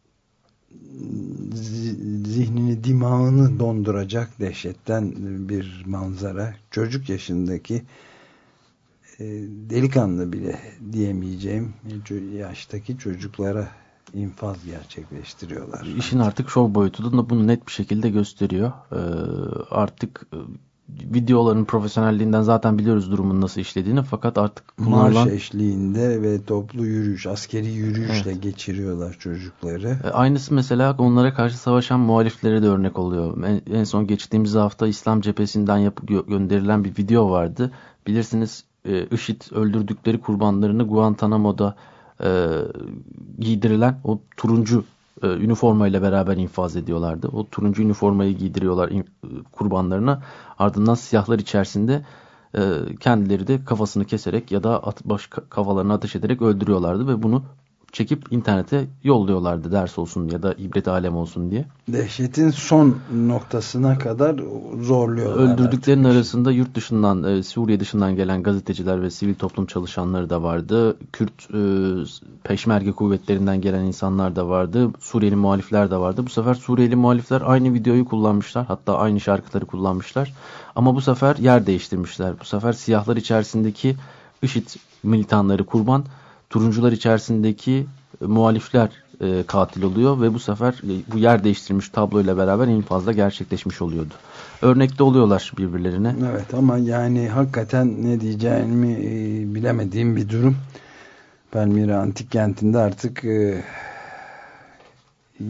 zihnini, dimağını donduracak dehşetten bir manzara. Çocuk yaşındaki e, delikanlı bile diyemeyeceğim yaştaki çocuklara infaz gerçekleştiriyorlar. İşin artık şov boyutu da bunu net bir şekilde gösteriyor. Ee, artık videoların profesyonelliğinden zaten biliyoruz durumun nasıl işlediğini fakat artık kullanılan... Marş eşliğinde ve toplu yürüyüş, askeri yürüyüşle evet. geçiriyorlar çocukları. Ee, aynısı mesela onlara karşı savaşan muhaliflere de örnek oluyor. En, en son geçtiğimiz hafta İslam cephesinden yapıp gö- gönderilen bir video vardı. Bilirsiniz e, IŞİD öldürdükleri kurbanlarını Guantanamo'da E, giydirilen o turuncu e, üniformayla beraber infaz ediyorlardı. O turuncu üniformayı giydiriyorlar in, e, kurbanlarına. Ardından siyahlar içerisinde e, kendileri de kafasını keserek ya da at, baş kafalarına ateş ederek öldürüyorlardı ve bunu çekip internete yolluyorlardı ders olsun ya da ibret alem olsun diye. Dehşetin son noktasına kadar zorluyorlar. Öldürdüklerinin arasında yurt dışından, e, Suriye dışından gelen gazeteciler ve sivil toplum çalışanları da vardı. Kürt e, peşmerge kuvvetlerinden gelen insanlar da vardı. Suriyeli muhalifler de vardı. Bu sefer Suriyeli muhalifler aynı videoyu kullanmışlar. Hatta aynı şarkıları kullanmışlar. Ama bu sefer yer değiştirmişler. Bu sefer siyahlar içerisindeki IŞİD militanları kurban, turuncular içerisindeki e, muhalifler e, katil oluyor ve bu sefer e, bu yer değiştirilmiş tabloyla beraber infazla gerçekleşmiş oluyordu. Örnekte oluyorlar birbirlerine. Evet ama yani hakikaten ne diyeceğimi e, bilemediğim bir durum. Palmira antik kentinde artık e, e,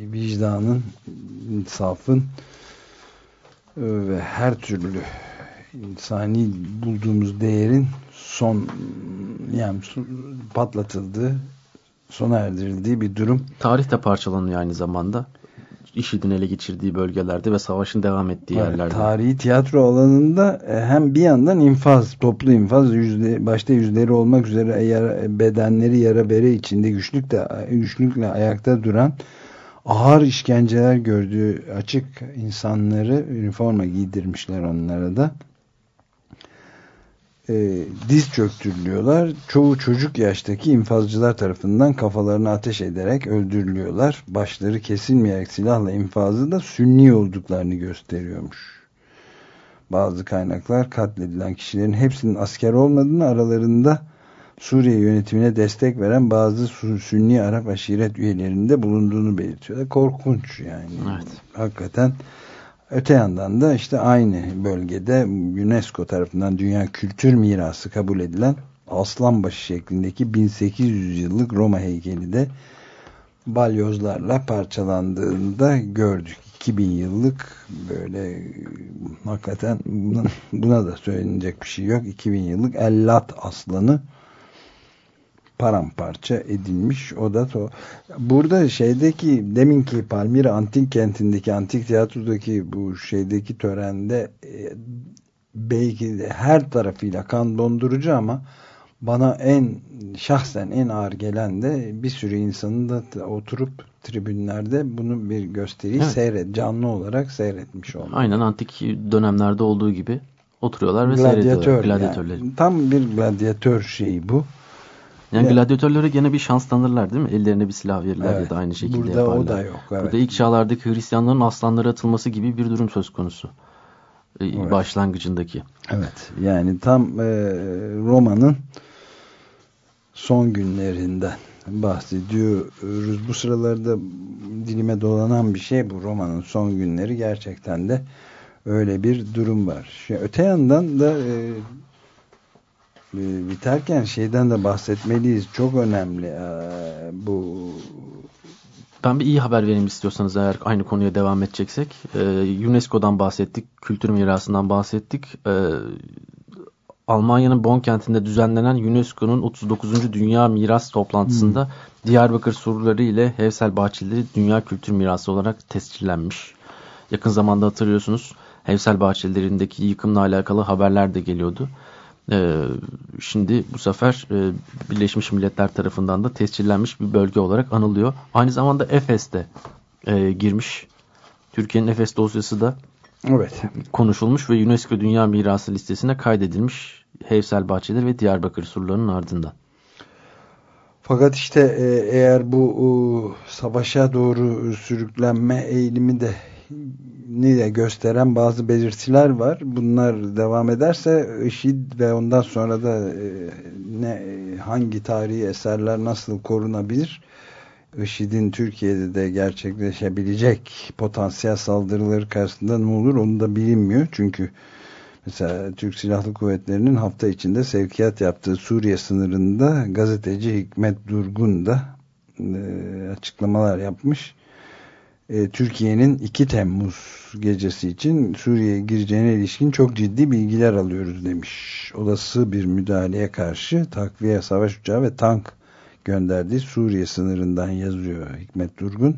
vicdanın, insafın e, ve her türlü insani bulduğumuz değerin son yani patlatıldığı, sona erdirildiği bir durum. Tarih de parçalanıyor aynı zamanda. IŞİD'in ele geçirdiği bölgelerde ve savaşın devam ettiği evet, yerlerde. Tarihi tiyatro alanında hem bir yandan infaz, toplu infaz, yüzde, başta yüzleri olmak üzere yara, bedenleri yara bere içinde güçlükle, güçlükle ayakta duran, ağır işkenceler gördüğü açık insanları üniforma giydirmişler onlara da. E, diz çöktürülüyorlar. Çoğu çocuk yaştaki infazcılar tarafından kafalarını ateş ederek öldürülüyorlar. Başları kesilmeyerek silahla infazı da sünni olduklarını gösteriyormuş. Bazı kaynaklar katledilen kişilerin hepsinin asker olmadığını, aralarında Suriye yönetimine destek veren bazı sünni Arap aşiret üyelerinde bulunduğunu belirtiyorlar. Korkunç yani. Evet. Hakikaten. Öte yandan da işte aynı bölgede UNESCO tarafından Dünya Kültür Mirası kabul edilen Aslanbaşı şeklindeki bin sekiz yüz yıllık Roma heykeli de balyozlarla parçalandığını da gördük. iki bin yıllık böyle hakikaten buna, buna da söylenecek bir şey yok. iki bin yıllık Ellat aslanı paramparça edilmiş. O da to burada şeydeki deminki Palmira Antik Kenti'ndeki Antik Tiyatro'daki bu şeydeki törende e, belki de her tarafıyla kan dondurucu ama bana en şahsen en ağır gelen de bir sürü insanın da oturup tribünlerde bunu bir gösteriyi evet. seyret, canlı olarak seyretmiş olmak. Aynen antik dönemlerde olduğu gibi oturuyorlar ve gladyatör, seyrediyorlar. Gladyatörleri. Yani, tam bir gladyatör şeyi bu. Yani evet. Gladyatörlere gene bir şans tanırlar değil mi? Ellerine bir silah verirler evet. ya da aynı şekilde burada yaparlar. Burada o da yok. Evet. Burada ilk çağlardaki Hristiyanların aslanlara atılması gibi bir durum söz konusu. Evet. Başlangıcındaki. Evet. Yani tam e, Roma'nın son günlerinden bahsediyoruz. Bu sıralarda dilime dolanan bir şey bu. Roma'nın son günleri gerçekten de öyle bir durum var. Şimdi öte yandan da e, biterken şeyden de bahsetmeliyiz. Çok önemli ee, bu. Ben bir iyi haber vereyim istiyorsanız eğer aynı konuya devam edeceksek. Ee, UNESCO'dan bahsettik. Kültür mirasından bahsettik. Ee, Almanya'nın Bonn kentinde düzenlenen UNESCO'nun otuz dokuzuncu Dünya Miras toplantısında hmm. Diyarbakır surları ile Hevsel Bahçeleri Dünya Kültür Mirası olarak tescillenmiş. Yakın zamanda hatırlıyorsunuz Hevsel Bahçeleri'ndeki yıkımla alakalı haberler de geliyordu. Ee, şimdi bu sefer e, Birleşmiş Milletler tarafından da tescillenmiş bir bölge olarak anılıyor. Aynı zamanda Efes'te e, girmiş. Türkiye'nin Efes dosyası da evet. konuşulmuş ve UNESCO Dünya Mirası listesine kaydedilmiş Hevsel Bahçeleri ve Diyarbakır surlarının ardından. Fakat işte e, eğer bu e, savaşa doğru sürüklenme eğilimi de ni de gösteren bazı belirtiler var. Bunlar devam ederse IŞİD ve ondan sonra da e, ne hangi tarihi eserler nasıl korunabilir? IŞİD'in Türkiye'de de gerçekleşebilecek potansiyel saldırıları karşısında ne olur onu da bilinmiyor. Çünkü mesela Türk Silahlı Kuvvetleri'nin hafta içinde sevkiyat yaptığı Suriye sınırında gazeteci Hikmet Durgun da e, açıklamalar yapmış. Türkiye'nin iki Temmuz gecesi için Suriye'ye gireceğine ilişkin çok ciddi bilgiler alıyoruz demiş. Olası bir müdahaleye karşı takviye savaş uçağı ve tank gönderdiği Suriye sınırından yazıyor Hikmet Durgun.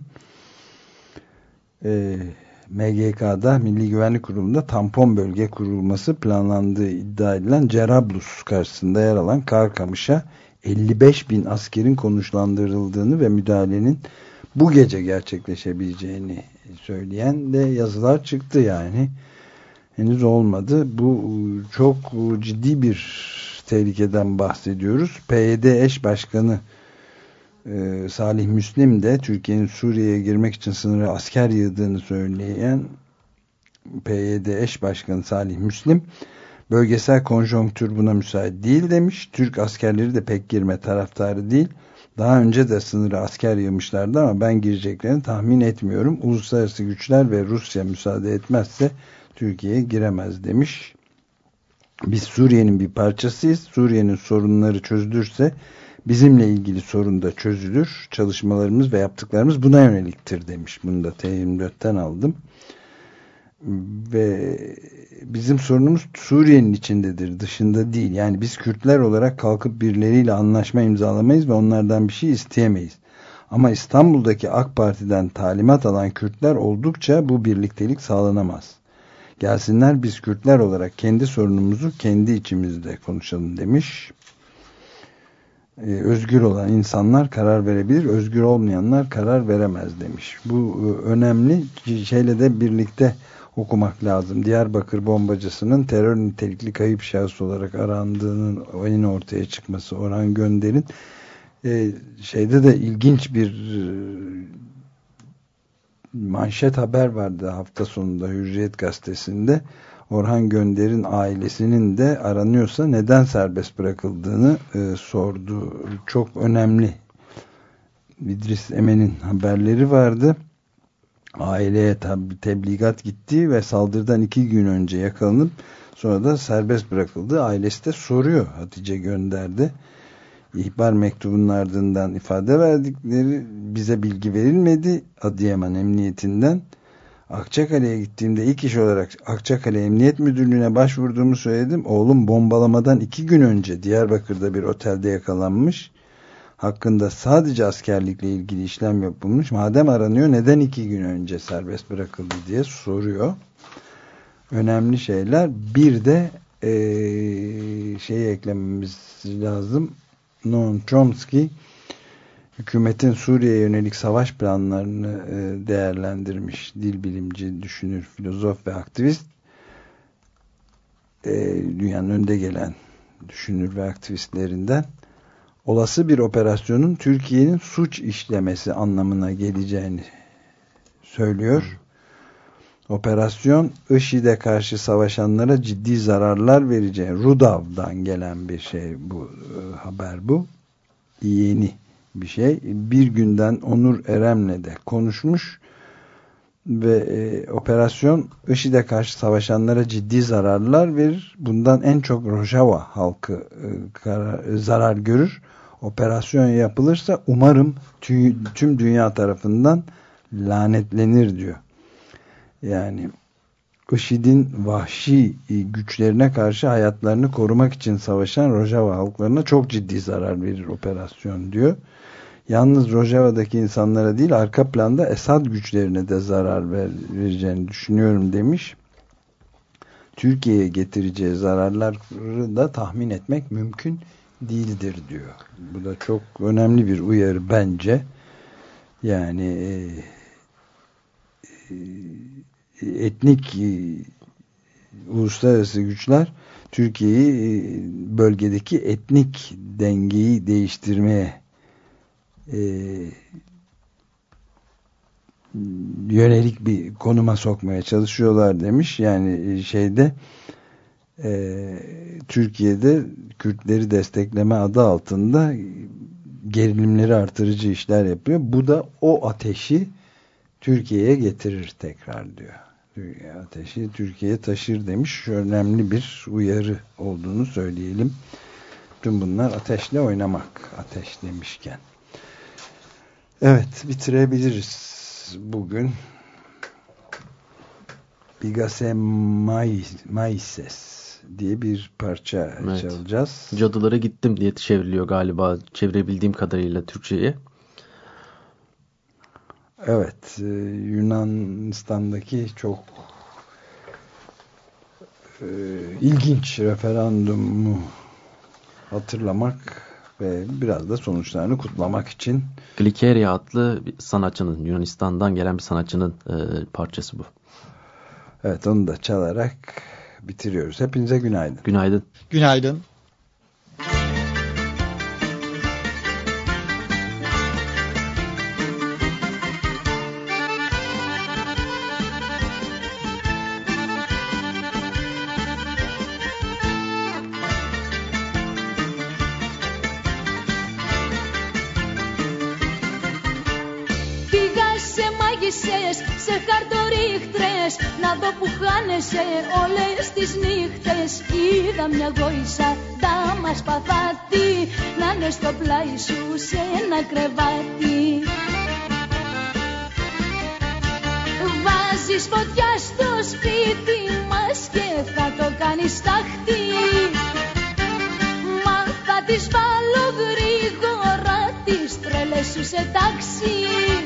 E, M G K'da Milli Güvenlik Kurulu'nda tampon bölge kurulması planlandığı iddia edilen Cerablus karşısında yer alan Karkamış'a elli beş bin askerin konuşlandırıldığını ve müdahalenin bu gece gerçekleşebileceğini söyleyen de yazılar çıktı yani. Henüz olmadı. Bu çok ciddi bir tehlikeden bahsediyoruz. P Y D eş başkanı e, Salih Müslim de Türkiye'nin Suriye'ye girmek için sınıra asker yığdığını söyleyen P Y D eş başkanı Salih Müslim, bölgesel konjonktür buna müsait değil demiş. Türk askerleri de pek girme taraftarı değil. Daha önce de sınıra asker yığmışlardı ama ben gireceklerini tahmin etmiyorum. Uluslararası güçler ve Rusya müsaade etmezse Türkiye'ye giremez demiş. Biz Suriye'nin bir parçasıyız. Suriye'nin sorunları çözülürse bizimle ilgili sorun da çözülür. Çalışmalarımız ve yaptıklarımız buna yöneliktir demiş. Bunu da T yirmi dört'ten aldım. ve bizim sorunumuz Suriye'nin içindedir, dışında değil. Yani biz Kürtler olarak kalkıp birileriyle anlaşma imzalamayız ve onlardan bir şey isteyemeyiz. Ama İstanbul'daki AK Parti'den talimat alan Kürtler oldukça bu birliktelik sağlanamaz. Gelsinler biz Kürtler olarak kendi sorunumuzu kendi içimizde konuşalım demiş. Ee, özgür olan insanlar karar verebilir, özgür olmayanlar karar veremez demiş. Bu e, önemli. Şeyle de birlikte okumak lazım. Diyarbakır bombacısının terör nitelikli kayıp şahıs olarak arandığının yeni ortaya çıkması, Orhan Gönder'in e, şeyde de ilginç bir e, manşet haber vardı hafta sonunda Hürriyet gazetesinde. Orhan Gönder'in ailesinin de aranıyorsa neden serbest bırakıldığını e, sordu. Çok önemli. İdris Emen'in haberleri vardı. Aileye tabi tebligat gitti ve saldırıdan iki gün önce yakalanıp sonra da serbest bırakıldı. Ailesi de soruyor, Hatice Gönder'de. İhbar mektubunun ardından ifade verdikleri, bize bilgi verilmedi Adıyaman Emniyetinden. Akçakale'ye gittiğimde ilk iş olarak Akçakale Emniyet Müdürlüğü'ne başvurduğumu söyledim. Oğlum bombalamadan iki gün önce Diyarbakır'da bir otelde yakalanmış. Hakkında sadece askerlikle ilgili işlem yapılmış. Madem aranıyor neden iki gün önce serbest bırakıldı diye soruyor. Önemli şeyler. Bir de ee, şey eklememiz lazım. Noam Chomsky hükümetin Suriye'ye yönelik savaş planlarını e, değerlendirmiş. Dil bilimci, düşünür, filozof ve aktivist. E, dünyanın önde gelen düşünür ve aktivistlerinden. Olası bir operasyonun Türkiye'nin suç işlemesi anlamına geleceğini söylüyor. Operasyon IŞİD'e karşı savaşanlara ciddi zararlar vereceği, Rudav'dan gelen bir şey bu e, haber bu. Yeni bir şey. Bir günden Onur Erem'le de konuşmuş ve e, operasyon IŞİD'e karşı savaşanlara ciddi zararlar verir. Bundan en çok Rojava halkı e, karar, zarar görür. Operasyon yapılırsa umarım tü, tüm dünya tarafından lanetlenir diyor. Yani IŞİD'in vahşi güçlerine karşı hayatlarını korumak için savaşan Rojava halklarına çok ciddi zarar verir operasyon diyor. Yalnız Rojava'daki insanlara değil, arka planda Esad güçlerine de zarar ver, vereceğini düşünüyorum demiş. Türkiye'ye getireceği zararları da tahmin etmek mümkün değildir diyor. Bu da çok önemli bir uyarı bence. Yani e, e, etnik e, uluslararası güçler Türkiye'yi e, bölgedeki etnik dengeyi değiştirmeye e, yönelik bir konuma sokmaya çalışıyorlar demiş. Yani şeyde e, Türkiye'de Kürtleri destekleme adı altında gerilimleri artırıcı işler yapıyor. Bu da o ateşi Türkiye'ye getirir tekrar diyor. Ateşi Türkiye'ye taşır demiş. Şu önemli bir uyarı olduğunu söyleyelim. Tüm bunlar ateşle oynamak. Ateş demişken. Evet, bitirebiliriz bugün. Bigase Maises diye bir parça evet. çalacağız. Cadılara gittim diye çevriliyor galiba, çevirebildiğim kadarıyla Türkçe'ye. Evet, Yunanistan'daki çok e, ilginç referandumu hatırlamak ve biraz da sonuçlarını kutlamak için. Glikeria adlı bir sanatçının, Yunanistan'dan gelen bir sanatçının e, parçası bu. Evet, onu da çalarak bitiriyoruz. Hepinize günaydın. Günaydın. Günaydın. Σε χαρτορίχτρες να δω που χάνεσαι όλες τις νύχτες. Είδα μια γόησα δάμα σπαθάτη να είναι στο πλάι σου σε ένα κρεβάτι. Βάζεις φωτιά στο σπίτι μας και θα το κάνεις στάχτη. Μα θα τις βάλω γρήγορα τις τρέλες σου σε τάξη.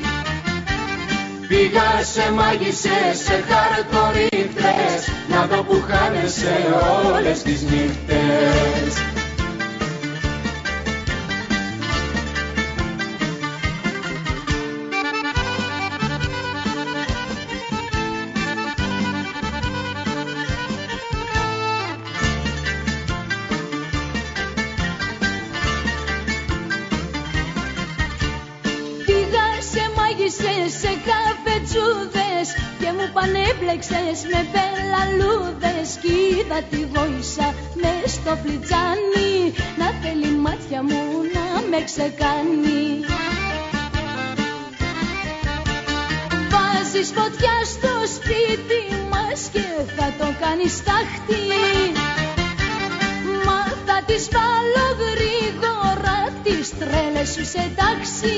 Πήγα σε μάγισσες, σε χαρτορίχτες, να δω που χάνεσαι όλες τις νύχτες. Σε καφετσούδες και μου πανέπλεξες με πελαλούδες. Κι είδα τη βόησα μες στο φλιτζάνι να θέλει μάτια μου να με ξεκάνει. Βάζεις φωτιά στο σπίτι μας και θα το κάνεις στάχτη. Μα θα τις βάλω γρήγορα τις τρέλες σου σε τάξη.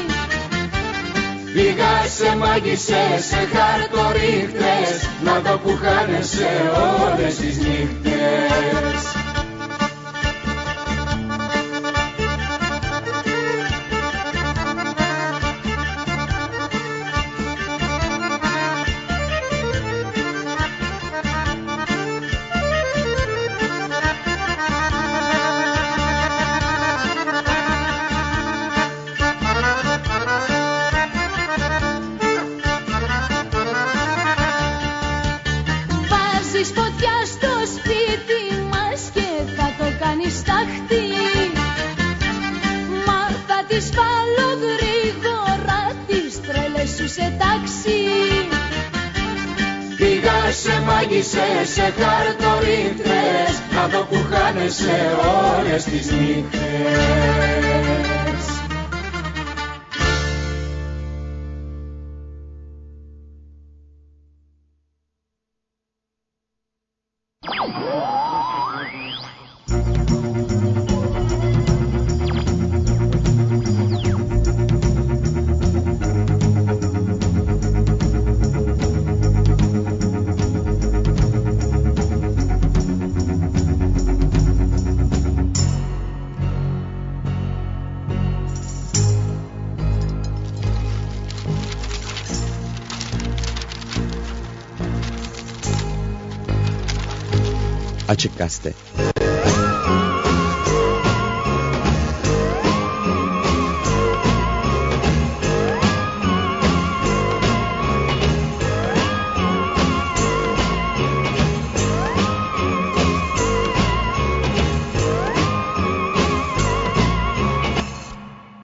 Πήγα σε μάγισσες, σε χαρτορίχτες, να δω που χάνεσαι όλες τις νύχτες. Σε χαρτορίχτες, να δω που χάνεσαι όλες τις νύχτες. Açık Gazete.